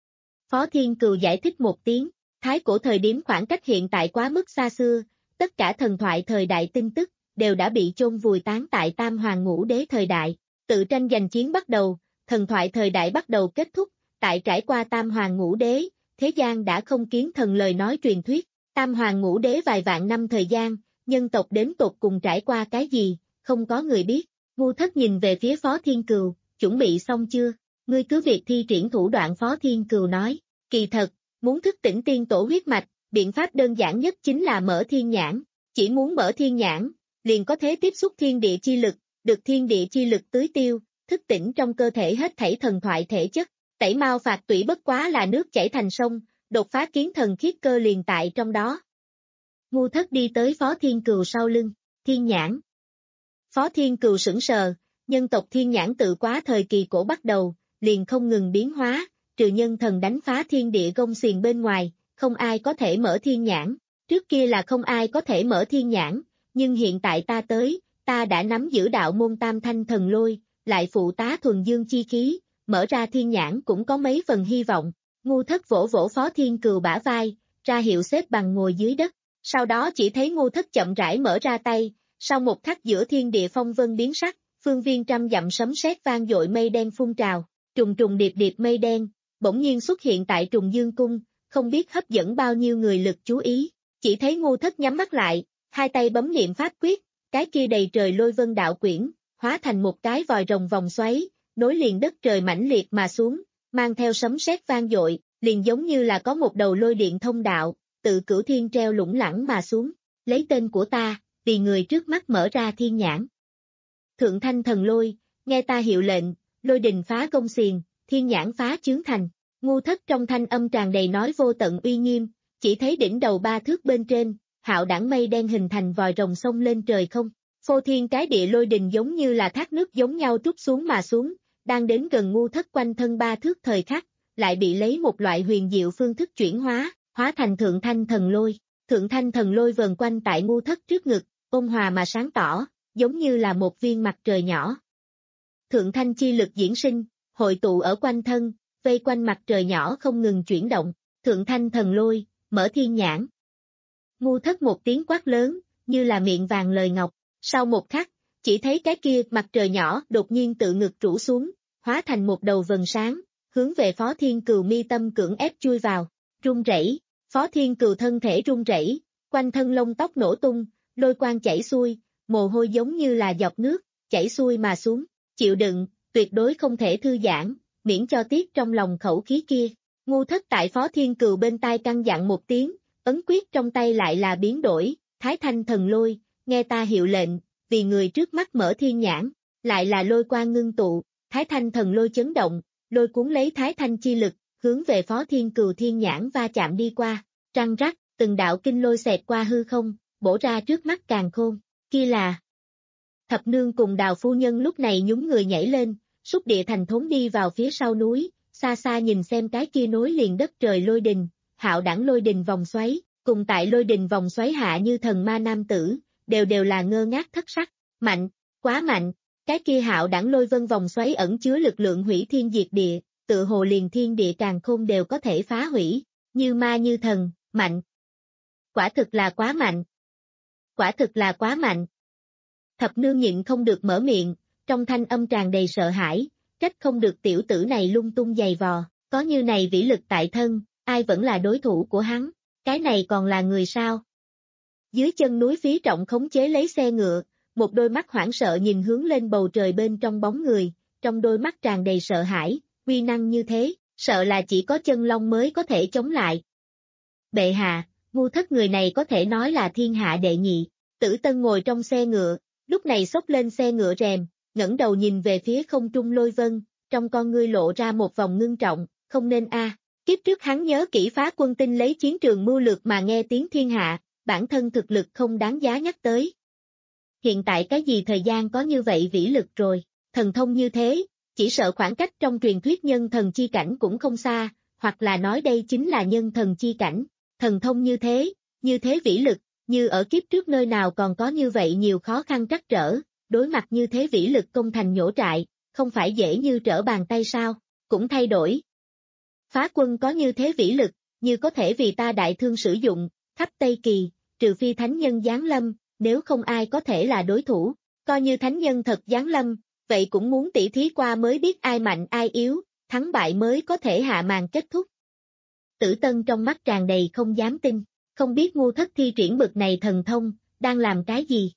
S2: Phó Thiên Cừu giải thích một tiếng, thái cổ thời điểm khoảng cách hiện tại quá mức xa xưa, tất cả thần thoại thời đại tin tức, đều đã bị chôn vùi tán tại Tam Hoàng Ngũ Đế thời đại, tự tranh giành chiến bắt đầu, thần thoại thời đại bắt đầu kết thúc, tại trải qua Tam Hoàng Ngũ Đế, thế gian đã không kiến thần lời nói truyền thuyết, Tam Hoàng Ngũ Đế vài vạn năm thời gian, nhân tộc đến tột cùng trải qua cái gì, không có người biết. Ngu Thất nhìn về phía Phó Thiên Cừu, chuẩn bị xong chưa, ngươi cứ việc thi triển thủ đoạn. Phó Thiên Cừu nói, kỳ thật, muốn thức tỉnh tiên tổ huyết mạch, biện pháp đơn giản nhất chính là mở thiên nhãn, chỉ muốn mở thiên nhãn, liền có thể tiếp xúc thiên địa chi lực, được thiên địa chi lực tưới tiêu, thức tỉnh trong cơ thể hết thảy thần thoại thể chất, tẩy mao phạt tủy bất quá là nước chảy thành sông, đột phá kiến thần khiết cơ liền tại trong đó. Ngu Thất đi tới Phó Thiên Cừu sau lưng, thiên nhãn. Phó Thiên Cừu sững sờ, nhân tộc thiên nhãn tự quá thời kỳ cổ bắt đầu, liền không ngừng biến hóa, trừ nhân thần đánh phá thiên địa gông xiềng bên ngoài, không ai có thể mở thiên nhãn, trước kia là không ai có thể mở thiên nhãn, nhưng hiện tại ta tới, ta đã nắm giữ đạo môn tam thanh thần lôi, lại phụ tá thuần dương chi khí, mở ra thiên nhãn cũng có mấy phần hy vọng. Ngu Thất vỗ vỗ Phó Thiên Cừu bả vai, ra hiệu xếp bằng ngồi dưới đất, sau đó chỉ thấy Ngu Thất chậm rãi mở ra tay, sau một khắc giữa thiên địa phong vân biến sắc, phương viên trăm dặm sấm sét vang dội mây đen phun trào, trùng trùng điệp điệp mây đen, bỗng nhiên xuất hiện tại Trùng Dương Cung, không biết hấp dẫn bao nhiêu người lực chú ý, chỉ thấy Ngu Thất nhắm mắt lại, hai tay bấm niệm pháp quyết, cái kia đầy trời lôi vân đạo quyển, hóa thành một cái vòi rồng vòng xoáy, nối liền đất trời mãnh liệt mà xuống, mang theo sấm sét vang dội, liền giống như là có một đầu lôi điện thông đạo, tự cửu thiên treo lủng lẳng mà xuống, lấy tên của ta, vì người trước mắt mở ra thiên nhãn. Thượng thanh thần lôi, nghe ta hiệu lệnh, lôi đình phá gông xiềng, thiên nhãn phá chướng thành. Ngu Thất trong thanh âm tràn đầy nói vô tận uy nghiêm, chỉ thấy đỉnh đầu ba thước bên trên, hạo đẳng mây đen hình thành vòi rồng sông lên trời không, phô thiên cái địa lôi đình giống như là thác nước giống nhau trút xuống mà xuống, đang đến gần Ngu Thất quanh thân ba thước thời khắc, lại bị lấy một loại huyền diệu phương thức chuyển hóa, hóa thành thượng thanh thần lôi. Thượng thanh thần lôi vờn quanh tại Ngu Thất trước ngực, ôn hòa mà sáng tỏ, giống như là một viên mặt trời nhỏ. Thượng thanh chi lực diễn sinh, hội tụ ở quanh thân, vây quanh mặt trời nhỏ không ngừng chuyển động, thượng thanh thần lôi, mở thiên nhãn. Ngu Thất một tiếng quát lớn, như là miệng vàng lời ngọc, sau một khắc, chỉ thấy cái kia mặt trời nhỏ đột nhiên tự ngực rũ xuống, hóa thành một đầu vần sáng, hướng về Phó Thiên Cừu mi tâm cưỡng ép chui vào, run rẩy. Phó Thiên Cừu thân thể run rẩy, quanh thân lông tóc nổ tung, lôi quang chảy xuôi, mồ hôi giống như là giọt nước, chảy xuôi mà xuống, chịu đựng, tuyệt đối không thể thư giãn, miễn cho tiếc trong lòng khẩu khí kia. Ngu Thất tại Phó Thiên Cừu bên tai căn dặn một tiếng, ấn quyết trong tay lại là biến đổi, Thái Thanh thần lôi, nghe ta hiệu lệnh, vì người trước mắt mở thiên nhãn, lại là lôi quang ngưng tụ, Thái Thanh thần lôi chấn động, lôi cuốn lấy Thái Thanh chi lực, hướng về Phó Thiên Cừu thiên nhãn va chạm đi qua, răng rắc, từng đạo kinh lôi xẹt qua hư không, bổ ra trước mắt Càn Khôn, kia là. Thập Nương cùng Đào phu nhân lúc này nhún người nhảy lên, xúc địa thành thốn đi vào phía sau núi, xa xa nhìn xem cái kia nối liền đất trời lôi đình, hạo đẳng lôi đình vòng xoáy, cùng tại lôi đình vòng xoáy hạ như thần ma nam tử, đều đều là ngơ ngác thất sắc, mạnh, quá mạnh, cái kia hạo đẳng lôi vân vòng xoáy ẩn chứa lực lượng hủy thiên diệt địa, tự hồ liền thiên địa càn khôn đều có thể phá hủy, như ma như thần, mạnh. Quả thực là quá mạnh. Quả thực là quá mạnh. Thập nương nhịn không được mở miệng, trong thanh âm tràn đầy sợ hãi, trách không được tiểu tử này lung tung giày vò, có như này vĩ lực tại thân, ai vẫn là đối thủ của hắn, cái này còn là người sao? Dưới chân núi Phí Trọng khống chế lấy xe ngựa, một đôi mắt hoảng sợ nhìn hướng lên bầu trời bên trong bóng người, trong đôi mắt tràn đầy sợ hãi, uy năng như thế, sợ là chỉ có chân long mới có thể chống lại. Bệ hạ, ngu thất người này có thể nói là thiên hạ đệ nhị, Tử Tân ngồi trong xe ngựa, lúc này xốc lên xe ngựa rèm, ngẩng đầu nhìn về phía không trung Lôi Vân, trong con ngươi lộ ra một vòng ngưng trọng, không nên a. Kiếp trước hắn nhớ kỹ Phá Quân Tinh lấy chiến trường mưu lược mà nghe tiếng thiên hạ, bản thân thực lực không đáng giá nhắc tới. Hiện tại cái gì thời gian có như vậy vĩ lực rồi, thần thông như thế, chỉ sợ khoảng cách trong truyền thuyết nhân thần chi cảnh cũng không xa, hoặc là nói đây chính là nhân thần chi cảnh, thần thông như thế, như thế vĩ lực, như ở kiếp trước nơi nào còn có như vậy nhiều khó khăn trắc trở, đối mặt như thế vĩ lực công thành nhổ trại, không phải dễ như trở bàn tay sao, cũng thay đổi. Phá Quân có như thế vĩ lực, như có thể vì ta đại thương sử dụng, khắp Tây Kỳ, trừ phi thánh nhân giáng lâm, nếu không ai có thể là đối thủ, coi như thánh nhân thật giáng lâm, vậy cũng muốn tỉ thí qua mới biết ai mạnh ai yếu, thắng bại mới có thể hạ màn kết thúc. Tử Tân trong mắt tràn đầy không dám tin, không biết ngu thất thi triển bực này thần thông, đang làm cái gì.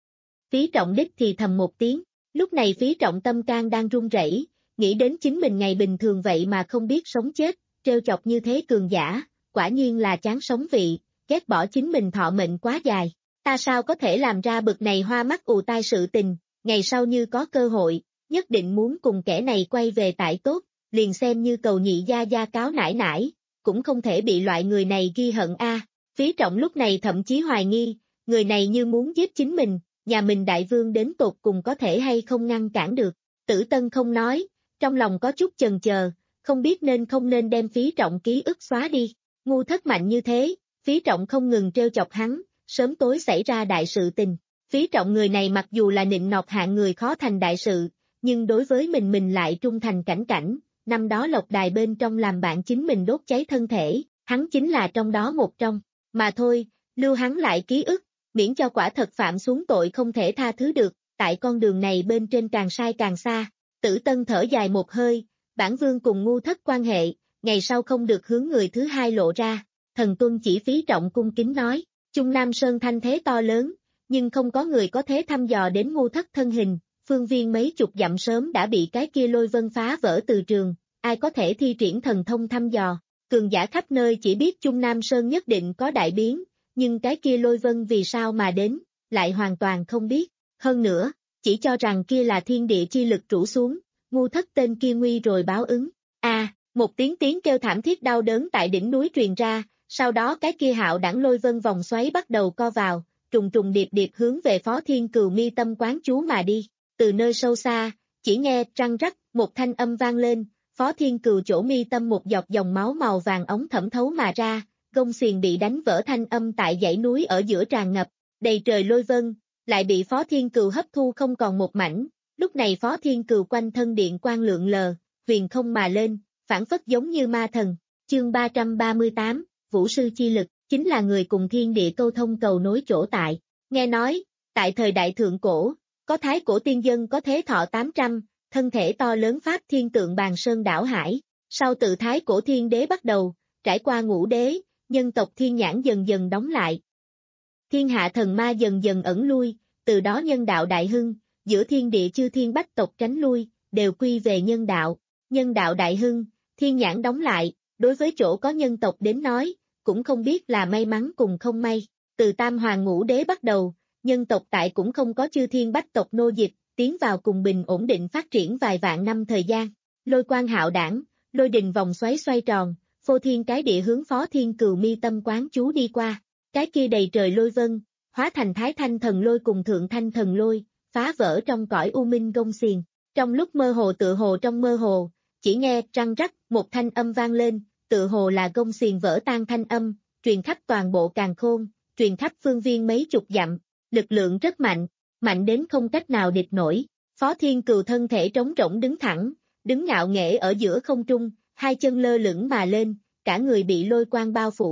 S2: Phí Trọng đích thì thầm một tiếng, lúc này Phí Trọng tâm can đang run rẩy, nghĩ đến chính mình ngày bình thường vậy mà không biết sống chết, trêu chọc như thế cường giả, quả nhiên là chán sống vị, ghét bỏ chính mình thọ mệnh quá dài, ta sao có thể làm ra bực này hoa mắt ù tai sự tình, ngày sau như có cơ hội, nhất định muốn cùng kẻ này quay về tại tốt, liền xem như cầu nhị gia gia cáo nải nải, cũng không thể bị loại người này ghi hận a. Phí Trọng lúc này thậm chí hoài nghi, người này như muốn giết chính mình, nhà mình đại vương đến tột cùng có thể hay không ngăn cản được. Tử Tân không nói, trong lòng có chút chần chờ, không biết nên không nên đem Phí Trọng ký ức xóa đi. Ngu thất mạnh như thế, Phí Trọng không ngừng trêu chọc hắn, sớm tối xảy ra đại sự tình. Phí Trọng người này mặc dù là nịnh nọt hạng người khó thành đại sự, nhưng đối với mình mình lại trung thành cảnh cảnh, năm đó Lộc Đài bên trong làm bạn chính mình đốt cháy thân thể, hắn chính là trong đó một trong. Mà thôi, lưu hắn lại ký ức, miễn cho quả thật phạm xuống tội không thể tha thứ được, tại con đường này bên trên càng sai càng xa. Tử Tân thở dài một hơi, bản vương cùng ngu thất quan hệ, ngày sau không được hướng người thứ hai lộ ra. Thần tuân chỉ Phí Trọng cung kính nói, Trung Nam Sơn thanh thế to lớn, nhưng không có người có thế thăm dò đến ngu thất thân hình, phương viên mấy chục dặm sớm đã bị cái kia Lôi Vân phá vỡ từ trường, ai có thể thi triển thần thông thăm dò. Cường giả khắp nơi chỉ biết Trung Nam Sơn nhất định có đại biến, nhưng cái kia Lôi Vân vì sao mà đến, lại hoàn toàn không biết. Hơn nữa, chỉ cho rằng kia là thiên địa chi lực rủ xuống, ngu thất tên kia nguy rồi báo ứng. A, à, một tiếng tiếng kêu thảm thiết đau đớn tại đỉnh núi truyền ra, sau đó cái kia hạo đẳng Lôi Vân vòng xoáy bắt đầu co vào, trùng trùng điệp điệp hướng về Phó Thiên Cừu mi tâm quán chú mà đi. Từ nơi sâu xa, chỉ nghe răng rắc, một thanh âm vang lên. Phó Thiên Cừu chỗ mi tâm một giọt dòng máu màu vàng ống thẩm thấu mà ra, gông xiềng bị đánh vỡ thanh âm tại dãy núi ở giữa tràn ngập, đầy trời lôi vân, lại bị Phó Thiên Cừu hấp thu không còn một mảnh. Lúc này Phó Thiên Cừu quanh thân điện quang lượng lờ, huyền không mà lên, phản phất giống như ma thần. Chương ba trăm ba mươi tám, Vũ sư chi lực, chính là người cùng thiên địa câu thông cầu nối chỗ tại. Nghe nói, tại thời đại thượng cổ, có thái cổ tiên dân có thế thọ tám trăm, thân thể to lớn pháp thiên tượng bàn sơn đảo hải. Sau tự thái cổ thiên đế bắt đầu, trải qua ngũ đế, nhân tộc thiên nhãn dần dần đóng lại. Thiên hạ thần ma dần dần ẩn lui, từ đó nhân đạo đại hưng, giữa thiên địa chư thiên bách tộc tránh lui, đều quy về nhân đạo. Nhân đạo đại hưng, thiên nhãn đóng lại, đối với chỗ có nhân tộc đến nói, cũng không biết là may mắn cùng không may. Từ tam hoàng ngũ đế bắt đầu, nhân tộc tại cũng không có chư thiên bách tộc nô dịch, tiến vào cùng bình ổn định phát triển vài vạn năm thời gian. Lôi quang hạo đảng, lôi đình vòng xoáy xoay tròn, phô thiên cái địa hướng Phó Thiên Cừu mi tâm quán chú đi qua. Cái kia đầy trời lôi vân, hóa thành thái thanh thần lôi cùng thượng thanh thần lôi, phá vỡ trong cõi u minh gông xiềng. Trong lúc mơ hồ tự hồ trong mơ hồ, chỉ nghe răng rắc một thanh âm vang lên, tự hồ là gông xiềng vỡ tan thanh âm, truyền khắp toàn bộ càn khôn, truyền khắp phương viên mấy chục dặm, lực lượng rất mạnh, mạnh đến không cách nào địch nổi. Phó Thiên Cừu thân thể trống rỗng đứng thẳng, đứng ngạo nghễ ở giữa không trung, hai chân lơ lửng mà lên, cả người bị lôi quang bao phủ,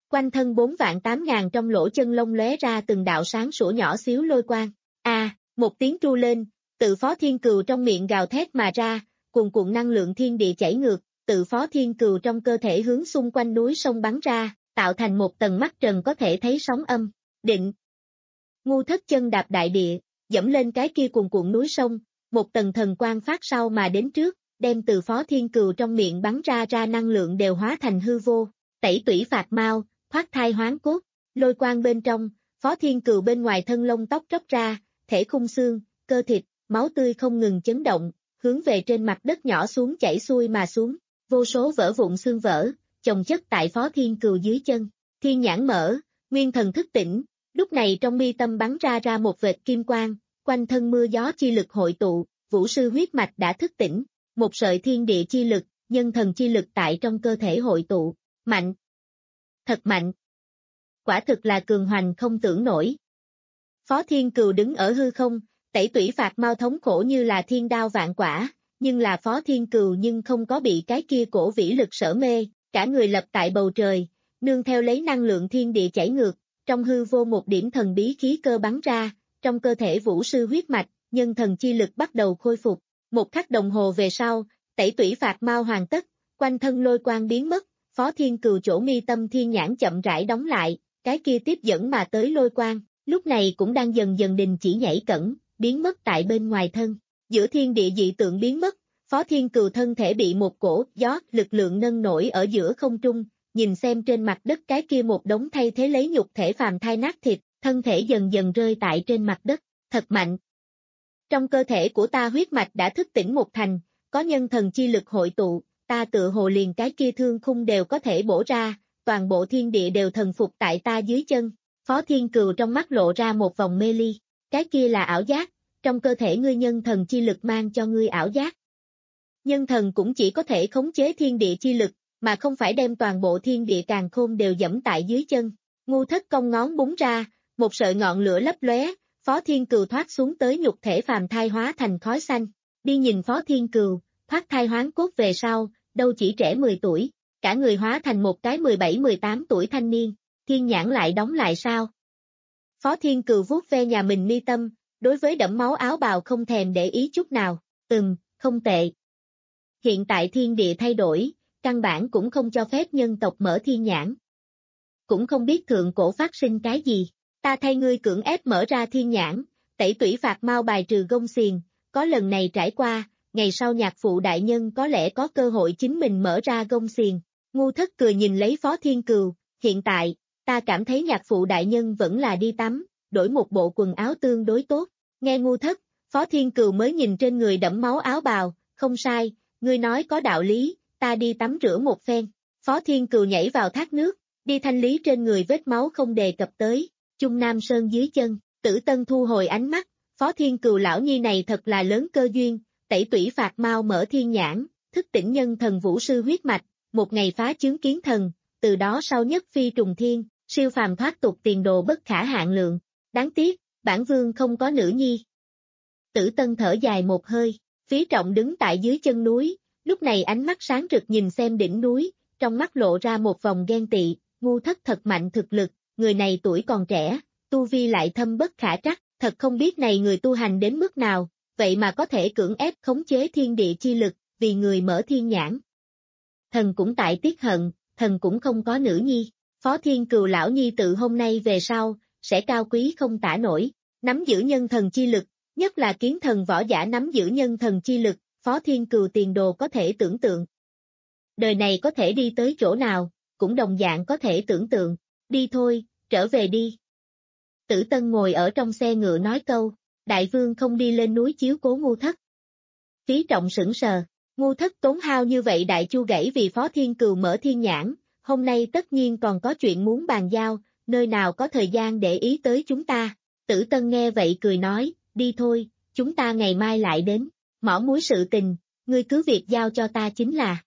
S2: quanh thân bốn vạn tám ngàn trong lỗ chân lông lóe ra từng đạo sáng sủa nhỏ xíu lôi quang. A, à, một tiếng tru lên, tự Phó Thiên Cừu trong miệng gào thét mà ra, cuồn cuộn năng lượng thiên địa chảy ngược, tự Phó Thiên Cừu trong cơ thể hướng xung quanh núi sông bắn ra, tạo thành một tầng mắt trần có thể thấy sóng âm. Định. Ngu Thất chân đạp đại địa, dẫm lên cái kia cuồn cuộn núi sông, một tầng thần quang phát sau mà đến trước, đem từ Phó Thiên Cừu trong miệng bắn ra ra năng lượng đều hóa thành hư vô. Tẩy tủy phạt mau, thoát thai hoán cốt, lôi quang bên trong, Phó Thiên Cừu bên ngoài thân lông tóc tróc ra, thể khung xương, cơ thịt, máu tươi không ngừng chấn động, hướng về trên mặt đất nhỏ xuống chảy xuôi mà xuống, vô số vỡ vụn xương vỡ, chồng chất tại Phó Thiên Cừu dưới chân. Thiên nhãn mở, nguyên thần thức tỉnh, lúc này trong mi tâm bắn ra ra một vệt kim quang, quanh thân mưa gió chi lực hội tụ, vũ sư huyết mạch đã thức tỉnh, một sợi thiên địa chi lực, nhân thần chi lực tại trong cơ thể hội tụ, mạnh, thật mạnh, quả thực là cường hoành không tưởng nổi. Phó Thiên Cừu đứng ở hư không, tẩy tủy phạt mau thống khổ như là thiên đao vạn quả, nhưng là Phó Thiên Cừu nhưng không có bị cái kia cổ vĩ lực sở mê, cả người lập tại bầu trời, nương theo lấy năng lượng thiên địa chảy ngược, trong hư vô một điểm thần bí khí cơ bắn ra, trong cơ thể vũ sư huyết mạch, nhân thần chi lực bắt đầu khôi phục. Một khắc đồng hồ về sau, tẩy tủy phạt mau hoàn tất, quanh thân lôi quang biến mất, Phó Thiên Cừu chỗ mi tâm thiên nhãn chậm rãi đóng lại, cái kia tiếp dẫn mà tới lôi quang, lúc này cũng đang dần dần đình chỉ nhảy cẩn, biến mất tại bên ngoài thân. Giữa thiên địa dị tượng biến mất, Phó Thiên Cừu thân thể bị một cổ gió lực lượng nâng nổi ở giữa không trung, nhìn xem trên mặt đất cái kia một đống thay thế lấy nhục thể phàm thai nát thịt, thân thể dần dần rơi tại trên mặt đất, thật mạnh. Trong cơ thể của ta huyết mạch đã thức tỉnh một thành, có nhân thần chi lực hội tụ, ta tựa hồ liền cái kia thương khung đều có thể bổ ra, toàn bộ thiên địa đều thần phục tại ta dưới chân. Phó Thiên Cừu trong mắt lộ ra một vòng mê ly, cái kia là ảo giác, trong cơ thể ngươi nhân thần chi lực mang cho ngươi ảo giác. Nhân thần cũng chỉ có thể khống chế thiên địa chi lực, mà không phải đem toàn bộ thiên địa càn khôn đều dẫm tại dưới chân. Ngu Thất cong ngón búng ra, một sợi ngọn lửa lấp lóe, Phó Thiên Cừu thoát xuống tới nhục thể phàm thai hóa thành khói xanh. Đi nhìn Phó Thiên Cừu, thoát thai hoán cốt về sau, đâu chỉ trẻ mười tuổi, cả người hóa thành một cái mười bảy mười tám tuổi thanh niên, thiên nhãn lại đóng lại sao? Phó Thiên Cừu vuốt ve nhà mình mi tâm, đối với đẫm máu áo bào không thèm để ý chút nào, ừm, không tệ. Hiện tại thiên địa thay đổi, căn bản cũng không cho phép nhân tộc mở thiên nhãn. Cũng không biết thượng cổ phát sinh cái gì, ta thay ngươi cưỡng ép mở ra thiên nhãn, tẩy tủy phạt mau bài trừ gông xiềng, có lần này trải qua, ngày sau nhạc phụ đại nhân có lẽ có cơ hội chính mình mở ra gông xiềng. Ngu Thất cười nhìn lấy Phó Thiên Cừu, hiện tại, ta cảm thấy nhạc phụ đại nhân vẫn là đi tắm, đổi một bộ quần áo tương đối tốt. Nghe Ngu Thất, Phó Thiên Cừu mới nhìn trên người đẫm máu áo bào, không sai, ngươi nói có đạo lý, ta đi tắm rửa một phen. Phó Thiên Cừu nhảy vào thác nước, đi thanh lý trên người vết máu không đề cập tới, Trung Nam Sơn dưới chân, Tử Tân thu hồi ánh mắt, Phó Thiên Cừu lão nhi này thật là lớn cơ duyên, tẩy tủy phạt mau mở thiên nhãn, thức tỉnh nhân thần vũ sư huyết mạch, một ngày phá chướng kiến thần, từ đó sau nhất phi trùng thiên, siêu phàm thoát tục tiền đồ bất khả hạn lượng. Đáng tiếc, bản vương không có nữ nhi. Tử Tân thở dài một hơi, Phí Trọng đứng tại dưới chân núi, lúc này ánh mắt sáng rực nhìn xem đỉnh núi, trong mắt lộ ra một vòng ghen tị, Ngu Thất thật mạnh thực lực, người này tuổi còn trẻ, tu vi lại thâm bất khả trắc, thật không biết này người tu hành đến mức nào, vậy mà có thể cưỡng ép khống chế thiên địa chi lực, vì người mở thiên nhãn. Thần cũng tại tiếc hận, thần cũng không có nữ nhi, Phó Thiên Cừu lão nhi tự hôm nay về sau, sẽ cao quý không tả nổi, nắm giữ nhân thần chi lực, nhất là kiến thần võ giả nắm giữ nhân thần chi lực, Phó Thiên Cừu tiền đồ có thể tưởng tượng. Đời này có thể đi tới chỗ nào, cũng đồng dạng có thể tưởng tượng, đi thôi, trở về đi. Tử Tân ngồi ở trong xe ngựa nói câu, đại vương không đi lên núi chiếu cố Ngu Thất. Phí Trọng sững sờ, Ngu Thất tốn hao như vậy đại chu gãy vì Phó Thiên Cừu mở thiên nhãn, hôm nay tất nhiên còn có chuyện muốn bàn giao, nơi nào có thời gian để ý tới chúng ta. Tử Tân nghe vậy cười nói, đi thôi, chúng ta ngày mai lại đến, mỏ muối sự tình, ngươi cứ việc giao cho ta chính là.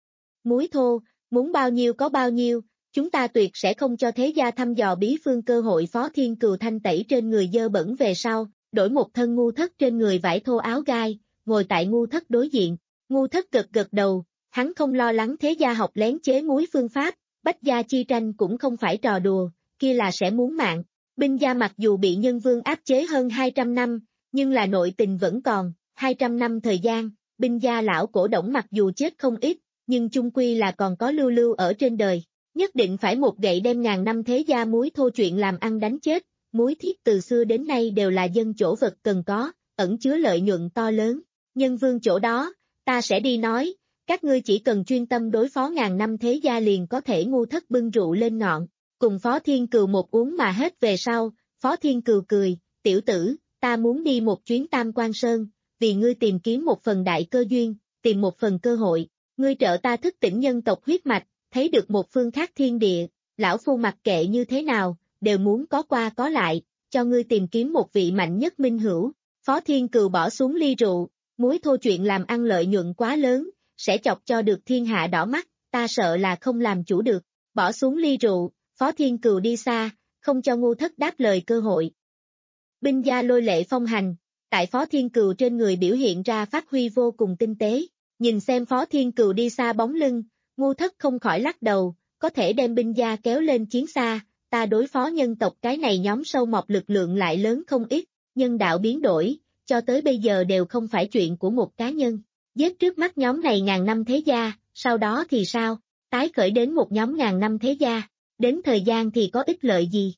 S2: Muối thô, muốn bao nhiêu có bao nhiêu, chúng ta tuyệt sẽ không cho thế gia thăm dò bí phương cơ hội. Phó Thiên Cừu thanh tẩy trên người dơ bẩn về sau, đổi một thân Ngu Thất trên người vải thô áo gai, ngồi tại Ngu Thất đối diện. Ngu Thất gật gật đầu, hắn không lo lắng thế gia học lén chế muối phương pháp, Bách gia chi tranh cũng không phải trò đùa, kia là sẽ muốn mạng. Binh gia mặc dù bị nhân vương áp chế hơn hai trăm năm, nhưng là nội tình vẫn còn, hai trăm năm thời gian, binh gia lão cổ Đổng mặc dù chết không ít, nhưng chung quy là còn có lưu lưu ở trên đời. Nhất định phải một gậy đem ngàn năm thế gia muối thô chuyện làm ăn đánh chết, muối thiết từ xưa đến nay đều là dân chỗ vật cần có, ẩn chứa lợi nhuận to lớn. Nhân vương chỗ đó, ta sẽ đi nói, các ngươi chỉ cần chuyên tâm đối phó ngàn năm thế gia liền có thể ngu thất bưng rượu lên ngọn, cùng Phó Thiên Cừu một uống mà hết về sau, Phó Thiên Cừu cười, tiểu tử, ta muốn đi một chuyến Tam Quan Sơn, vì ngươi tìm kiếm một phần đại cơ duyên, tìm một phần cơ hội, ngươi trợ ta thức tỉnh nhân tộc huyết mạch, thấy được một phương khác thiên địa, lão phu mặc kệ như thế nào, đều muốn có qua có lại, cho ngươi tìm kiếm một vị mạnh nhất minh hữu. Phó Thiên Cừu bỏ xuống ly rượu, muối thô chuyện làm ăn lợi nhuận quá lớn, sẽ chọc cho được thiên hạ đỏ mắt, ta sợ là không làm chủ được. Bỏ xuống ly rượu, Phó Thiên Cừu đi xa, không cho ngu thất đáp lời cơ hội. Binh gia lôi lệ phong hành, tại Phó Thiên Cừu trên người biểu hiện ra phát huy vô cùng tinh tế, nhìn xem Phó Thiên Cừu đi xa bóng lưng, ngu thất không khỏi lắc đầu, có thể đem binh gia kéo lên chiến xa, ta đối phó nhân tộc cái này nhóm sâu mọt lực lượng lại lớn không ít, nhân đạo biến đổi, cho tới bây giờ đều không phải chuyện của một cá nhân. Giết trước mắt nhóm này ngàn năm thế gia, sau đó thì sao? Tái khởi đến một nhóm ngàn năm thế gia, đến thời gian thì có ích lợi gì?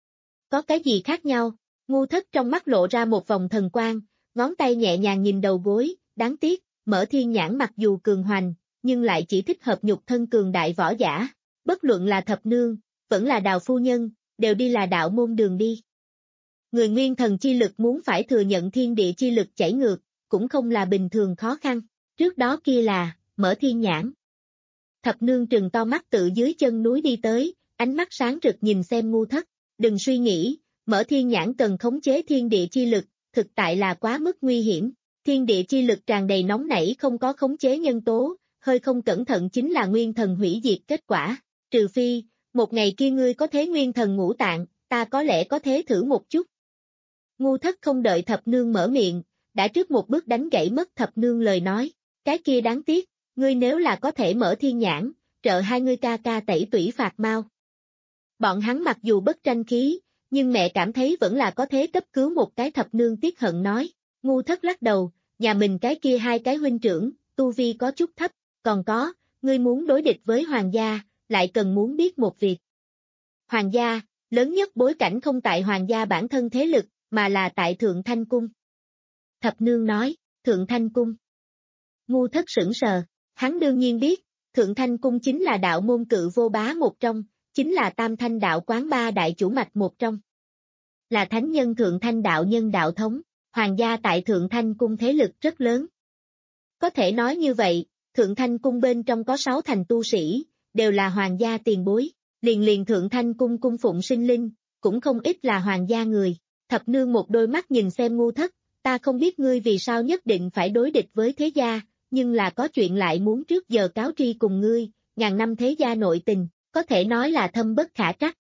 S2: Có cái gì khác nhau? Ngu thất trong mắt lộ ra một vòng thần quang, ngón tay nhẹ nhàng nhìn đầu gối, đáng tiếc, Mở Thiên Nhãn mặc dù cường hoành, nhưng lại chỉ thích hợp nhục thân cường đại võ giả. Bất luận là thập nương, vẫn là Đào phu nhân, đều đi là đạo môn đường đi. Người nguyên thần chi lực muốn phải thừa nhận thiên địa chi lực chảy ngược, cũng không là bình thường khó khăn. Trước đó kia là, Mở Thiên Nhãn. Thập nương trừng to mắt tự dưới chân núi đi tới, ánh mắt sáng rực nhìn xem ngu thất. Đừng suy nghĩ, Mở Thiên Nhãn cần khống chế thiên địa chi lực, thực tại là quá mức nguy hiểm. Thiên địa chi lực tràn đầy nóng nảy không có khống chế nhân tố, hơi không cẩn thận chính là nguyên thần hủy diệt kết quả. Trừ phi, một ngày kia ngươi có thế nguyên thần ngũ tạng, ta có lẽ có thế thử một chút. Ngu thất không đợi thập nương mở miệng, đã trước một bước đánh gãy mất thập nương lời nói. Cái kia đáng tiếc, ngươi nếu là có thể Mở Thiên Nhãn, trợ hai ngươi ca ca tẩy tủy phạt mau. Bọn hắn mặc dù bất tranh khí, nhưng mẹ cảm thấy vẫn là có thế cấp cứu một cái. Thập nương tiếc hận nói. Ngu thất lắc đầu, nhà mình cái kia hai cái huynh trưởng, tu vi có chút thấp, còn có, ngươi muốn đối địch với hoàng gia, lại cần muốn biết một việc. Hoàng gia, lớn nhất bối cảnh không tại hoàng gia bản thân thế lực, mà là tại Thượng Thanh Cung. Thập nương nói, Thượng Thanh Cung. Ngu thất sững sờ, hắn đương nhiên biết, Thượng Thanh Cung chính là đạo môn cự vô bá một trong, chính là Tam Thanh đạo quán ba đại chủ mạch một trong. Là thánh nhân Thượng Thanh đạo nhân đạo thống, hoàng gia tại Thượng Thanh Cung thế lực rất lớn. Có thể nói như vậy, Thượng Thanh Cung bên trong có sáu thành tu sĩ, đều là hoàng gia tiền bối, liền liền Thượng Thanh Cung cung phụng sinh linh, cũng không ít là hoàng gia người. Thập nương một đôi mắt nhìn xem ngu thất, ta không biết ngươi vì sao nhất định phải đối địch với thế gia, nhưng là có chuyện lại muốn trước giờ cáo tri cùng ngươi, ngàn năm thế gia nội tình, có thể nói là thâm bất khả trắc.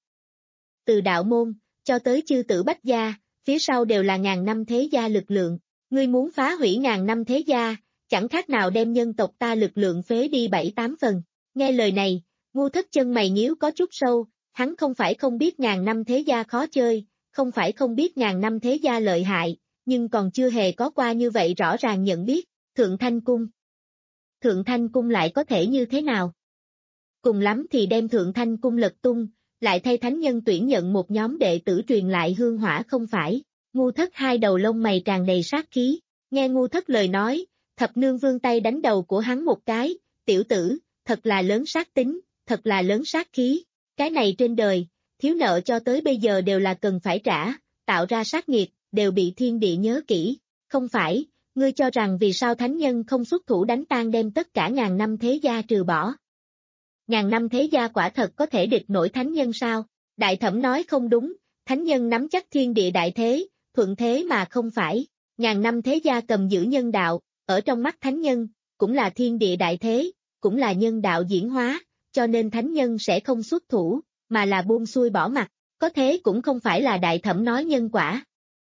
S2: Từ đạo môn, cho tới chư tử Bách gia, phía sau đều là ngàn năm thế gia lực lượng, ngươi muốn phá hủy ngàn năm thế gia, chẳng khác nào đem nhân tộc ta lực lượng phế đi bảy tám phần. Nghe lời này, ngu thất chân mày nhíu có chút sâu, hắn không phải không biết ngàn năm thế gia khó chơi, không phải không biết ngàn năm thế gia lợi hại, nhưng còn chưa hề có qua như vậy rõ ràng nhận biết. Thượng Thanh Cung. Thượng Thanh Cung lại có thể như thế nào? Cùng lắm thì đem Thượng Thanh Cung lật tung, lại thay thánh nhân tuyển nhận một nhóm đệ tử truyền lại hương hỏa không phải. Ngu thất hai đầu lông mày tràn đầy sát khí, nghe ngu thất lời nói, thập nương vươn tay đánh đầu của hắn một cái, tiểu tử, thật là lớn sát tính, thật là lớn sát khí, cái này trên đời, thiếu nợ cho tới bây giờ đều là cần phải trả, tạo ra sát nghiệt, đều bị thiên địa nhớ kỹ, không phải, ngươi cho rằng vì sao thánh nhân không xuất thủ đánh tan đem tất cả ngàn năm thế gia trừ bỏ. Ngàn năm thế gia quả thật có thể địch nổi thánh nhân sao? Đại thẩm nói không đúng, thánh nhân nắm chắc thiên địa đại thế, thuận thế mà không phải, ngàn năm thế gia cầm giữ nhân đạo, ở trong mắt thánh nhân, cũng là thiên địa đại thế, cũng là nhân đạo diễn hóa, cho nên thánh nhân sẽ không xuất thủ, mà là buông xuôi bỏ mặt, có thế cũng không phải là đại thẩm nói nhân quả.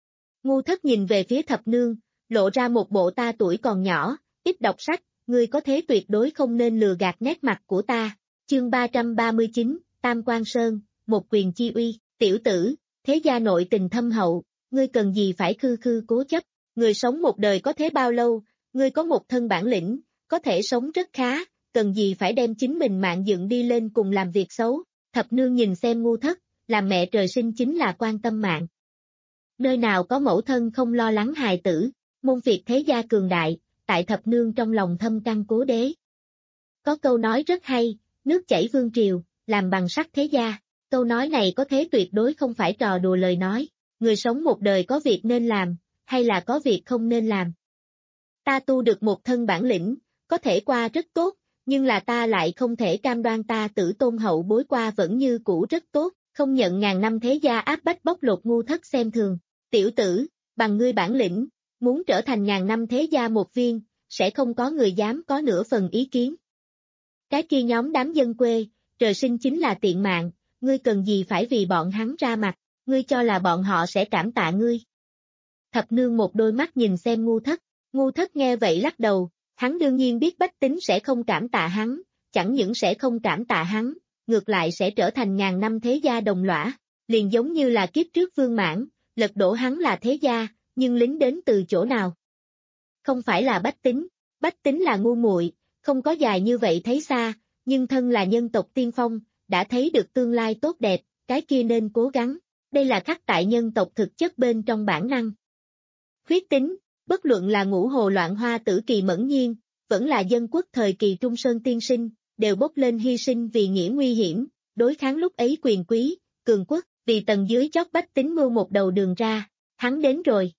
S2: Ngu thất nhìn về phía thập nương, lộ ra một bộ ta tuổi còn nhỏ, ít đọc sách, ngươi có thế tuyệt đối không nên lừa gạt nét mặt của ta. chương ba trăm ba mươi chín, Tam Quan Sơn, một quyền chi uy, tiểu tử, thế gia nội tình thâm hậu, ngươi cần gì phải khư khư cố chấp, người sống một đời có thế bao lâu, ngươi có một thân bản lĩnh, có thể sống rất khá, cần gì phải đem chính mình mạng dựng đi lên cùng làm việc xấu, thập nương nhìn xem ngu thất, làm mẹ trời sinh chính là quan tâm mạng. Nơi nào có mẫu thân không lo lắng hài tử, môn phiệt thế gia cường đại, tại thập nương trong lòng thâm căn cố đế. Có câu nói rất hay, nước chảy vương triều, làm bằng sắt thế gia, câu nói này có thế tuyệt đối không phải trò đùa lời nói, người sống một đời có việc nên làm, hay là có việc không nên làm. Ta tu được một thân bản lĩnh, có thể qua rất tốt, nhưng là ta lại không thể cam đoan ta tử tôn hậu bối qua vẫn như cũ rất tốt, không nhận ngàn năm thế gia áp bách bóc lột ngu thất xem thường. Tiểu tử, bằng ngươi bản lĩnh, muốn trở thành ngàn năm thế gia một viên, sẽ không có người dám có nửa phần ý kiến. Cái kia nhóm đám dân quê, trời sinh chính là tiện mạng, ngươi cần gì phải vì bọn hắn ra mặt, ngươi cho là bọn họ sẽ cảm tạ ngươi. Thập nương một đôi mắt nhìn xem ngu thất, ngu thất nghe vậy lắc đầu, hắn đương nhiên biết bách tính sẽ không cảm tạ hắn, chẳng những sẽ không cảm tạ hắn, ngược lại sẽ trở thành ngàn năm thế gia đồng lõa, liền giống như là kiếp trước Vương Mãn, lật đổ hắn là thế gia, nhưng lính đến từ chỗ nào? Không phải là bách tính, bách tính là ngu muội, không có dài như vậy thấy xa, nhưng thân là nhân tộc tiên phong, đã thấy được tương lai tốt đẹp, cái kia nên cố gắng, đây là khắc tại nhân tộc thực chất bên trong bản năng. Huyết tính, bất luận là ngũ hồ loạn hoa tử kỳ mẫn nhiên, vẫn là dân quốc thời kỳ trung sơn tiên sinh, đều bốc lên hy sinh vì nghĩa nguy hiểm, đối kháng lúc ấy quyền quý, cường quốc, vì tầng dưới chót bách tính mưu một đầu đường ra, hắn đến rồi.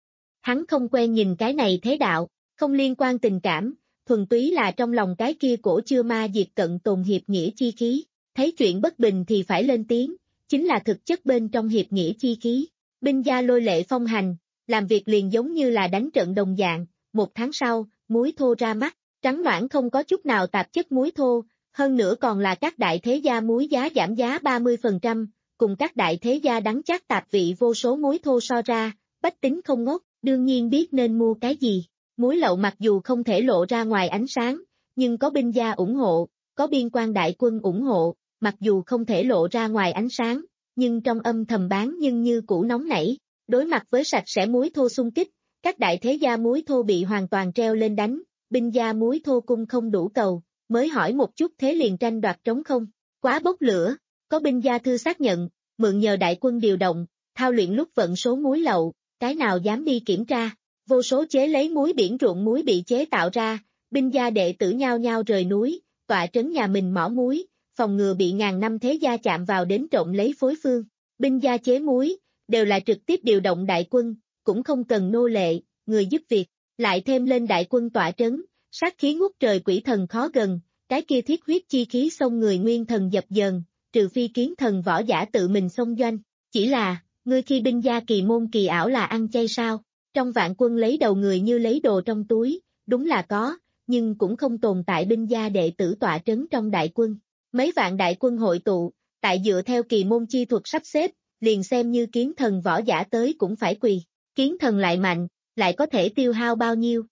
S2: Hắn không quen nhìn cái này thế đạo, không liên quan tình cảm, thuần túy là trong lòng cái kia cổ chưa ma diệt cận tồn hiệp nghĩa chi khí, thấy chuyện bất bình thì phải lên tiếng, chính là thực chất bên trong hiệp nghĩa chi khí. Binh gia lôi lệ phong hành, làm việc liền giống như là đánh trận đồng dạng, một tháng sau, muối thô ra mắt, trắng noãn không có chút nào tạp chất muối thô, hơn nữa còn là các đại thế gia muối giá giảm giá ba mươi phần trăm, cùng các đại thế gia đắng chát tạp vị vô số muối thô so ra, bách tính không ngốc, đương nhiên biết nên mua cái gì. Muối lậu mặc dù không thể lộ ra ngoài ánh sáng, nhưng có binh gia ủng hộ, có biên quan đại quân ủng hộ, mặc dù không thể lộ ra ngoài ánh sáng, nhưng trong âm thầm bán nhưng như cũ nóng nảy. Đối mặt với sạch sẽ muối thô xung kích, các đại thế gia muối thô bị hoàn toàn treo lên đánh, binh gia muối thô cung không đủ cầu, mới hỏi một chút thế liền tranh đoạt trống không, quá bốc lửa, có binh gia thư xác nhận, mượn nhờ đại quân điều động, thao luyện lúc vận số muối lậu, cái nào dám đi kiểm tra, vô số chế lấy muối biển ruộng muối bị chế tạo ra, binh gia đệ tử nhao nhao rời núi, tọa trấn nhà mình mỏ muối, phòng ngừa bị ngàn năm thế gia chạm vào đến trộm lấy phối phương, binh gia chế muối, đều là trực tiếp điều động đại quân, cũng không cần nô lệ, người giúp việc, lại thêm lên đại quân tọa trấn, sát khí ngút trời quỷ thần khó gần, cái kia thiết huyết chi khí xông người nguyên thần dập dờn, trừ phi kiến thần võ giả tự mình xông doanh, chỉ là, ngươi khi binh gia kỳ môn kỳ ảo là ăn chay sao, trong vạn quân lấy đầu người như lấy đồ trong túi, đúng là có, nhưng cũng không tồn tại binh gia đệ tử tọa trấn trong đại quân, mấy vạn đại quân hội tụ, tại dựa theo kỳ môn chi thuật sắp xếp, liền xem như kiến thần võ giả tới cũng phải quỳ, kiến thần lại mạnh, lại có thể tiêu hao bao nhiêu,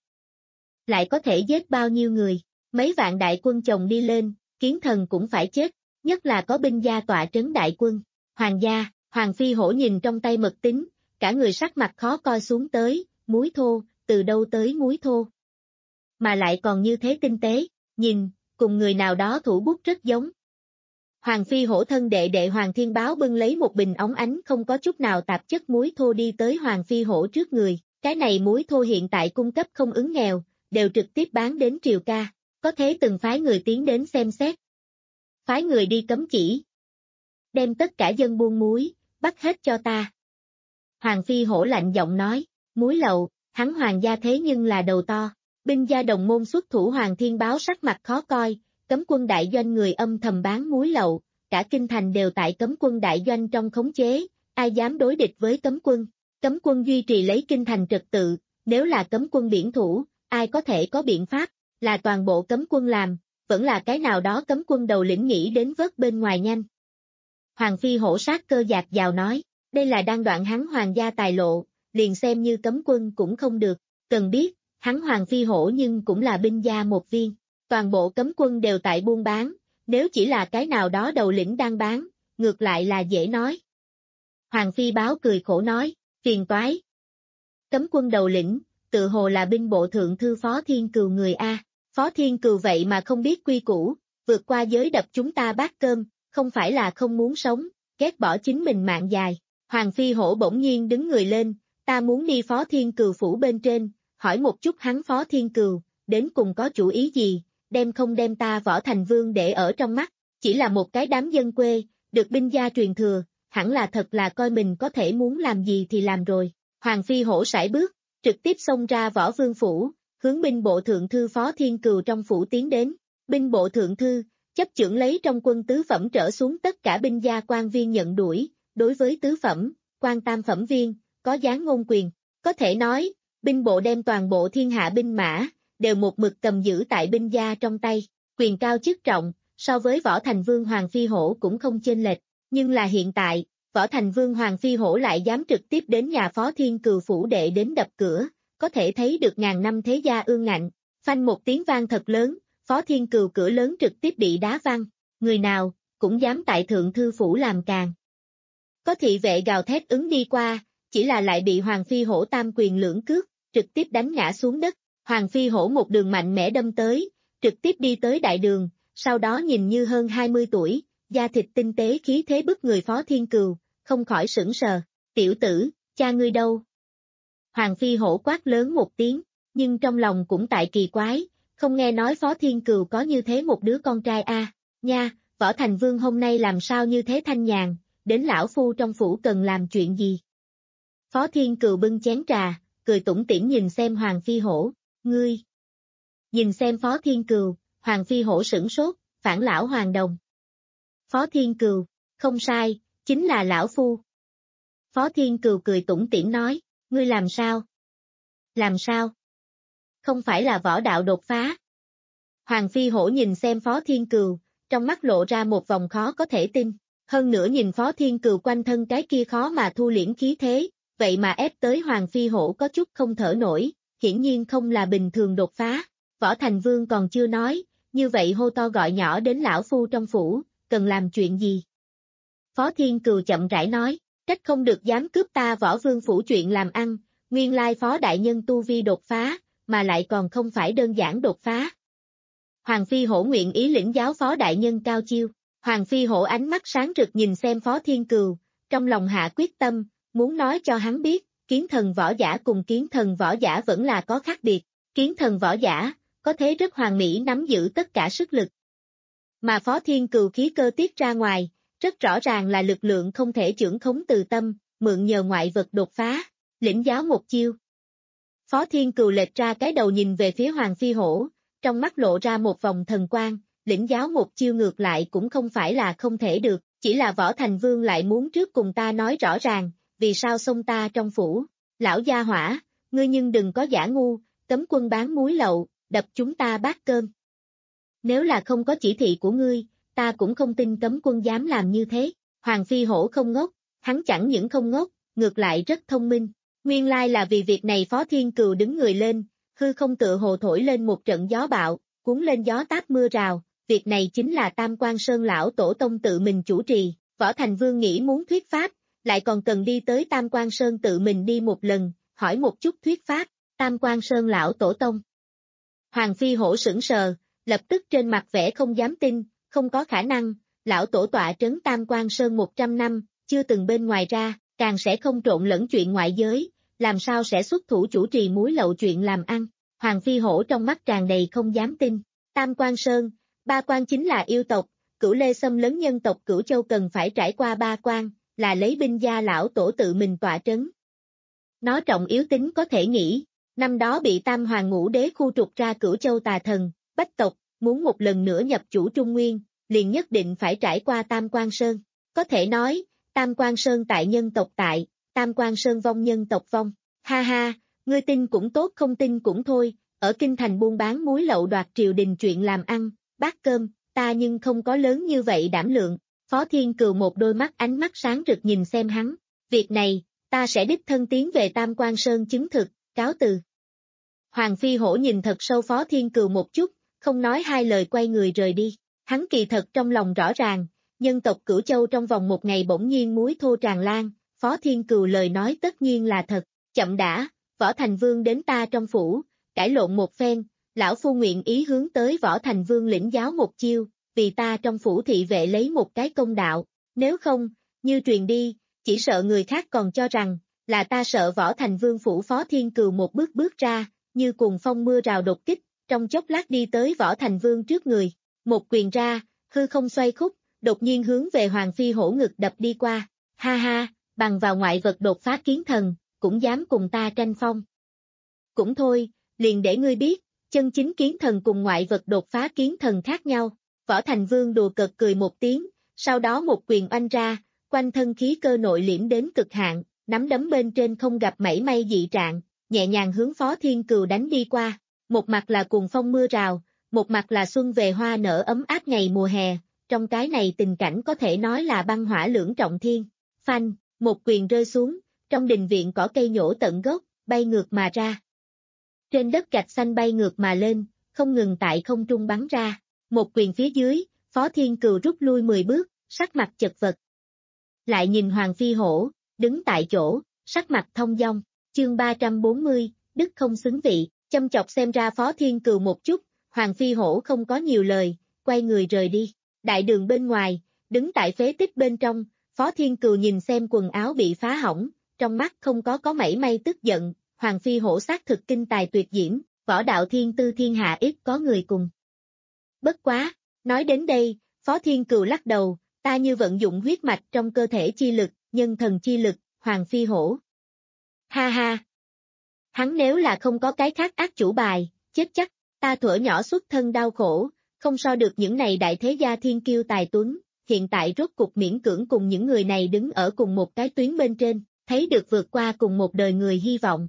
S2: lại có thể giết bao nhiêu người, mấy vạn đại quân chồng đi lên, kiến thần cũng phải chết, nhất là có binh gia tọa trấn đại quân, hoàng gia, Hoàng Phi Hổ nhìn trong tay mật tín, cả người sắc mặt khó coi xuống tới, muối thô, từ đâu tới muối thô, mà lại còn như thế tinh tế, nhìn, cùng người nào đó thủ bút rất giống. Hoàng Phi Hổ thân đệ đệ Hoàng Thiên Báo bưng lấy một bình óng ánh không có chút nào tạp chất muối thô đi tới Hoàng Phi Hổ trước người, cái này muối thô hiện tại cung cấp không ứng nghèo, đều trực tiếp bán đến Triều Ca, có thế từng phái người tiến đến xem xét. Phái người đi cấm chỉ. Đem tất cả dân buôn muối, bắt hết cho ta. Hoàng Phi Hổ lạnh giọng nói, muối lậu, hắn Hoàng gia thế nhưng là đầu to, binh gia đồng môn xuất thủ Hoàng Thiên Báo sắc mặt khó coi. Cấm quân đại doanh người âm thầm bán muối lậu, cả kinh thành đều tại cấm quân đại doanh trong khống chế, ai dám đối địch với cấm quân, cấm quân duy trì lấy kinh thành trật tự, nếu là cấm quân biển thủ, ai có thể có biện pháp, là toàn bộ cấm quân làm, vẫn là cái nào đó cấm quân đầu lĩnh nghĩ đến vớt bên ngoài nhanh. Hoàng Phi Hổ sát cơ dạt vào nói, đây là đang đoạn hắn hoàng gia tài lộ, liền xem như cấm quân cũng không được, cần biết, hắn Hoàng Phi Hổ nhưng cũng là binh gia một viên. Toàn bộ cấm quân đều tại buôn bán, nếu chỉ là cái nào đó đầu lĩnh đang bán, ngược lại là dễ nói. Hoàng Phi Báo cười khổ nói, phiền toái. Cấm quân đầu lĩnh, tự hồ là binh bộ thượng thư Phó Thiên Cừu người A, Phó Thiên Cừu vậy mà không biết quy củ, vượt qua giới đập chúng ta bát cơm, không phải là không muốn sống, ghét bỏ chính mình mạng dài. Hoàng Phi Hổ bỗng nhiên đứng người lên, ta muốn đi Phó Thiên Cừu phủ bên trên, hỏi một chút hắn Phó Thiên Cừu, đến cùng có chủ ý gì, đem không đem ta Võ Thành Vương để ở trong mắt, chỉ là một cái đám dân quê, được binh gia truyền thừa, hẳn là thật là coi mình có thể muốn làm gì thì làm rồi. Hoàng Phi Hổ sải bước, trực tiếp xông ra Võ Vương phủ, hướng binh bộ thượng thư Phó Thiên Cừu trong phủ tiến đến. Binh bộ thượng thư, chấp chưởng lấy trong quân tứ phẩm trở xuống tất cả binh gia quan viên nhận đuổi, đối với tứ phẩm, quan tam phẩm viên, có giáng ngôn quyền. Có thể nói, binh bộ đem toàn bộ thiên hạ binh mã, đều một mực cầm giữ tại binh gia trong tay, quyền cao chức trọng, so với Võ Thành Vương Hoàng Phi Hổ cũng không chênh lệch. Nhưng là hiện tại, Võ Thành Vương Hoàng Phi Hổ lại dám trực tiếp đến nhà Phó Thiên Cừu phủ đệ đến đập cửa, có thể thấy được ngàn năm thế gia ương ngạnh. Phanh một tiếng vang thật lớn, Phó Thiên Cừu cửa lớn trực tiếp bị đá văng, người nào cũng dám tại thượng thư phủ làm càn. Có thị vệ gào thét ứng đi qua, chỉ là lại bị Hoàng Phi Hổ tam quyền lưỡng cước, trực tiếp đánh ngã xuống đất. Hoàng Phi Hổ một đường mạnh mẽ đâm tới, trực tiếp đi tới đại đường, sau đó nhìn như hơn hai mươi tuổi, da thịt tinh tế khí thế bức người Phó Thiên Cừu, không khỏi sững sờ. Tiểu tử, cha ngươi đâu? Hoàng Phi Hổ quát lớn một tiếng, nhưng trong lòng cũng tại kỳ quái, không nghe nói Phó Thiên Cừu có như thế một đứa con trai a, à. Nha, Võ Thành Vương hôm nay làm sao như thế thanh nhàn, đến lão phu trong phủ cần làm chuyện gì? Phó Thiên Cừu bưng chén trà, cười tủm tỉm nhìn xem Hoàng Phi Hổ, ngươi. Nhìn xem Phó Thiên Cừu, Hoàng Phi Hổ sửng sốt, phản lão Hoàng Đồng. Phó Thiên Cừu, không sai, chính là lão phu. Phó Thiên Cừu cười tủm tỉm nói, ngươi làm sao? Làm sao? Không phải là võ đạo đột phá. Hoàng Phi Hổ nhìn xem Phó Thiên Cừu, trong mắt lộ ra một vòng khó có thể tin, hơn nữa nhìn Phó Thiên Cừu quanh thân cái kia khó mà thu liễm khí thế, vậy mà ép tới Hoàng Phi Hổ có chút không thở nổi, hiển nhiên không là bình thường đột phá. Võ Thành Vương còn chưa nói, như vậy hô to gọi nhỏ đến lão phu trong phủ, cần làm chuyện gì? Phó Thiên Cừu chậm rãi nói, trách không được dám cướp ta Võ Vương phủ chuyện làm ăn, nguyên lai Phó đại nhân tu vi đột phá, mà lại còn không phải đơn giản đột phá. Hoàng Phi Hổ nguyện ý lĩnh giáo Phó đại nhân cao chiêu. Hoàng Phi Hổ ánh mắt sáng rực nhìn xem Phó Thiên Cừu, trong lòng hạ quyết tâm, muốn nói cho hắn biết, kiến thần võ giả cùng kiến thần võ giả vẫn là có khác biệt. Kiến thần võ giả, có thế rất hoàn mỹ nắm giữ tất cả sức lực. Mà Phó Thiên Cừu khí cơ tiết ra ngoài, rất rõ ràng là lực lượng không thể chưởng khống từ tâm, mượn nhờ ngoại vật đột phá, lĩnh giáo một chiêu. Phó Thiên Cừu lệch ra cái đầu nhìn về phía Hoàng Phi Hổ, trong mắt lộ ra một vòng thần quang, lĩnh giáo một chiêu ngược lại cũng không phải là không thể được, chỉ là Võ Thành Vương lại muốn trước cùng ta nói rõ ràng, vì sao xông ta trong phủ. Lão gia hỏa, ngươi nhưng đừng có giả ngu, cấm quân bán muối lậu, đập chúng ta bát cơm. Nếu là không có chỉ thị của ngươi, ta cũng không tin cấm quân dám làm như thế. Hoàng Phi Hổ không ngốc, hắn chẳng những không ngốc, ngược lại rất thông minh. Nguyên lai là vì việc này Phó Thiên Cừu đứng người lên, hư không tựa hồ thổi lên một trận gió bạo, cuốn lên gió táp mưa rào, việc này chính là Tam Quan Sơn lão tổ tông tự mình chủ trì, Võ Thành Vương nghĩ muốn thuyết pháp, lại còn cần đi tới Tam Quan Sơn tự mình đi một lần, hỏi một chút thuyết pháp, Tam Quan Sơn lão tổ tông. Hoàng Phi Hổ sững sờ, lập tức trên mặt vẻ không dám tin, không có khả năng, lão tổ tọa trấn Tam Quan Sơn một trăm năm, chưa từng bên ngoài ra, càng sẽ không trộn lẫn chuyện ngoại giới, làm sao sẽ xuất thủ chủ trì muối lậu chuyện làm ăn. Hoàng Phi Hổ trong mắt tràn đầy không dám tin. Tam Quan Sơn, ba quan chính là yêu tộc, Cửu Lê xâm lấn nhân tộc Cửu Châu cần phải trải qua ba quan, là lấy binh gia lão tổ tự mình tọa trấn. Nó trọng yếu tính có thể nghĩ, năm đó bị Tam Hoàng Ngũ Đế khu trục ra Cửu Châu tà thần, bách tộc, muốn một lần nữa nhập chủ Trung Nguyên, liền nhất định phải trải qua Tam Quan Sơn. Có thể nói, Tam Quan Sơn tại nhân tộc tại, Tam Quan Sơn vong nhân tộc vong. Ha ha, ngươi tin cũng tốt không tin cũng thôi, ở kinh thành buôn bán muối lậu đoạt triều đình chuyện làm ăn, bát cơm, ta nhưng không có lớn như vậy đảm lượng. Phó Thiên Cừu một đôi mắt ánh mắt sáng rực nhìn xem hắn, việc này, ta sẽ đích thân tiến về Tam Quan Sơn chứng thực, cáo từ. Hoàng Phi Hổ nhìn thật sâu Phó Thiên Cừu một chút, không nói hai lời quay người rời đi. Hắn kỳ thật trong lòng rõ ràng, nhân tộc Cửu Châu trong vòng một ngày bỗng nhiên muối thô tràn lan, Phó Thiên Cừu lời nói tất nhiên là thật, chậm đã, Võ Thành Vương đến ta trong phủ, cãi lộn một phen, lão phu nguyện ý hướng tới Võ Thành Vương lĩnh giáo một chiêu, vì ta trong phủ thị vệ lấy một cái công đạo, nếu không, như truyền đi, chỉ sợ người khác còn cho rằng, là ta sợ Võ Thành Vương phủ. Phó Thiên Cừu một bước bước ra, như cuồng phong mưa rào đột kích, trong chốc lát đi tới Võ Thành Vương trước người, một quyền ra, hư không xoay khúc, đột nhiên hướng về Hoàng Phi Hổ ngực đập đi qua, ha ha, bằng vào ngoại vật đột phá kiến thần, cũng dám cùng ta tranh phong. Cũng thôi, liền để ngươi biết, chân chính kiến thần cùng ngoại vật đột phá kiến thần khác nhau. Võ Thành Vương đùa cợt cười một tiếng, sau đó một quyền oanh ra, quanh thân khí cơ nội liễm đến cực hạn, nắm đấm bên trên không gặp mảy may dị trạng, nhẹ nhàng hướng Phó Thiên Cừu đánh đi qua, một mặt là cuồng phong mưa rào, một mặt là xuân về hoa nở ấm áp ngày mùa hè, trong cái này tình cảnh có thể nói là băng hỏa lưỡng trọng thiên. Phanh, một quyền rơi xuống, trong đình viện cỏ cây nhổ tận gốc, bay ngược mà ra. Trên đất gạch xanh bay ngược mà lên, không ngừng tại không trung bắn ra, một quyền phía dưới, Phó Thiên Cừu rút lui mười bước, sắc mặt chật vật. Lại nhìn Hoàng Phi Hổ, đứng tại chỗ, sắc mặt thông dong, chương ba trăm bốn mươi, đức không xứng vị, châm chọc xem ra Phó Thiên Cừu một chút, Hoàng Phi Hổ không có nhiều lời, quay người rời đi. Đại đường bên ngoài, đứng tại phế tích bên trong, Phó Thiên Cừu nhìn xem quần áo bị phá hỏng, trong mắt không có có mảy may tức giận, Hoàng Phi Hổ xác thực kinh tài tuyệt diễm, võ đạo thiên tư thiên hạ ít có người cùng. Bất quá, nói đến đây, Phó Thiên Cừu lắc đầu, ta như vận dụng huyết mạch trong cơ thể chi lực, nhân thần chi lực, Hoàng Phi Hổ. Ha ha! Hắn nếu là không có cái khác ác chủ bài, chết chắc, ta thuở nhỏ xuất thân đau khổ, không so được những này đại thế gia thiên kiêu tài tuấn, hiện tại rốt cục miễn cưỡng cùng những người này đứng ở cùng một cái tuyến bên trên, thấy được vượt qua cùng một đời người hy vọng.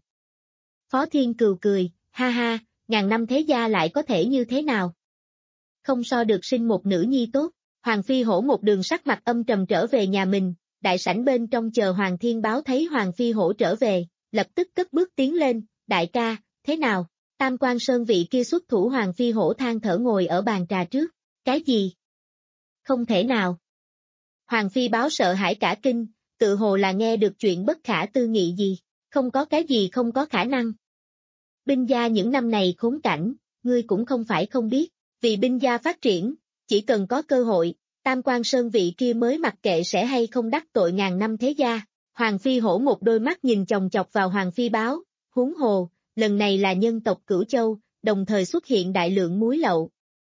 S2: Phó Thiên Cừu cười, ha ha, ngàn năm thế gia lại có thể như thế nào? Không so được sinh một nữ nhi tốt, Hoàng Phi Hổ một đường sắc mặt âm trầm trở về nhà mình, đại sảnh bên trong chờ Hoàng Thiên Báo thấy Hoàng Phi Hổ trở về, lập tức cất bước tiến lên, đại ca, thế nào? Tam Quan Sơn vị kia xuất thủ. Hoàng Phi Hổ than thở ngồi ở bàn trà trước, cái gì? Không thể nào. Hoàng Phi Báo sợ hãi cả kinh, tự hồ là nghe được chuyện bất khả tư nghị gì, không có cái gì không có khả năng. Binh gia những năm này khốn cảnh, ngươi cũng không phải không biết, vì binh gia phát triển, chỉ cần có cơ hội, Tam Quan Sơn vị kia mới mặc kệ sẽ hay không đắc tội ngàn năm thế gia. Hoàng Phi Hổ một đôi mắt nhìn chòng chọc vào Hoàng Phi Báo, huống hồ, lần này là nhân tộc Cửu Châu, đồng thời xuất hiện đại lượng muối lậu.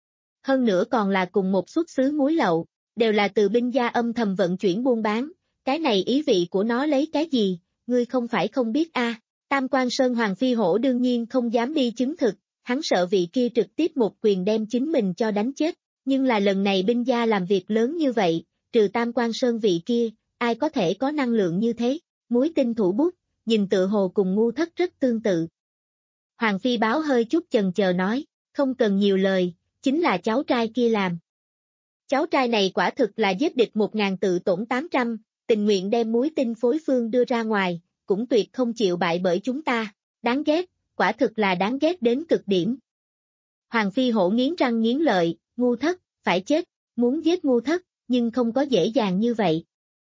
S2: Hơn nữa còn là cùng một xuất xứ muối lậu, đều là từ binh gia âm thầm vận chuyển buôn bán, cái này ý vị của nó lấy cái gì, ngươi không phải không biết a? À. Tam Quan Sơn Hoàng Phi Hổ đương nhiên không dám đi chứng thực, hắn sợ vị kia trực tiếp một quyền đem chính mình cho đánh chết, nhưng là lần này binh gia làm việc lớn như vậy, trừ Tam Quan Sơn vị kia, ai có thể có năng lượng như thế, muối tinh thủ bút, nhìn tự hồ cùng ngu thất rất tương tự. Hoàng Phi Báo hơi chút chần chờ nói, không cần nhiều lời, chính là cháu trai kia làm. Cháu trai này quả thực là giết địch một ngàn tự tổn tám trăm, tình nguyện đem muối tinh phối phương đưa ra ngoài, cũng tuyệt không chịu bại bởi chúng ta, đáng ghét, quả thực là đáng ghét đến cực điểm. Hoàng Phi Hổ nghiến răng nghiến lợi, ngu thất, phải chết, muốn giết ngu thất, nhưng không có dễ dàng như vậy.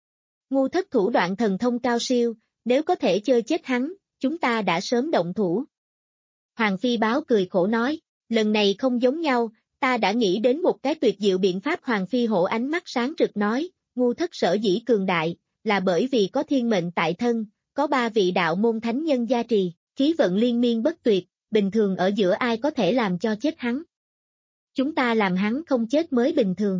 S2: Ngu thất thủ đoạn thần thông cao siêu, nếu có thể chơi chết hắn, chúng ta đã sớm động thủ. Hoàng Phi Báo cười khổ nói, lần này không giống nhau, ta đã nghĩ đến một cái tuyệt diệu biện pháp. Hoàng Phi Hổ ánh mắt sáng rực nói, ngu thất sở dĩ cường đại, là bởi vì có thiên mệnh tại thân, có ba vị đạo môn thánh nhân gia trì, khí vận liên miên bất tuyệt, bình thường ở giữa ai có thể làm cho chết hắn. Chúng ta làm hắn không chết mới bình thường.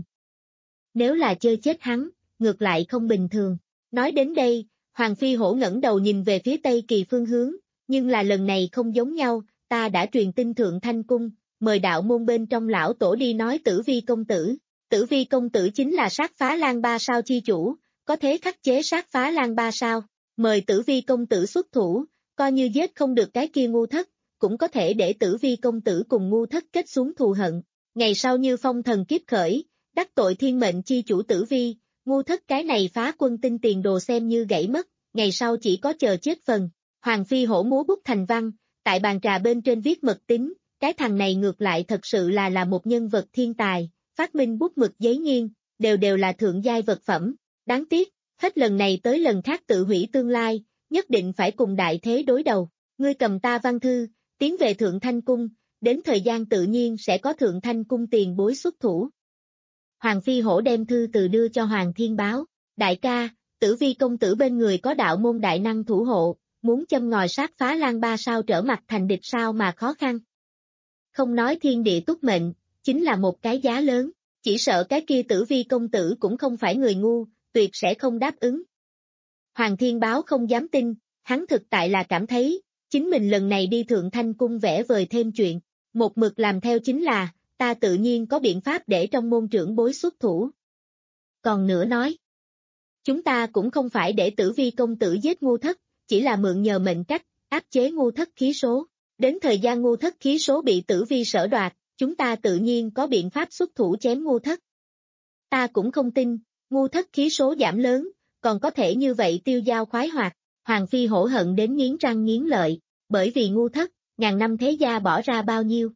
S2: Nếu là chơi chết hắn, ngược lại không bình thường. Nói đến đây, Hoàng Phi Hổ ngẩng đầu nhìn về phía Tây Kỳ phương hướng, nhưng là lần này không giống nhau, ta đã truyền tin Thượng Thanh Cung, mời đạo môn bên trong lão tổ đi nói Tử Vi công tử. Tử Vi công tử chính là sát phá lan ba sao chi chủ, có thế khắc chế sát phá lan ba sao, mời Tử Vi công tử xuất thủ, coi như giết không được cái kia ngu thất, cũng có thể để Tử Vi công tử cùng ngu thất kết xuống thù hận. Ngày sau như phong thần kiếp khởi, đắc tội thiên mệnh chi chủ Tử Vi, ngu thất cái này phá quân tinh tiền đồ xem như gãy mất, ngày sau chỉ có chờ chết phần. Hoàng Phi Hổ múa bút thành văn, tại bàn trà bên trên viết mật tín, cái thằng này ngược lại thật sự là là một nhân vật thiên tài, phát minh bút mực giấy nghiên, đều đều là thượng giai vật phẩm. Đáng tiếc, hết lần này tới lần khác tự hủy tương lai, nhất định phải cùng đại thế đối đầu. Ngươi cầm ta văn thư, tiến về Thượng Thanh Cung, đến thời gian tự nhiên sẽ có Thượng Thanh Cung tiền bối xuất thủ. Hoàng Phi Hổ đem thư từ đưa cho Hoàng Thiên Báo. Đại ca, Tử Vi công tử bên người có đạo môn đại năng thủ hộ, muốn châm ngòi sát phá Lan Ba sao trở mặt thành địch sao mà khó khăn. Không nói thiên địa túc mệnh, chính là một cái giá lớn, chỉ sợ cái kia Tử Vi công tử cũng không phải người ngu, tuyệt sẽ không đáp ứng. Hoàng Thiên Báo không dám tin, hắn thực tại là cảm thấy, chính mình lần này đi Thượng Thanh Cung vẽ vời thêm chuyện, một mực làm theo chính là, ta tự nhiên có biện pháp để trong môn trưởng bối xuất thủ. Còn nữa nói, chúng ta cũng không phải để Tử Vi công tử giết Ngu Thất, chỉ là mượn nhờ mệnh cách, áp chế Ngu Thất khí số. Đến thời gian Ngu Thất khí số bị Tử Vi sở đoạt, chúng ta tự nhiên có biện pháp xuất thủ chém Ngu Thất. Ta cũng không tin, Ngu Thất khí số giảm lớn, còn có thể như vậy tiêu dao khoái hoạt. Hoàng Phi Hổ hận đến nghiến răng nghiến lợi, bởi vì Ngu Thất, ngàn năm thế gia bỏ ra bao nhiêu,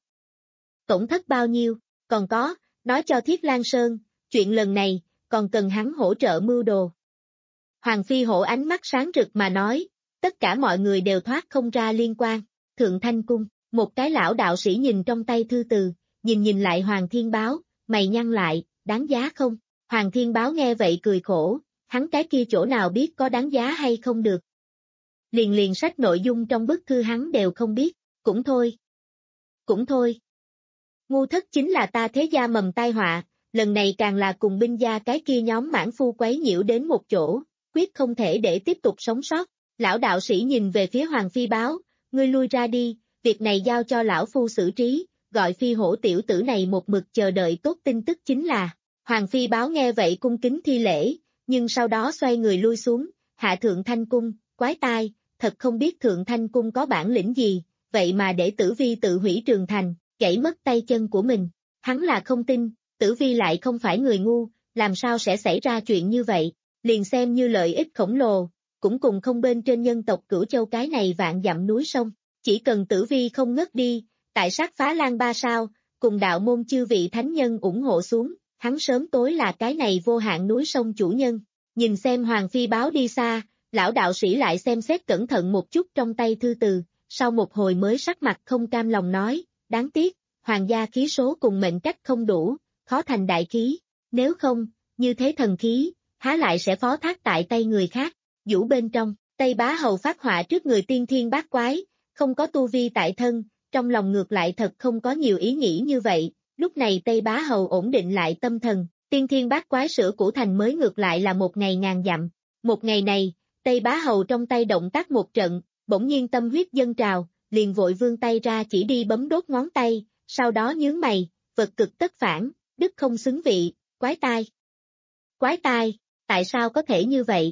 S2: tổn thất bao nhiêu, còn có, nói cho Thiết Lan Sơn, chuyện lần này, còn cần hắn hỗ trợ mưu đồ. Hoàng Phi Hổ ánh mắt sáng rực mà nói, tất cả mọi người đều thoát không ra liên quan. Thượng Thanh Cung, một cái lão đạo sĩ nhìn trong tay thư từ, nhìn nhìn lại Hoàng Thiên Báo, mày nhăn lại, đáng giá không? Hoàng Thiên Báo nghe vậy cười khổ, hắn cái kia chỗ nào biết có đáng giá hay không được. Liền liền sách nội dung trong bức thư hắn đều không biết, cũng thôi. Cũng thôi. Ngu Thất chính là ta thế gia mầm tai họa, lần này càng là cùng binh gia cái kia nhóm mãn phu quấy nhiễu đến một chỗ, quyết không thể để tiếp tục sống sót. Lão đạo sĩ nhìn về phía Hoàng Phi Báo, ngươi lui ra đi, việc này giao cho lão phu xử trí, gọi Phi Hổ tiểu tử này một mực chờ đợi tốt tin tức chính là. Hoàng Phi Báo nghe vậy cung kính thi lễ, nhưng sau đó xoay người lui xuống, hạ Thượng Thanh Cung, quái tai, thật không biết Thượng Thanh Cung có bản lĩnh gì, vậy mà để Tử Vi tự hủy trường thành, gãy mất tay chân của mình. Hắn là không tin, Tử Vi lại không phải người ngu, làm sao sẽ xảy ra chuyện như vậy, liền xem như lợi ích khổng lồ, cũng cùng không bên trên nhân tộc Cửu Châu cái này vạn dặm núi sông, chỉ cần Tử Vi không ngất đi, tại sát phá Lan Ba sao, cùng đạo môn chư vị thánh nhân ủng hộ xuống, hắn sớm tối là cái này vô hạn núi sông chủ nhân. Nhìn xem Hoàng Phi Báo đi xa, lão đạo sĩ lại xem xét cẩn thận một chút trong tay thư từ, sau một hồi mới sắc mặt không cam lòng nói, đáng tiếc, hoàng gia khí số cùng mệnh cách không đủ, khó thành đại khí, nếu không, như thế thần khí, há lại sẽ phó thác tại tay người khác. Vũ bên trong, Tây Bá Hầu phát họa trước người tiên thiên bát quái, không có tu vi tại thân, trong lòng ngược lại thật không có nhiều ý nghĩ như vậy, lúc này Tây Bá Hầu ổn định lại tâm thần, tiên thiên bát quái sửa cũ thành mới ngược lại là một ngày ngàn dặm. Một ngày này, Tây Bá Hầu trong tay động tác một trận, bỗng nhiên tâm huyết dâng trào, liền vội vươn tay ra chỉ đi bấm đốt ngón tay, sau đó nhướng mày, vật cực tất phản, đức không xứng vị, quái tai. Quái tai, tại sao có thể như vậy?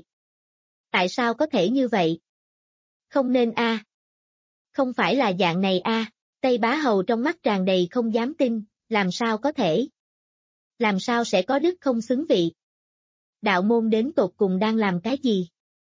S2: Tại sao có thể như vậy? Không nên a. À. Không phải là dạng này a. À. Tây Bá Hầu trong mắt tràn đầy không dám tin, làm sao có thể? Làm sao sẽ có đức không xứng vị? Đạo môn đến tột cùng đang làm cái gì?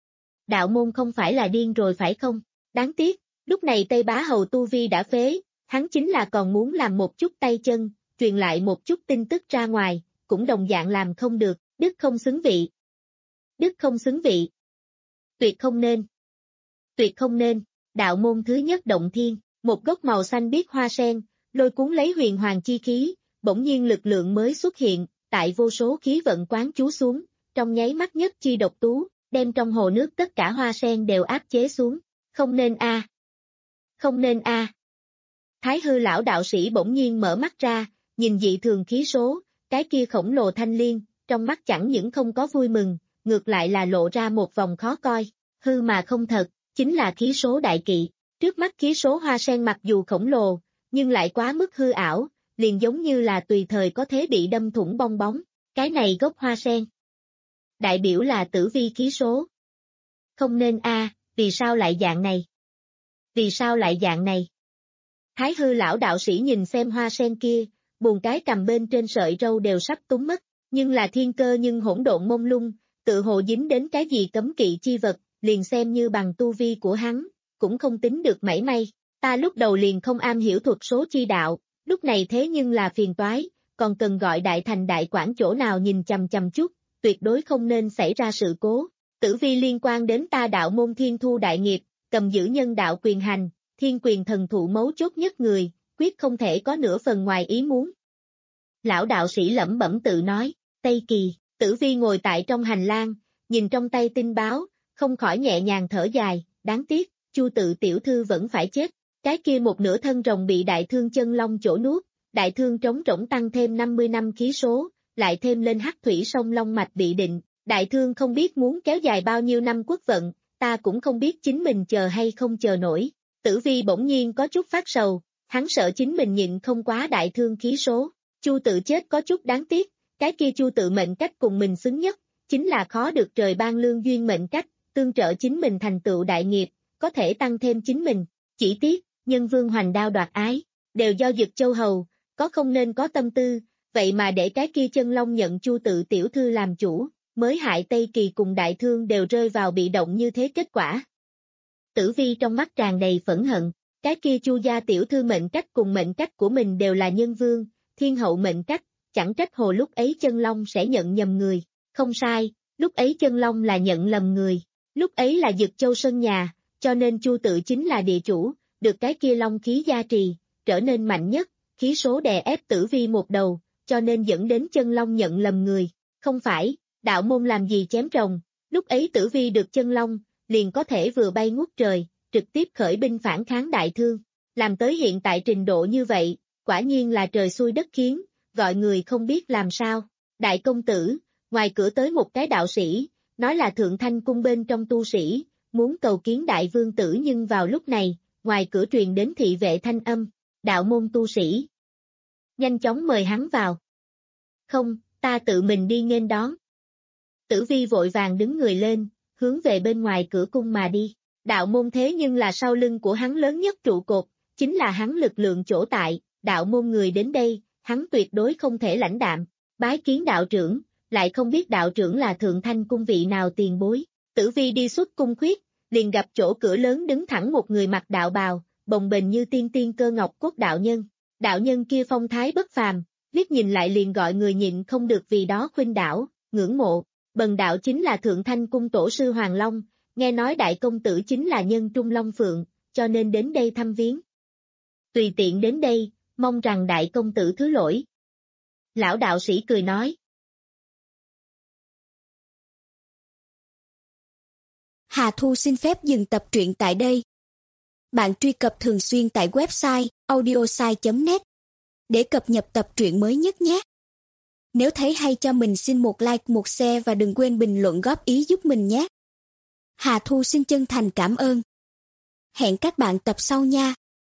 S2: Đạo môn không phải là điên rồi phải không? Đáng tiếc, lúc này Tây Bá Hầu tu vi đã phế, hắn chính là còn muốn làm một chút tay chân, truyền lại một chút tin tức ra ngoài, cũng đồng dạng làm không được, đức không xứng vị. Đức không xứng vị. Tuyệt không nên. Tuyệt không nên, đạo môn thứ nhất động thiên, một gốc màu xanh biếc hoa sen, lôi cuốn lấy huyền hoàng chi khí, bỗng nhiên lực lượng mới xuất hiện, tại vô số khí vận quán chú xuống, trong nháy mắt nhất chi độc tú, đem trong hồ nước tất cả hoa sen đều áp chế xuống, không nên a. À. Không nên a. À. Thái hư lão đạo sĩ bỗng nhiên mở mắt ra, nhìn dị thường khí số, cái kia khổng lồ thanh liên, trong mắt chẳng những không có vui mừng, ngược lại là lộ ra một vòng khó coi, hư mà không thật, chính là khí số đại kỵ. Trước mắt khí số hoa sen mặc dù khổng lồ, nhưng lại quá mức hư ảo, liền giống như là tùy thời có thể bị đâm thủng bong bóng, cái này gốc hoa sen. Đại biểu là tử vi khí số. Không nên a, à, vì sao lại dạng này? Vì sao lại dạng này? Thái hư lão đạo sĩ nhìn xem hoa sen kia, buồn cái cầm bên trên sợi râu đều sắp túng mất, nhưng là thiên cơ nhưng hỗn độn mông lung, tự hồ dính đến cái gì cấm kỵ chi vật, liền xem như bằng tu vi của hắn, cũng không tính được mảy may. Ta lúc đầu liền không am hiểu thuật số chi đạo, lúc này thế nhưng là phiền toái, còn cần gọi đại thành đại quản chỗ nào nhìn chằm chằm chút, tuyệt đối không nên xảy ra sự cố. Tử vi liên quan đến ta đạo môn thiên thu đại nghiệp, cầm giữ nhân đạo quyền hành, thiên quyền thần thụ mấu chốt nhất người, quyết không thể có nửa phần ngoài ý muốn. Lão đạo sĩ lẩm bẩm tự nói, Tây Kỳ, Tử vi ngồi tại trong hành lang, nhìn trong tay tin báo, không khỏi nhẹ nhàng thở dài, đáng tiếc, Chu Tự tiểu thư vẫn phải chết, cái kia một nửa thân rồng bị đại thương chân long chỗ nuốt, đại thương trống rỗng tăng thêm năm mươi năm khí số, lại thêm lên hắc thủy sông long mạch bị định, đại thương không biết muốn kéo dài bao nhiêu năm quốc vận, ta cũng không biết chính mình chờ hay không chờ nổi. Tử vi bỗng nhiên có chút phát sầu, hắn sợ chính mình nhịn không quá đại thương khí số, Chu Tự chết có chút đáng tiếc, cái kia Chu Tự mệnh cách cùng mình xứng nhất, chính là khó được trời ban lương duyên mệnh cách, tương trợ chính mình thành tựu đại nghiệp, có thể tăng thêm chính mình, chỉ tiếc, nhân vương hoành đao đoạt ái, đều do Dực Châu Hầu, có không nên có tâm tư, vậy mà để cái kia chân long nhận Chu Tự tiểu thư làm chủ, mới hại Tây Kỳ cùng đại thương đều rơi vào bị động như thế kết quả. Tử vi trong mắt tràn đầy phẫn hận, cái kia Chu gia tiểu thư mệnh cách cùng mệnh cách của mình đều là nhân vương, thiên hậu mệnh cách, chẳng trách hồ lúc ấy chân long sẽ nhận nhầm người, không sai, lúc ấy chân long là nhận lầm người, lúc ấy là Dực Châu sân nhà, cho nên Chu Tự chính là địa chủ, được cái kia long khí gia trì, trở nên mạnh nhất, khí số đè ép Tử vi một đầu, cho nên dẫn đến chân long nhận lầm người, không phải, đạo môn làm gì chém rồng, lúc ấy Tử vi được chân long, liền có thể vừa bay ngút trời, trực tiếp khởi binh phản kháng đại thương, làm tới hiện tại trình độ như vậy, quả nhiên là trời xui đất khiến, gọi người không biết làm sao. Đại công tử, ngoài cửa tới một cái đạo sĩ, nói là Thượng Thanh cung bên trong tu sĩ, muốn cầu kiến đại vương tử, nhưng vào lúc này, ngoài cửa truyền đến thị vệ thanh âm, đạo môn tu sĩ. Nhanh chóng mời hắn vào. Không, ta tự mình đi nghênh đón. Tử vi vội vàng đứng người lên, hướng về bên ngoài cửa cung mà đi. Đạo môn thế nhưng là sau lưng của hắn lớn nhất trụ cột, chính là hắn lực lượng chỗ tại, đạo môn người đến đây, hắn tuyệt đối không thể lãnh đạm. Bái kiến đạo trưởng, lại không biết đạo trưởng là Thượng Thanh cung vị nào tiền bối. Tử vi đi xuất cung khuyết, liền gặp chỗ cửa lớn đứng thẳng một người mặc đạo bào, bồng bềnh như tiên tiên cơ ngọc cốt đạo nhân. Đạo nhân kia phong thái bất phàm, liếc nhìn lại liền gọi người nhịn không được vì đó khuynh đảo, ngưỡng mộ. Bần đạo chính là Thượng Thanh cung tổ sư Hoàng Long, nghe nói đại công tử chính là nhân trung long phượng, cho nên đến đây thăm viếng. Tùy tiện đến đây, mong rằng đại công tử thứ lỗi. Lão đạo sĩ cười nói.
S3: Hà Thu xin phép dừng tập truyện tại đây. Bạn truy cập thường xuyên tại website audiosai chấm net để cập nhật tập truyện mới nhất nhé. Nếu thấy hay cho mình xin một like, một share và đừng quên bình luận góp ý giúp mình nhé. Hà Thu xin chân thành cảm ơn. Hẹn các bạn tập sau nha.